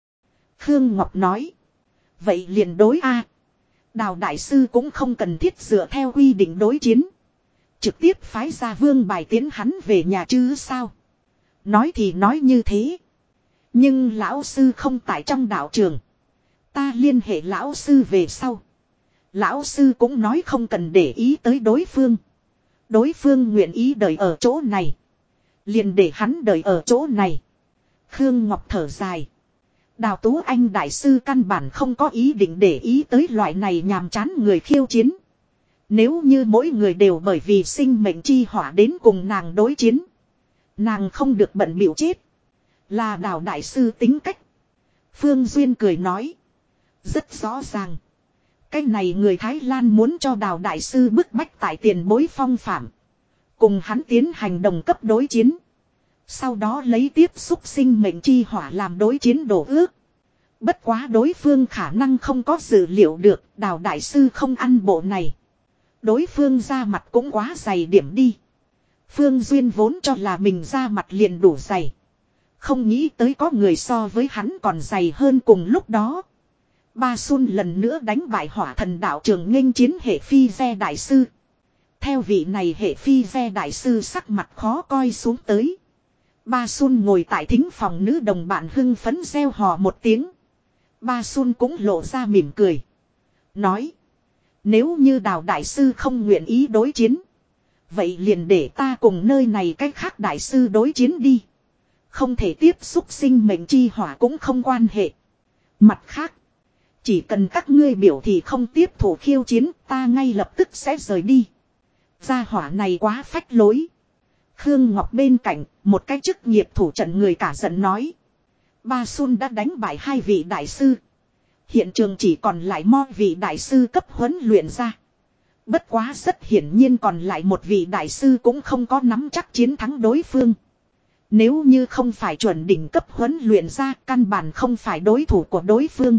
Khương Ngọc nói. Vậy liền đối A. Đào đại sư cũng không cần thiết dựa theo quy định đối chiến. Trực tiếp phái ra vương bài tiến hắn về nhà chứ sao. Nói thì nói như thế. Nhưng lão sư không tại trong đạo trường. Ta liên hệ lão sư về sau. Lão sư cũng nói không cần để ý tới đối phương. Đối phương nguyện ý đợi ở chỗ này. Liền để hắn đợi ở chỗ này. Khương Ngọc thở dài. Đào Tú Anh đại sư căn bản không có ý định để ý tới loại này nhàm chán người khiêu chiến. Nếu như mỗi người đều bởi vì sinh mệnh chi hỏa đến cùng nàng đối chiến. Nàng không được bận bịu chết. Là Đào đại sư tính cách. Phương Duyên cười nói. Rất rõ ràng. Cái này người Thái Lan muốn cho Đào đại sư bức bách tại tiền bối phong phạm. Cùng hắn tiến hành đồng cấp đối chiến. Sau đó lấy tiếp xúc sinh mệnh chi hỏa làm đối chiến đổ ước. Bất quá đối phương khả năng không có dự liệu được Đào đại sư không ăn bộ này. Đối phương ra mặt cũng quá dày điểm đi. Phương Duyên vốn cho là mình ra mặt liền đủ dày. Không nghĩ tới có người so với hắn còn dày hơn cùng lúc đó. Ba Sun lần nữa đánh bại Hỏa Thần đạo trường nghênh chiến hệ phi ve đại sư. Theo vị này hệ phi ve đại sư sắc mặt khó coi xuống tới. Ba Sun ngồi tại thính phòng nữ đồng bạn hưng phấn reo hò một tiếng. Ba Sun cũng lộ ra mỉm cười. Nói. Nếu như Đào đại sư không nguyện ý đối chiến. Vậy liền để ta cùng nơi này cách khác đại sư đối chiến đi. Không thể tiếp xúc sinh mệnh chi hỏa cũng không quan hệ. Mặt khác. Chỉ cần các ngươi biểu thì không tiếp thủ khiêu chiến ta ngay lập tức sẽ rời đi. Gia hỏa này quá phách lối. Khương Ngọc bên cạnh, một cái chức nghiệp thủ trận người cả giận nói. Ba Sun đã đánh bại hai vị đại sư. Hiện trường chỉ còn lại mo vị đại sư cấp huấn luyện ra. Bất quá rất hiển nhiên còn lại một vị đại sư cũng không có nắm chắc chiến thắng đối phương. Nếu như không phải chuẩn đỉnh cấp huấn luyện ra, căn bản không phải đối thủ của đối phương.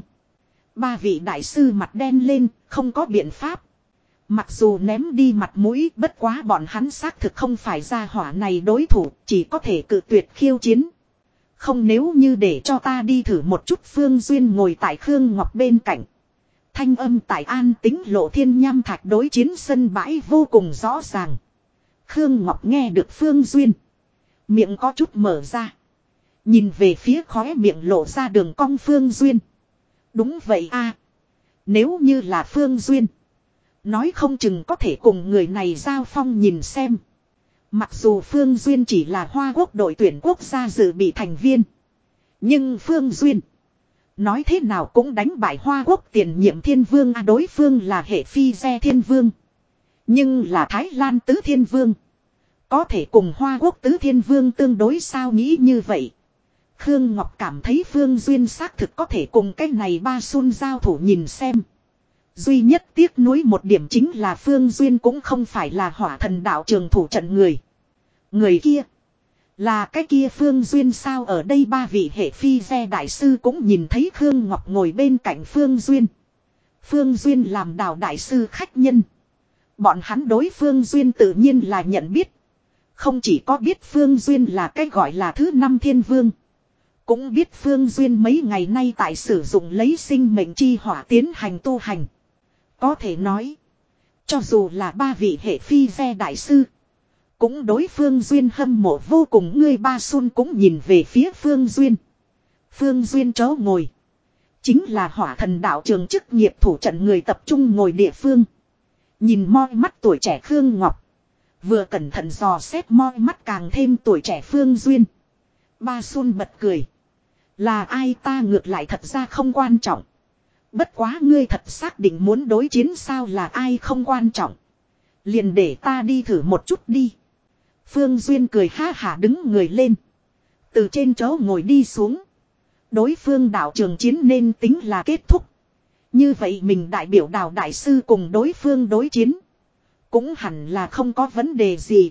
Ba vị đại sư mặt đen lên, không có biện pháp. Mặc dù ném đi mặt mũi, bất quá bọn hắn xác thực không phải ra hỏa này đối thủ, chỉ có thể cự tuyệt khiêu chiến. Không, nếu như để cho ta đi thử một chút. Phương Duyên ngồi tại Khương Ngọc bên cạnh. Thanh âm tại an tính lộ thiên nham thạch đối chiến sân bãi vô cùng rõ ràng. Khương Ngọc nghe được Phương Duyên. Miệng có chút mở ra. Nhìn về phía khóe miệng lộ ra đường cong Phương Duyên. Đúng vậy a, nếu như là Phương Duyên, nói không chừng có thể cùng người này giao phong nhìn xem. Mặc dù Phương Duyên chỉ là Hoa Quốc đội tuyển quốc gia dự bị thành viên. Nhưng Phương Duyên, nói thế nào cũng đánh bại Hoa Quốc tiền nhiệm thiên vương. À, đối phương là hệ phi xe thiên vương. Nhưng là Thái Lan tứ thiên vương. Có thể cùng Hoa Quốc tứ thiên vương tương đối sao? Nghĩ như vậy, Khương Ngọc cảm thấy Phương Duyên xác thực có thể cùng cái này ba sun giao thủ nhìn xem. Duy nhất tiếc nuối một điểm chính là Phương Duyên cũng không phải là Hỏa Thần đạo trường thủ trận người. Người kia là cái kia Phương Duyên sao? Ở đây ba vị hệ phi xe đại sư cũng nhìn thấy Khương Ngọc ngồi bên cạnh Phương Duyên. Phương Duyên làm Đào đại sư khách nhân. Bọn hắn đối Phương Duyên tự nhiên là nhận biết. Không chỉ có biết Phương Duyên là cái gọi là thứ năm thiên vương, cũng biết Phương Duyên mấy ngày nay tại sử dụng lấy sinh mệnh chi hỏa tiến hành tu hành. Có thể nói, cho dù là ba vị hệ phi ve đại sư, cũng đối Phương Duyên hâm mộ vô cùng. Ngươi ba sun cũng nhìn về phía Phương Duyên. Phương Duyên chỗ ngồi chính là Hỏa Thần đạo trường chức nghiệp thủ trận người tập trung ngồi địa phương. Nhìn moi mắt tuổi trẻ Khương Ngọc, vừa cẩn thận dò xét moi mắt càng thêm tuổi trẻ Phương Duyên, ba sun bật cười. Là ai ta ngược lại thật ra không quan trọng. Bất quá ngươi thật xác định muốn đối chiến sao? Là ai không quan trọng, liền để ta đi thử một chút đi. Phương Duyên cười ha hả đứng người lên, từ trên chỗ ngồi đi xuống. Đối phương đạo trường chiến nên tính là kết thúc. Như vậy mình đại biểu Đào đại sư cùng đối phương đối chiến, cũng hẳn là không có vấn đề gì.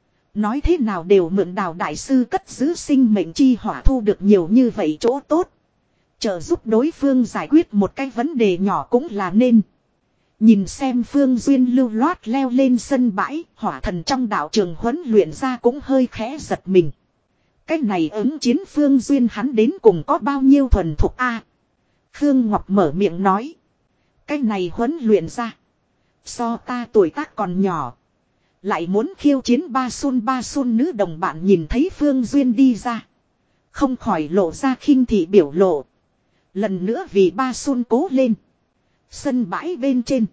Nói thế nào đều mượn Đào đại sư cất giữ sinh mệnh chi hỏa thu được nhiều như vậy chỗ tốt, trợ giúp đối phương giải quyết một cái vấn đề nhỏ cũng là nên. Nhìn xem Phương Duyên lưu loát leo lên sân bãi, Hỏa Thần trong đạo trường huấn luyện ra cũng hơi khẽ giật mình. Cái này ứng chiến Phương Duyên hắn đến cùng có bao nhiêu thuần thục a? À, Khương Ngọc mở miệng nói. Cái này huấn luyện ra, so ta tuổi tác còn nhỏ, lại muốn khiêu chiến ba sun. Ba sun nữ đồng bạn nhìn thấy Phương Duyên đi ra, không khỏi lộ ra khinh thị biểu lộ. Lần nữa vì ba sun cố lên. Sân bãi bên trên,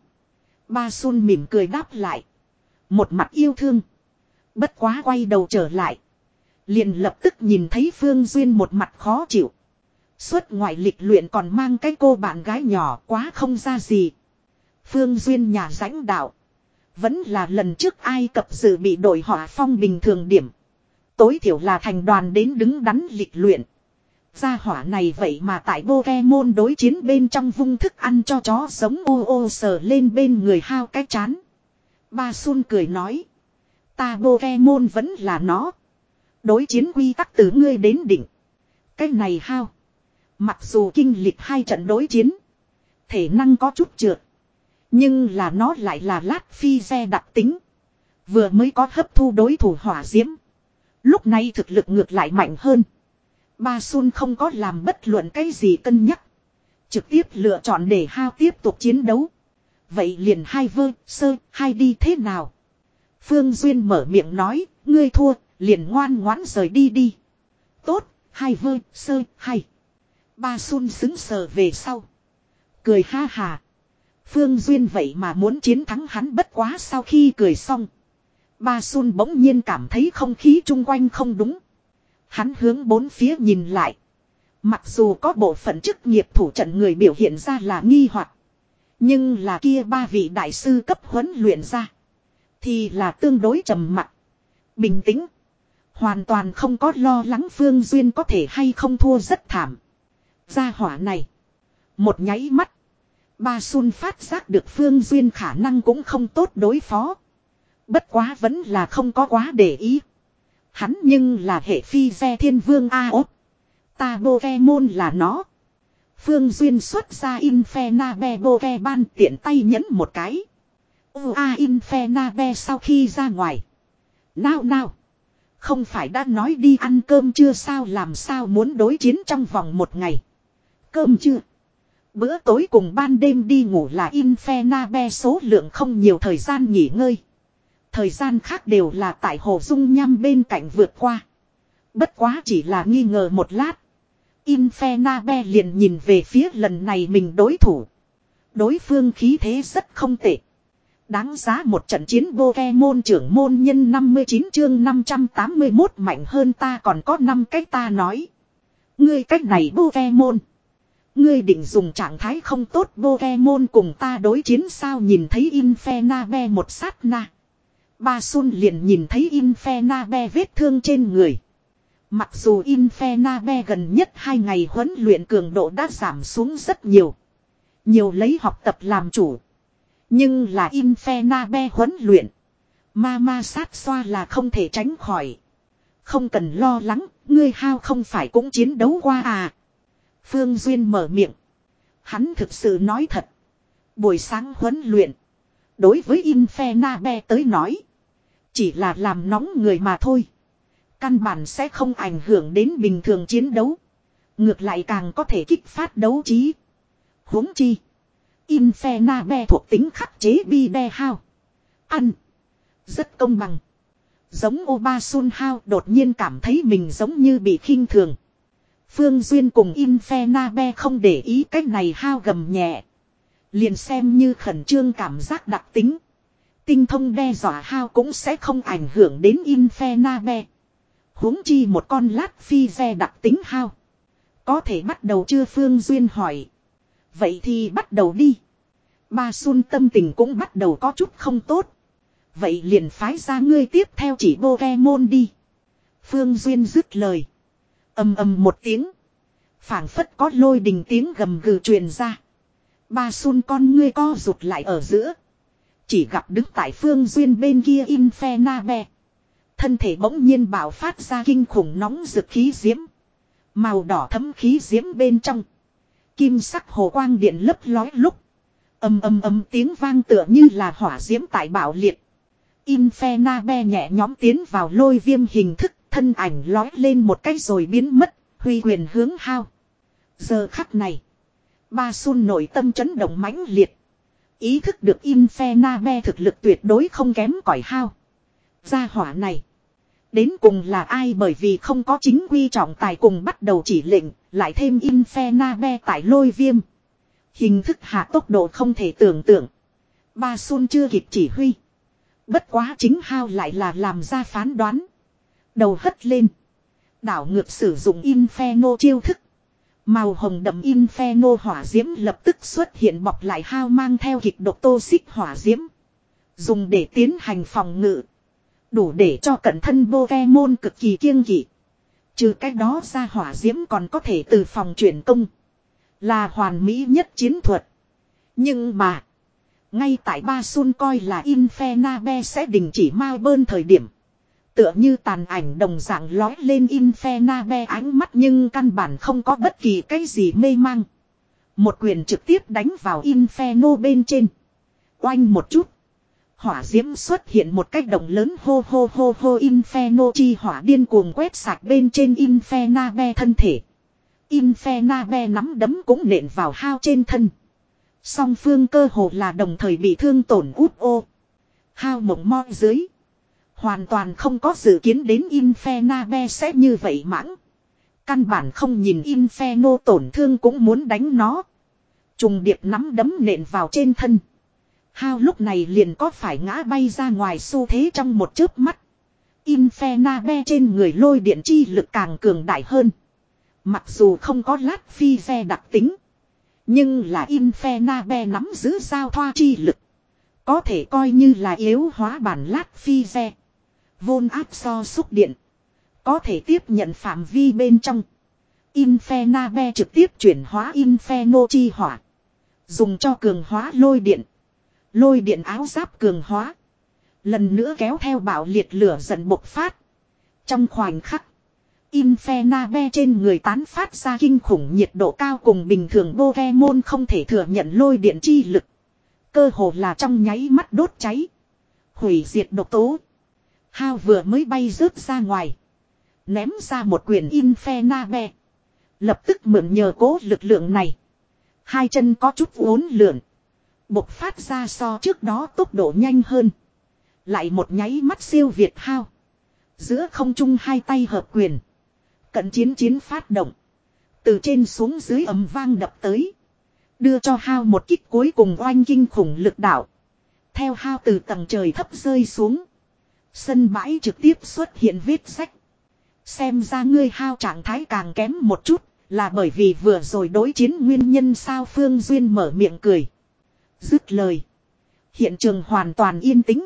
ba sun mỉm cười đáp lại, một mặt yêu thương. Bất quá quay đầu trở lại, liền lập tức nhìn thấy Phương Duyên một mặt khó chịu. Xuất ngoại lịch luyện còn mang cái cô bạn gái nhỏ, quá không ra gì. Phương Duyên nhà rãnh đạo, vẫn là lần trước Ai Cập dự bị đội Hỏa Phong bình thường điểm. Tối thiểu là thành đoàn đến đứng đắn lịch luyện. Gia hỏa này vậy mà tại Pokemon đối chiến bên trong vung thức ăn cho chó giống. Ô ô sờ lên bên người hao cái chán. Ba sun cười nói, ta Pokemon vẫn là nó. Đối chiến quy tắc từ ngươi đến đỉnh. Cái này hao, mặc dù kinh lịch hai trận đối chiến, thể năng có chút trượt, nhưng là nó lại là lát phi xe đặc tính. Vừa mới có hấp thu đối thủ hỏa diễm, lúc này thực lực ngược lại mạnh hơn. Ba sun không có làm bất luận cái gì cân nhắc, trực tiếp lựa chọn để hao tiếp tục chiến đấu. Vậy liền hai vơ sơ hai đi thế nào? Phương Duyên mở miệng nói, ngươi thua liền ngoan ngoãn rời đi đi. Tốt, hai vơ sơ hai. Ba sun xứng sờ về sau, cười ha hà. Phương Duyên vậy mà muốn chiến thắng hắn. Bất quá sau khi cười xong, ba sun bỗng nhiên cảm thấy không khí chung quanh không đúng. Hắn hướng bốn phía nhìn lại. Mặc dù có bộ phận chức nghiệp thủ trận người biểu hiện ra là nghi hoặc, nhưng là kia ba vị đại sư cấp huấn luyện ra thì là tương đối trầm mặc, bình tĩnh, hoàn toàn không có lo lắng Phương Duyên có thể hay không thua rất thảm. Gia hỏa này, một nháy mắt, ba sun phát giác được Phương Duyên khả năng cũng không tốt đối phó. Bất quá vẫn là không có quá để ý. Hắn nhưng là hệ phi xe thiên vương A ốt. Ta Pokemon là nó. Phương Duyên xuất ra Infernape Pokemon tiện tay nhấn một cái. Ua Infernape sau khi ra ngoài. Nào nào. Không phải đã nói đi ăn cơm chưa sao, làm sao muốn đối chiến trong vòng một ngày. Cơm chưa. Bữa tối cùng ban đêm đi ngủ là Infernape số lượng không nhiều thời gian nghỉ ngơi. Thời gian khác đều là tại hồ dung nham bên cạnh vượt qua. Bất quá chỉ là nghi ngờ một lát. Infernape liền nhìn về phía lần này mình đối thủ. Đối phương khí thế rất không tệ. Đáng giá một trận chiến Pokemon trưởng môn nhân năm mươi chín chương năm trăm tám mươi mốt mạnh hơn ta còn có năm cách ta nói. Ngươi cách này Pokemon. Ngươi định dùng trạng thái không tốt Pokemon cùng ta đối chiến sao, nhìn thấy Infernape một sát na. Ba Sun liền nhìn thấy Infernape vết thương trên người. Mặc dù Infernape gần nhất hai ngày huấn luyện cường độ đã giảm xuống rất nhiều. Nhiều lấy học tập làm chủ. Nhưng là Infernape huấn luyện. Ma ma sát xoa là không thể tránh khỏi. Không cần lo lắng, ngươi hao không phải cũng chiến đấu qua à. Phương Duyên mở miệng. Hắn thực sự nói thật. Buổi sáng huấn luyện. Đối với Infernape tới nói. Chỉ là làm nóng người mà thôi. Căn bản sẽ không ảnh hưởng đến bình thường chiến đấu. Ngược lại càng có thể kích phát đấu trí. Huống chi. Infernape thuộc tính khắc chế bi đe hao. Ăn. Rất công bằng. Giống Oba Sun Hao đột nhiên cảm thấy mình giống như bị khinh thường. Phương Duyên cùng Infernape không để ý cách này Hao gầm nhẹ. Liền xem như khẩn trương cảm giác đặc tính. Tinh thông đe dọa Hao cũng sẽ không ảnh hưởng đến Infernape. Huống chi một con lát phi xe đặc tính Hao. Có thể bắt đầu chưa, Phương Duyên hỏi. Vậy thì bắt đầu đi. Ba Sun tâm tình cũng bắt đầu có chút không tốt. Vậy liền phái ra ngươi tiếp theo chỉ Pokemon đi. Phương Duyên dứt lời. Ầm ầm một tiếng. Phảng phất có lôi đình tiếng gầm gừ truyền ra. Ba Sun con ngươi co rụt lại ở giữa. Chỉ gặp đứng tại Phương Duyên bên kia Infernape. Thân thể bỗng nhiên bạo phát ra kinh khủng nóng rực khí diễm. Màu đỏ thấm khí diễm bên trong. Kim sắc hồ quang điện lấp lói lúc. Ầm ầm ầm tiếng vang tựa như là hỏa diễm tại bạo liệt. Infernape nhẹ nhóm tiến vào lôi viêm hình thức, thân ảnh lói lên một cái rồi biến mất, huy quyền hướng Hao. Giờ khắc này, Ba Sun nội tâm chấn động mãnh liệt. Ý thức được Infernape thực lực tuyệt đối không kém cỏi Hao. Gia hỏa này. Đến cùng là ai, bởi vì không có chính quy trọng tài cùng bắt đầu chỉ lệnh, lại thêm Infernape tại lôi viêm. Hình thức hạ tốc độ không thể tưởng tượng. Ba Sun chưa kịp chỉ huy. Bất quá chính Hao lại là làm ra phán đoán. Đầu hất lên. Đảo ngược sử dụng Inferno chiêu thức. Màu hồng đậm Inferno hỏa diễm lập tức xuất hiện bọc lại Hao mang theo kịch độc tô xích hỏa diễm. Dùng để tiến hành phòng ngự. Đủ để cho cận thân Pokemon cực kỳ kiêng kỵ. Trừ cách đó ra hỏa diễm còn có thể từ phòng chuyển công. Là hoàn mỹ nhất chiến thuật. Nhưng mà. Ngay tại Ba Sun coi là Infernape sẽ đình chỉ mau bơn thời điểm. Tựa như tàn ảnh đồng dạng lói lên Infernape ánh mắt, nhưng căn bản không có bất kỳ cái gì mê mang. Một quyền trực tiếp đánh vào Inferno bên trên. Oanh một chút. Hỏa diễm xuất hiện một cách động lớn, hô hô hô hô Inferno chi hỏa điên cuồng quét sạch bên trên Infernape thân thể. Infernape nắm đấm cũng nện vào Hao trên thân. Song phương cơ hồ là đồng thời bị thương tổn út ô. Hao mộng mo dưới. Hoàn toàn không có dự kiến đến Infernape sẽ như vậy mãng. Căn bản không nhìn Inferno tổn thương cũng muốn đánh nó. Trùng điệp nắm đấm nện vào trên thân. Hao lúc này liền có phải ngã bay ra ngoài xu thế trong một chớp mắt. Infernape trên người lôi điện chi lực càng cường đại hơn. Mặc dù không có lát phi xe đặc tính. Nhưng là Infernape nắm giữ giao thoa chi lực. Có thể coi như là yếu hóa bản lát phi xe. Vôn áp so xúc điện. Có thể tiếp nhận phạm vi bên trong. Infernape trực tiếp chuyển hóa Inferno chi hỏa. Dùng cho cường hóa lôi điện. Lôi điện áo giáp cường hóa. Lần nữa kéo theo bạo liệt lửa dần bộc phát. Trong khoảnh khắc, Infernape trên người tán phát ra kinh khủng nhiệt độ cao cùng bình thường Pokemon không thể thừa nhận lôi điện chi lực. Cơ hồ là trong nháy mắt đốt cháy. Hủy diệt độc tố. Hao vừa mới bay rớt ra ngoài. Ném ra một quyền Infernape. Lập tức mượn nhờ cố lực lượng này. Hai chân có chút uốn lượn. Bộc phát ra so trước đó tốc độ nhanh hơn. Lại một nháy mắt siêu việt Hao. Giữa không trung hai tay hợp quyền. Cận chiến chiến phát động. Từ trên xuống dưới ầm vang đập tới. Đưa cho Hao một kích cuối cùng oanh kinh khủng lực đạo. Theo Hao từ tầng trời thấp rơi xuống. Sân bãi trực tiếp xuất hiện vết rách. Xem ra ngươi Hao trạng thái càng kém một chút. Là bởi vì vừa rồi đối chiến nguyên nhân sao Phương Duyên mở miệng cười. Dứt lời. Hiện trường hoàn toàn yên tĩnh.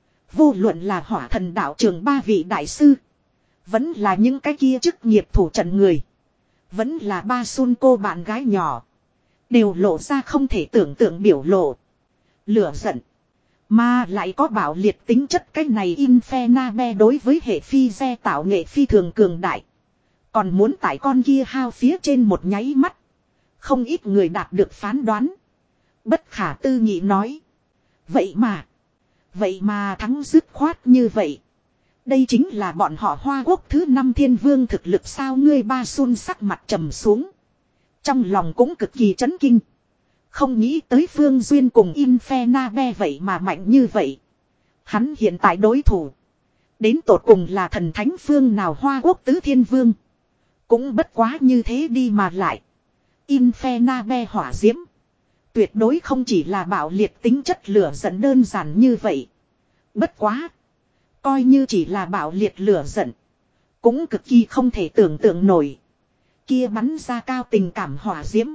Vô luận là hỏa thần đạo trường ba vị đại sư. Vẫn là những cái kia chức nghiệp thủ trận người. Vẫn là ba Sun cô bạn gái nhỏ. Đều lộ ra không thể tưởng tượng biểu lộ. Lửa giận. Mà lại có bảo liệt tính chất cái này Infernape đối với hệ phi xe tạo nghệ phi thường cường đại. Còn muốn tại con kia Hao phía trên một nháy mắt. Không ít người đạt được phán đoán. Bất khả tư nghị nói. Vậy mà. Vậy mà thắng dứt khoát như vậy. Đây chính là bọn họ Hoa Quốc thứ năm thiên vương thực lực sao ngươi ba Sun sắc mặt trầm xuống. Trong lòng cũng cực kỳ chấn kinh. Không nghĩ tới Phương Duyên cùng Infernape vậy mà mạnh như vậy. Hắn hiện tại đối thủ. Đến tột cùng là thần thánh phương nào Hoa Quốc tứ thiên vương. Cũng bất quá như thế đi mà lại. Infernape hỏa diễm. Tuyệt đối không chỉ là bạo liệt tính chất lửa giận đơn giản như vậy. Bất quá. Coi như chỉ là bạo liệt lửa giận. Cũng cực kỳ không thể tưởng tượng nổi. Kia bắn ra cao tình cảm hỏa diễm.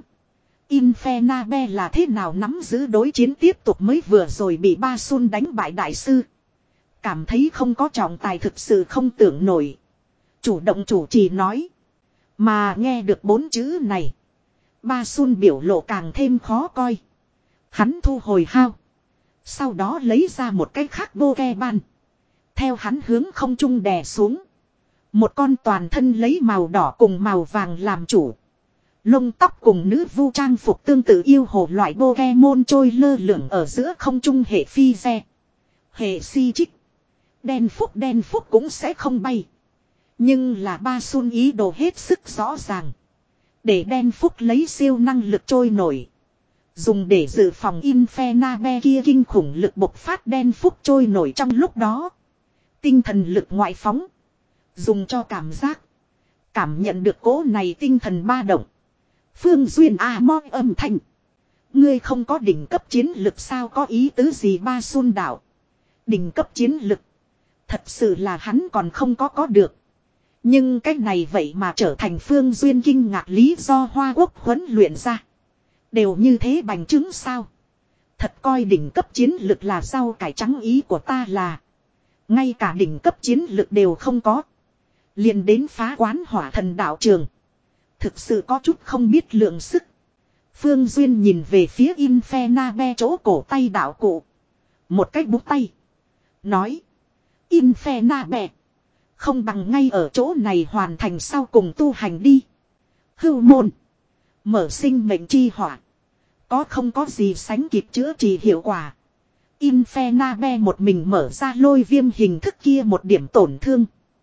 Infernape là thế nào nắm giữ đối chiến tiếp tục mới vừa rồi bị ba Sun đánh bại đại sư. Cảm thấy không có trọng tài thực sự không tưởng nổi. Chủ động chủ trì nói. Mà nghe được bốn chữ này. Ba Sun biểu lộ càng thêm khó coi. Hắn thu hồi Hao. Sau đó lấy ra một cái khác Pokemon. Theo hắn hướng không trung đè xuống. Một con toàn thân lấy màu đỏ cùng màu vàng làm chủ. Lông tóc cùng nữ vu trang phục tương tự yêu hồ loại Pokemon trôi lơ lửng ở giữa không trung hệ phi xe. Hệ si trích. Đen phúc đen phúc cũng sẽ không bay. Nhưng là ba Sun ý đồ hết sức rõ ràng. Để đen phúc lấy siêu năng lực trôi nổi. Dùng để dự phòng Infernape kia kinh khủng lực bộc phát đen phúc trôi nổi trong lúc đó. Tinh thần lực ngoại phóng. Dùng cho cảm giác. Cảm nhận được cỗ này tinh thần ba động. Phương Duyên à mo âm thanh. Ngươi không có đỉnh cấp chiến lực sao có ý tứ gì ba Sun đạo. Đỉnh cấp chiến lực. Thật sự là hắn còn không có có được. Nhưng cái này vậy mà trở thành Phương Duyên kinh ngạc lý do Hoa Quốc huấn luyện ra. Đều như thế bành chứng sao. Thật coi đỉnh cấp chiến lực là rau cải trắng ý của ta là. Ngay cả đỉnh cấp chiến lực đều không có. Liền đến phá quán hỏa thần đạo trường. Thực sự có chút không biết lượng sức. Phương Duyên nhìn về phía Infernape chỗ cổ tay đạo cụ. Một cách búng tay. Nói. Infernape. Không bằng ngay ở chỗ này hoàn thành sau cùng tu hành đi. Hưu môn. Mở sinh mệnh chi hỏa. Có không có gì sánh kịp chữa trị hiệu quả. Infernape một mình mở ra lôi viêm hình thức kia một điểm tổn thương.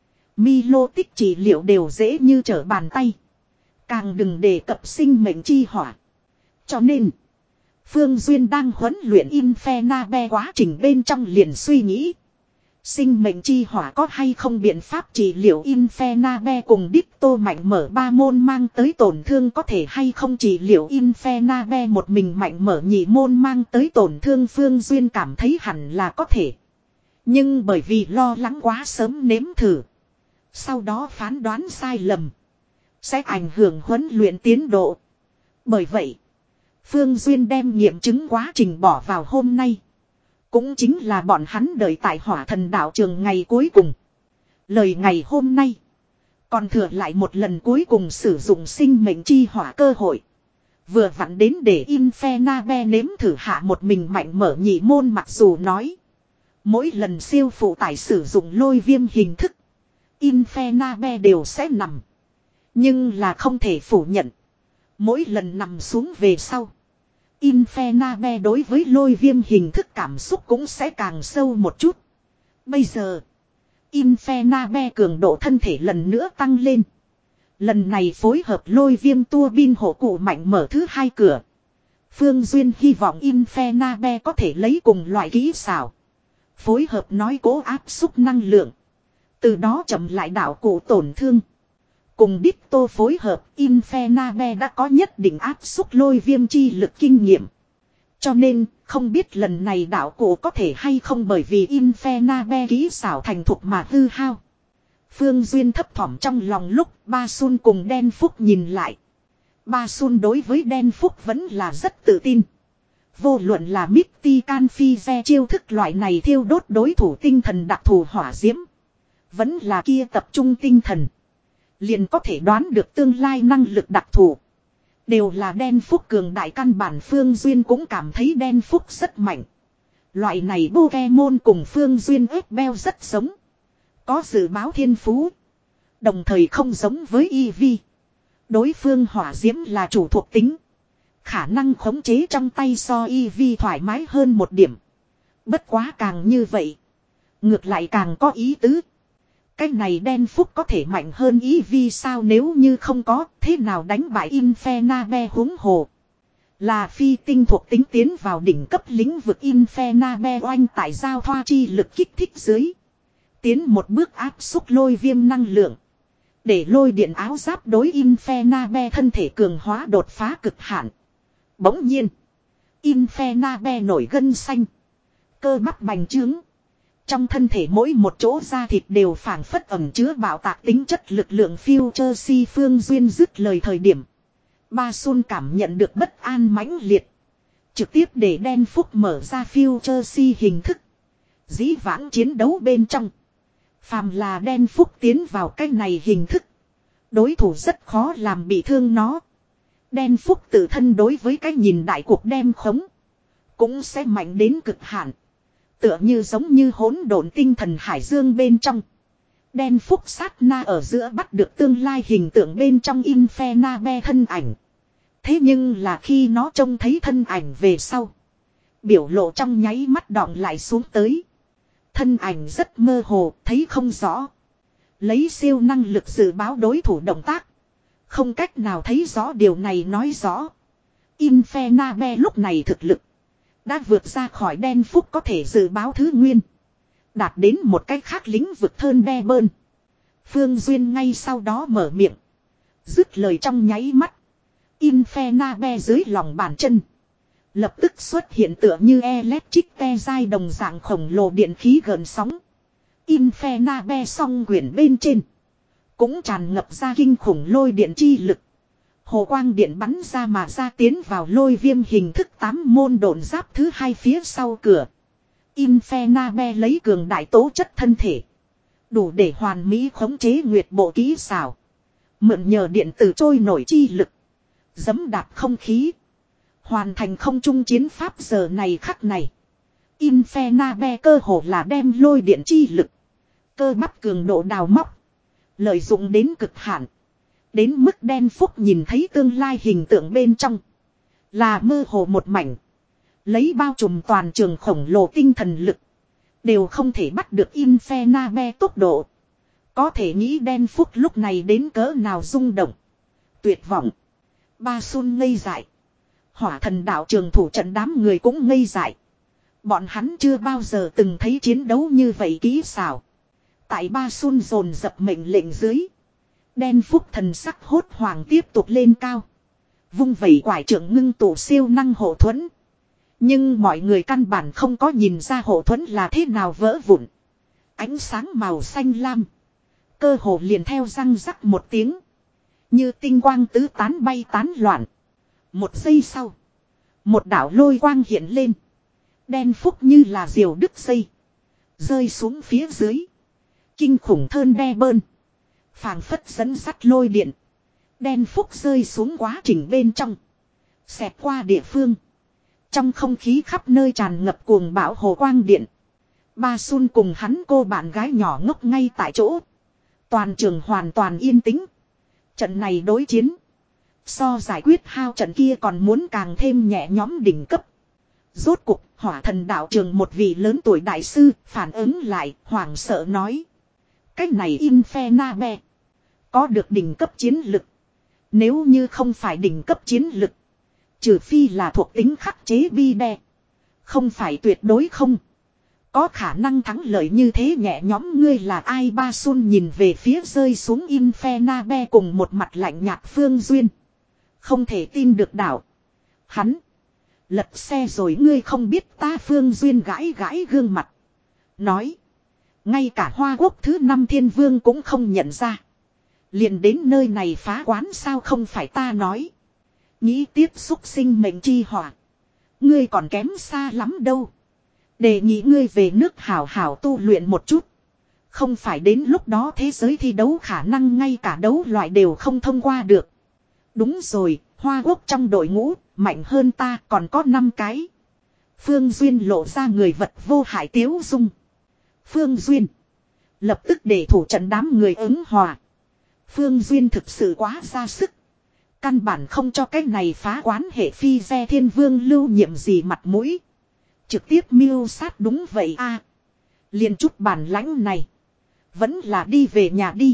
Milo tích trị liệu đều dễ như trở bàn tay. Càng đừng đề cập sinh mệnh chi hỏa. Cho nên. Phương Duyên đang huấn luyện Infernape quá trình bên trong liền suy nghĩ. Sinh mệnh chi hỏa có hay không biện pháp trị liệu Infernape cùng Ditto mạnh mở ba môn mang tới tổn thương có thể hay không trị liệu Infernape một mình mạnh mở nhị môn mang tới tổn thương Phương Duyên cảm thấy hẳn là có thể. Nhưng bởi vì lo lắng quá sớm nếm thử. Sau đó phán đoán sai lầm. Sẽ ảnh hưởng huấn luyện tiến độ. Bởi vậy. Phương Duyên đem nghiệm chứng quá trình bỏ vào hôm nay. Cũng chính là bọn hắn đợi tại hỏa thần đạo trường ngày cuối cùng. Lời ngày hôm nay. Còn thừa lại một lần cuối cùng sử dụng sinh mệnh chi hỏa cơ hội. Vừa vặn đến để Infernape nếm thử hạ một mình mạnh mở nhị môn mặc dù nói. Mỗi lần siêu phụ tải sử dụng lôi viêm hình thức. Infenabe đều sẽ nằm. Nhưng là không thể phủ nhận. Mỗi lần nằm xuống về sau. Infenabe đối với lôi viêm hình thức cảm xúc cũng sẽ càng sâu một chút. Bây giờ. Infenabe cường độ thân thể lần nữa tăng lên. Lần này phối hợp lôi viêm tua bin hộ cụ mạnh mở thứ hai cửa. Phương Duyên hy vọng Infenabe có thể lấy cùng loại kỹ xảo. Phối hợp nói cố áp xúc năng lượng. Từ đó chậm lại đảo cụ tổn thương. Cùng Ditto phối hợp, Infenabe đã có nhất định áp xúc lôi viêm chi lực kinh nghiệm. Cho nên, không biết lần này đảo cụ có thể hay không bởi vì Infenabe kỹ xảo thành thục mà hư hao. Phương Duyên thấp thỏm trong lòng lúc Ba Sun cùng Đen Phúc nhìn lại. Ba Sun đối với Đen Phúc vẫn là rất tự tin. Vô luận là Mitty Canfize chiêu thức loại này thiêu đốt đối thủ tinh thần đặc thù hỏa diễm. Vẫn là kia tập trung tinh thần. Liền có thể đoán được tương lai năng lực đặc thù. Đều là Đen Phúc cường đại căn bản. Phương Duyên cũng cảm thấy Đen Phúc rất mạnh. Loại này Pokemon cùng Phương Duyên ép beo rất giống. Có dự báo thiên phú. Đồng thời không giống với Eevee. Đối phương hỏa diễm là chủ thuộc tính. Khả năng khống chế trong tay so Eevee thoải mái hơn một điểm. Bất quá càng như vậy. Ngược lại càng có ý tứ. Cái này Đen Phúc có thể mạnh hơn Eevee sao, nếu như không có, thế nào đánh bại Infenabe huống hồ. Là phi tinh thuộc tính tiến vào đỉnh cấp lĩnh vực. Infenabe oanh tại giao thoa chi lực kích thích dưới. Tiến một bước áp xúc lôi viêm năng lượng. Để lôi điện áo giáp đối Infenabe thân thể cường hóa đột phá cực hạn. Bỗng nhiên. Infenabe nổi gân xanh. Cơ bắp bành trướng. Trong thân thể mỗi một chỗ da thịt đều phảng phất ẩm chứa bạo tạc tính chất lực lượng. Future Si Phương Duyên dứt lời thời điểm. Ba Sun cảm nhận được bất an mãnh liệt. Trực tiếp để Đen Phúc mở ra Future Si hình thức. Dĩ vãng chiến đấu bên trong. Phàm là Đen Phúc tiến vào cái này hình thức. Đối thủ rất khó làm bị thương nó. Đen Phúc tự thân đối với cái nhìn đại cuộc đem khống. Cũng sẽ mạnh đến cực hạn. Tựa như giống như hỗn độn tinh thần hải dương bên trong. Đen Phúc sát na ở giữa bắt được tương lai hình tượng bên trong Infenabe thân ảnh. Thế nhưng là khi nó trông thấy thân ảnh về sau. Biểu lộ trong nháy mắt đọng lại xuống tới. Thân ảnh rất mơ hồ, thấy không rõ. Lấy siêu năng lực dự báo đối thủ động tác. Không cách nào thấy rõ điều này nói rõ. Infenabe lúc này thực lực. Đã vượt ra khỏi Đen Phúc có thể dự báo thứ nguyên. Đạt đến một cách khác lĩnh vực thơn đe bơn. Phương Duyên ngay sau đó mở miệng. Dứt lời trong nháy mắt. Infenabe dưới lòng bàn chân. Lập tức xuất hiện tựa như electric te dai đồng dạng khổng lồ điện khí gợn sóng. Infenabe song quyển bên trên. Cũng tràn ngập ra kinh khủng lôi điện chi lực. Hồ quang điện bắn ra mà ra tiến vào lôi viêm hình thức tám môn độn giáp thứ hai phía sau cửa. Infenabe lấy cường đại tố chất thân thể. Đủ để hoàn mỹ khống chế nguyệt bộ kỹ xảo. Mượn nhờ điện tử trôi nổi chi lực. Dấm đạp không khí. Hoàn thành không trung chiến pháp giờ này khắc này. Infenabe cơ hồ là đem lôi điện chi lực. Cơ bắp cường độ đào móc. Lợi dụng đến cực hạn. Đến mức Đen Phúc nhìn thấy tương lai hình tượng bên trong. Là mơ hồ một mảnh. Lấy bao trùm toàn trường khổng lồ tinh thần lực. Đều không thể bắt được Infenabe tốc độ. Có thể nghĩ Đen Phúc lúc này đến cỡ nào rung động. Tuyệt vọng. Ba Sun ngây dại. Hỏa thần đạo trường thủ trận đám người cũng ngây dại. Bọn hắn chưa bao giờ từng thấy chiến đấu như vậy kỹ xảo. Tại Ba Sun dồn dập mệnh lệnh dưới. Đen Phúc thần sắc hốt hoàng tiếp tục lên cao. Vung vẩy quải trưởng ngưng tụ siêu năng hộ thuẫn. Nhưng mọi người căn bản không có nhìn ra hộ thuẫn là thế nào vỡ vụn. Ánh sáng màu xanh lam. Cơ hồ liền theo răng rắc một tiếng. Như tinh quang tứ tán bay tán loạn. Một giây sau. Một đảo lôi quang hiện lên. Đen Phúc như là diều đứt dây. Rơi xuống phía dưới. Kinh khủng thơn đe bơn. Phảng phất dẫn sắt lôi điện. Đen Phúc rơi xuống quá trình bên trong. Xẹt qua địa phương. Trong không khí khắp nơi tràn ngập cuồng bão hồ quang điện. Ba Sun cùng hắn cô bạn gái nhỏ ngốc ngay tại chỗ. Toàn trường hoàn toàn yên tĩnh. Trận này đối chiến. So giải quyết hao trận kia còn muốn càng thêm nhẹ nhõm đỉnh cấp. Rốt cuộc, hỏa thần đạo trường một vị lớn tuổi đại sư phản ứng lại, hoảng sợ nói. Cách này Infernabe. Có được đỉnh cấp chiến lực. Nếu như không phải đỉnh cấp chiến lực. Trừ phi là thuộc tính khắc chế bi đe. Không phải tuyệt đối không. Có khả năng thắng lợi như thế nhẹ nhõm ngươi là ai ba sun nhìn về phía rơi xuống Infernabe cùng một mặt lạnh nhạt Phương Duyên. Không thể tin được đảo. Hắn. Lật xe rồi ngươi không biết ta Phương Duyên gãi gãi gương mặt. Nói. Ngay cả Hoa Quốc thứ năm thiên vương cũng không nhận ra. Liền đến nơi này phá quán sao không phải ta nói. Nghĩ tiếp xúc sinh mệnh chi hỏa. Ngươi còn kém xa lắm đâu. Đề nghị ngươi về nước hảo hảo tu luyện một chút. Không phải đến lúc đó thế giới thi đấu khả năng ngay cả đấu loại đều không thông qua được. Đúng rồi, Hoa Quốc trong đội ngũ, mạnh hơn ta còn có năm cái. Phương Duyên lộ ra người vật vô hại tiếu dung. Phương Duyên. Lập tức để thủ trận đám người ứng hòa. Phương Duyên thực sự quá ra sức. Căn bản không cho cái này phá quán hệ phi xe thiên vương lưu nhiệm gì mặt mũi. Trực tiếp mưu sát đúng vậy a à, liền chút bản lãnh này. Vẫn là đi về nhà đi.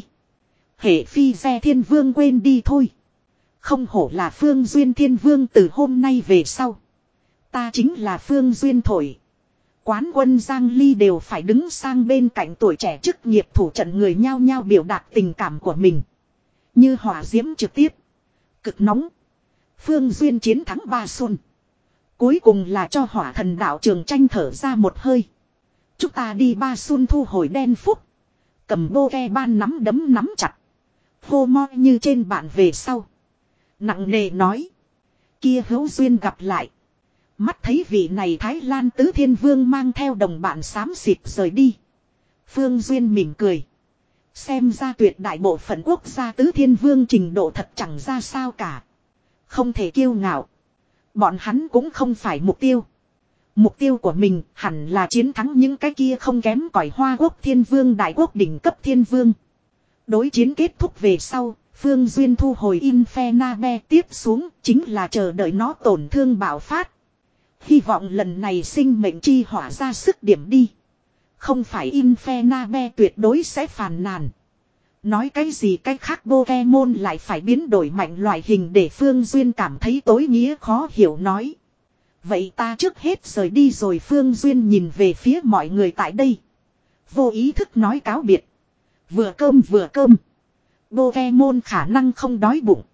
Hệ phi xe thiên vương quên đi thôi. Không hổ là Phương Duyên thiên vương từ hôm nay về sau. Ta chính là Phương Duyên thổi. Quán quân Giang Ly đều phải đứng sang bên cạnh tuổi trẻ chức nghiệp thủ trận người nhao nhao biểu đạt tình cảm của mình. Như hỏa diễm trực tiếp. Cực nóng. Phương Duyên chiến thắng ba xuân. Cuối cùng là cho hỏa thần đạo trường tranh thở ra một hơi. Chúng ta đi ba xuân thu hồi đen phúc. Cầm bô ve ban nắm đấm nắm chặt. Hô mo như trên bạn về sau. Nặng nề nói. Kia hữu duyên gặp lại. Mắt thấy vị này Thái Lan tứ thiên vương mang theo đồng bạn xám xịt rời đi. Phương Duyên mỉm cười. Xem ra tuyệt đại bộ phận quốc gia tứ thiên vương trình độ thật chẳng ra sao cả. Không thể kiêu ngạo. Bọn hắn cũng không phải mục tiêu. Mục tiêu của mình hẳn là chiến thắng những cái kia không kém cỏi Hoa Quốc thiên vương đại quốc đỉnh cấp thiên vương. Đối chiến kết thúc về sau, Phương Duyên thu hồi Infernabe tiếp xuống chính là chờ đợi nó tổn thương bạo phát. Hy vọng lần này sinh mệnh chi hỏa ra sức điểm đi. Không phải Infernabe tuyệt đối sẽ phàn nàn. Nói cái gì cái khác Pokemon lại phải biến đổi mạnh loại hình để Phương Duyên cảm thấy tối nghĩa khó hiểu nói. Vậy ta trước hết rời đi rồi Phương Duyên nhìn về phía mọi người tại đây. Vô ý thức nói cáo biệt. Vừa cơm vừa cơm. Pokemon khả năng không đói bụng.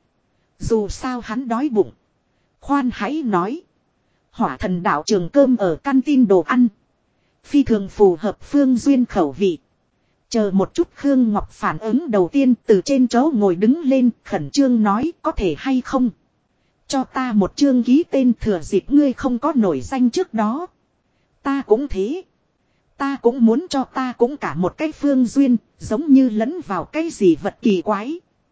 Dù sao hắn đói bụng. Khoan hãy nói. Hỏa thần đạo trường cơm ở căn tin đồ ăn. Phi thường phù hợp Phương Duyên khẩu vị. Chờ một chút Khương Ngọc phản ứng đầu tiên từ trên chỗ ngồi đứng lên khẩn trương nói có thể hay không. Cho ta một chương ký tên thừa dịp ngươi không có nổi danh trước đó. Ta cũng thế. Ta cũng muốn cho ta cũng cả một cái Phương Duyên giống như lẫn vào cái gì vật kỳ quái.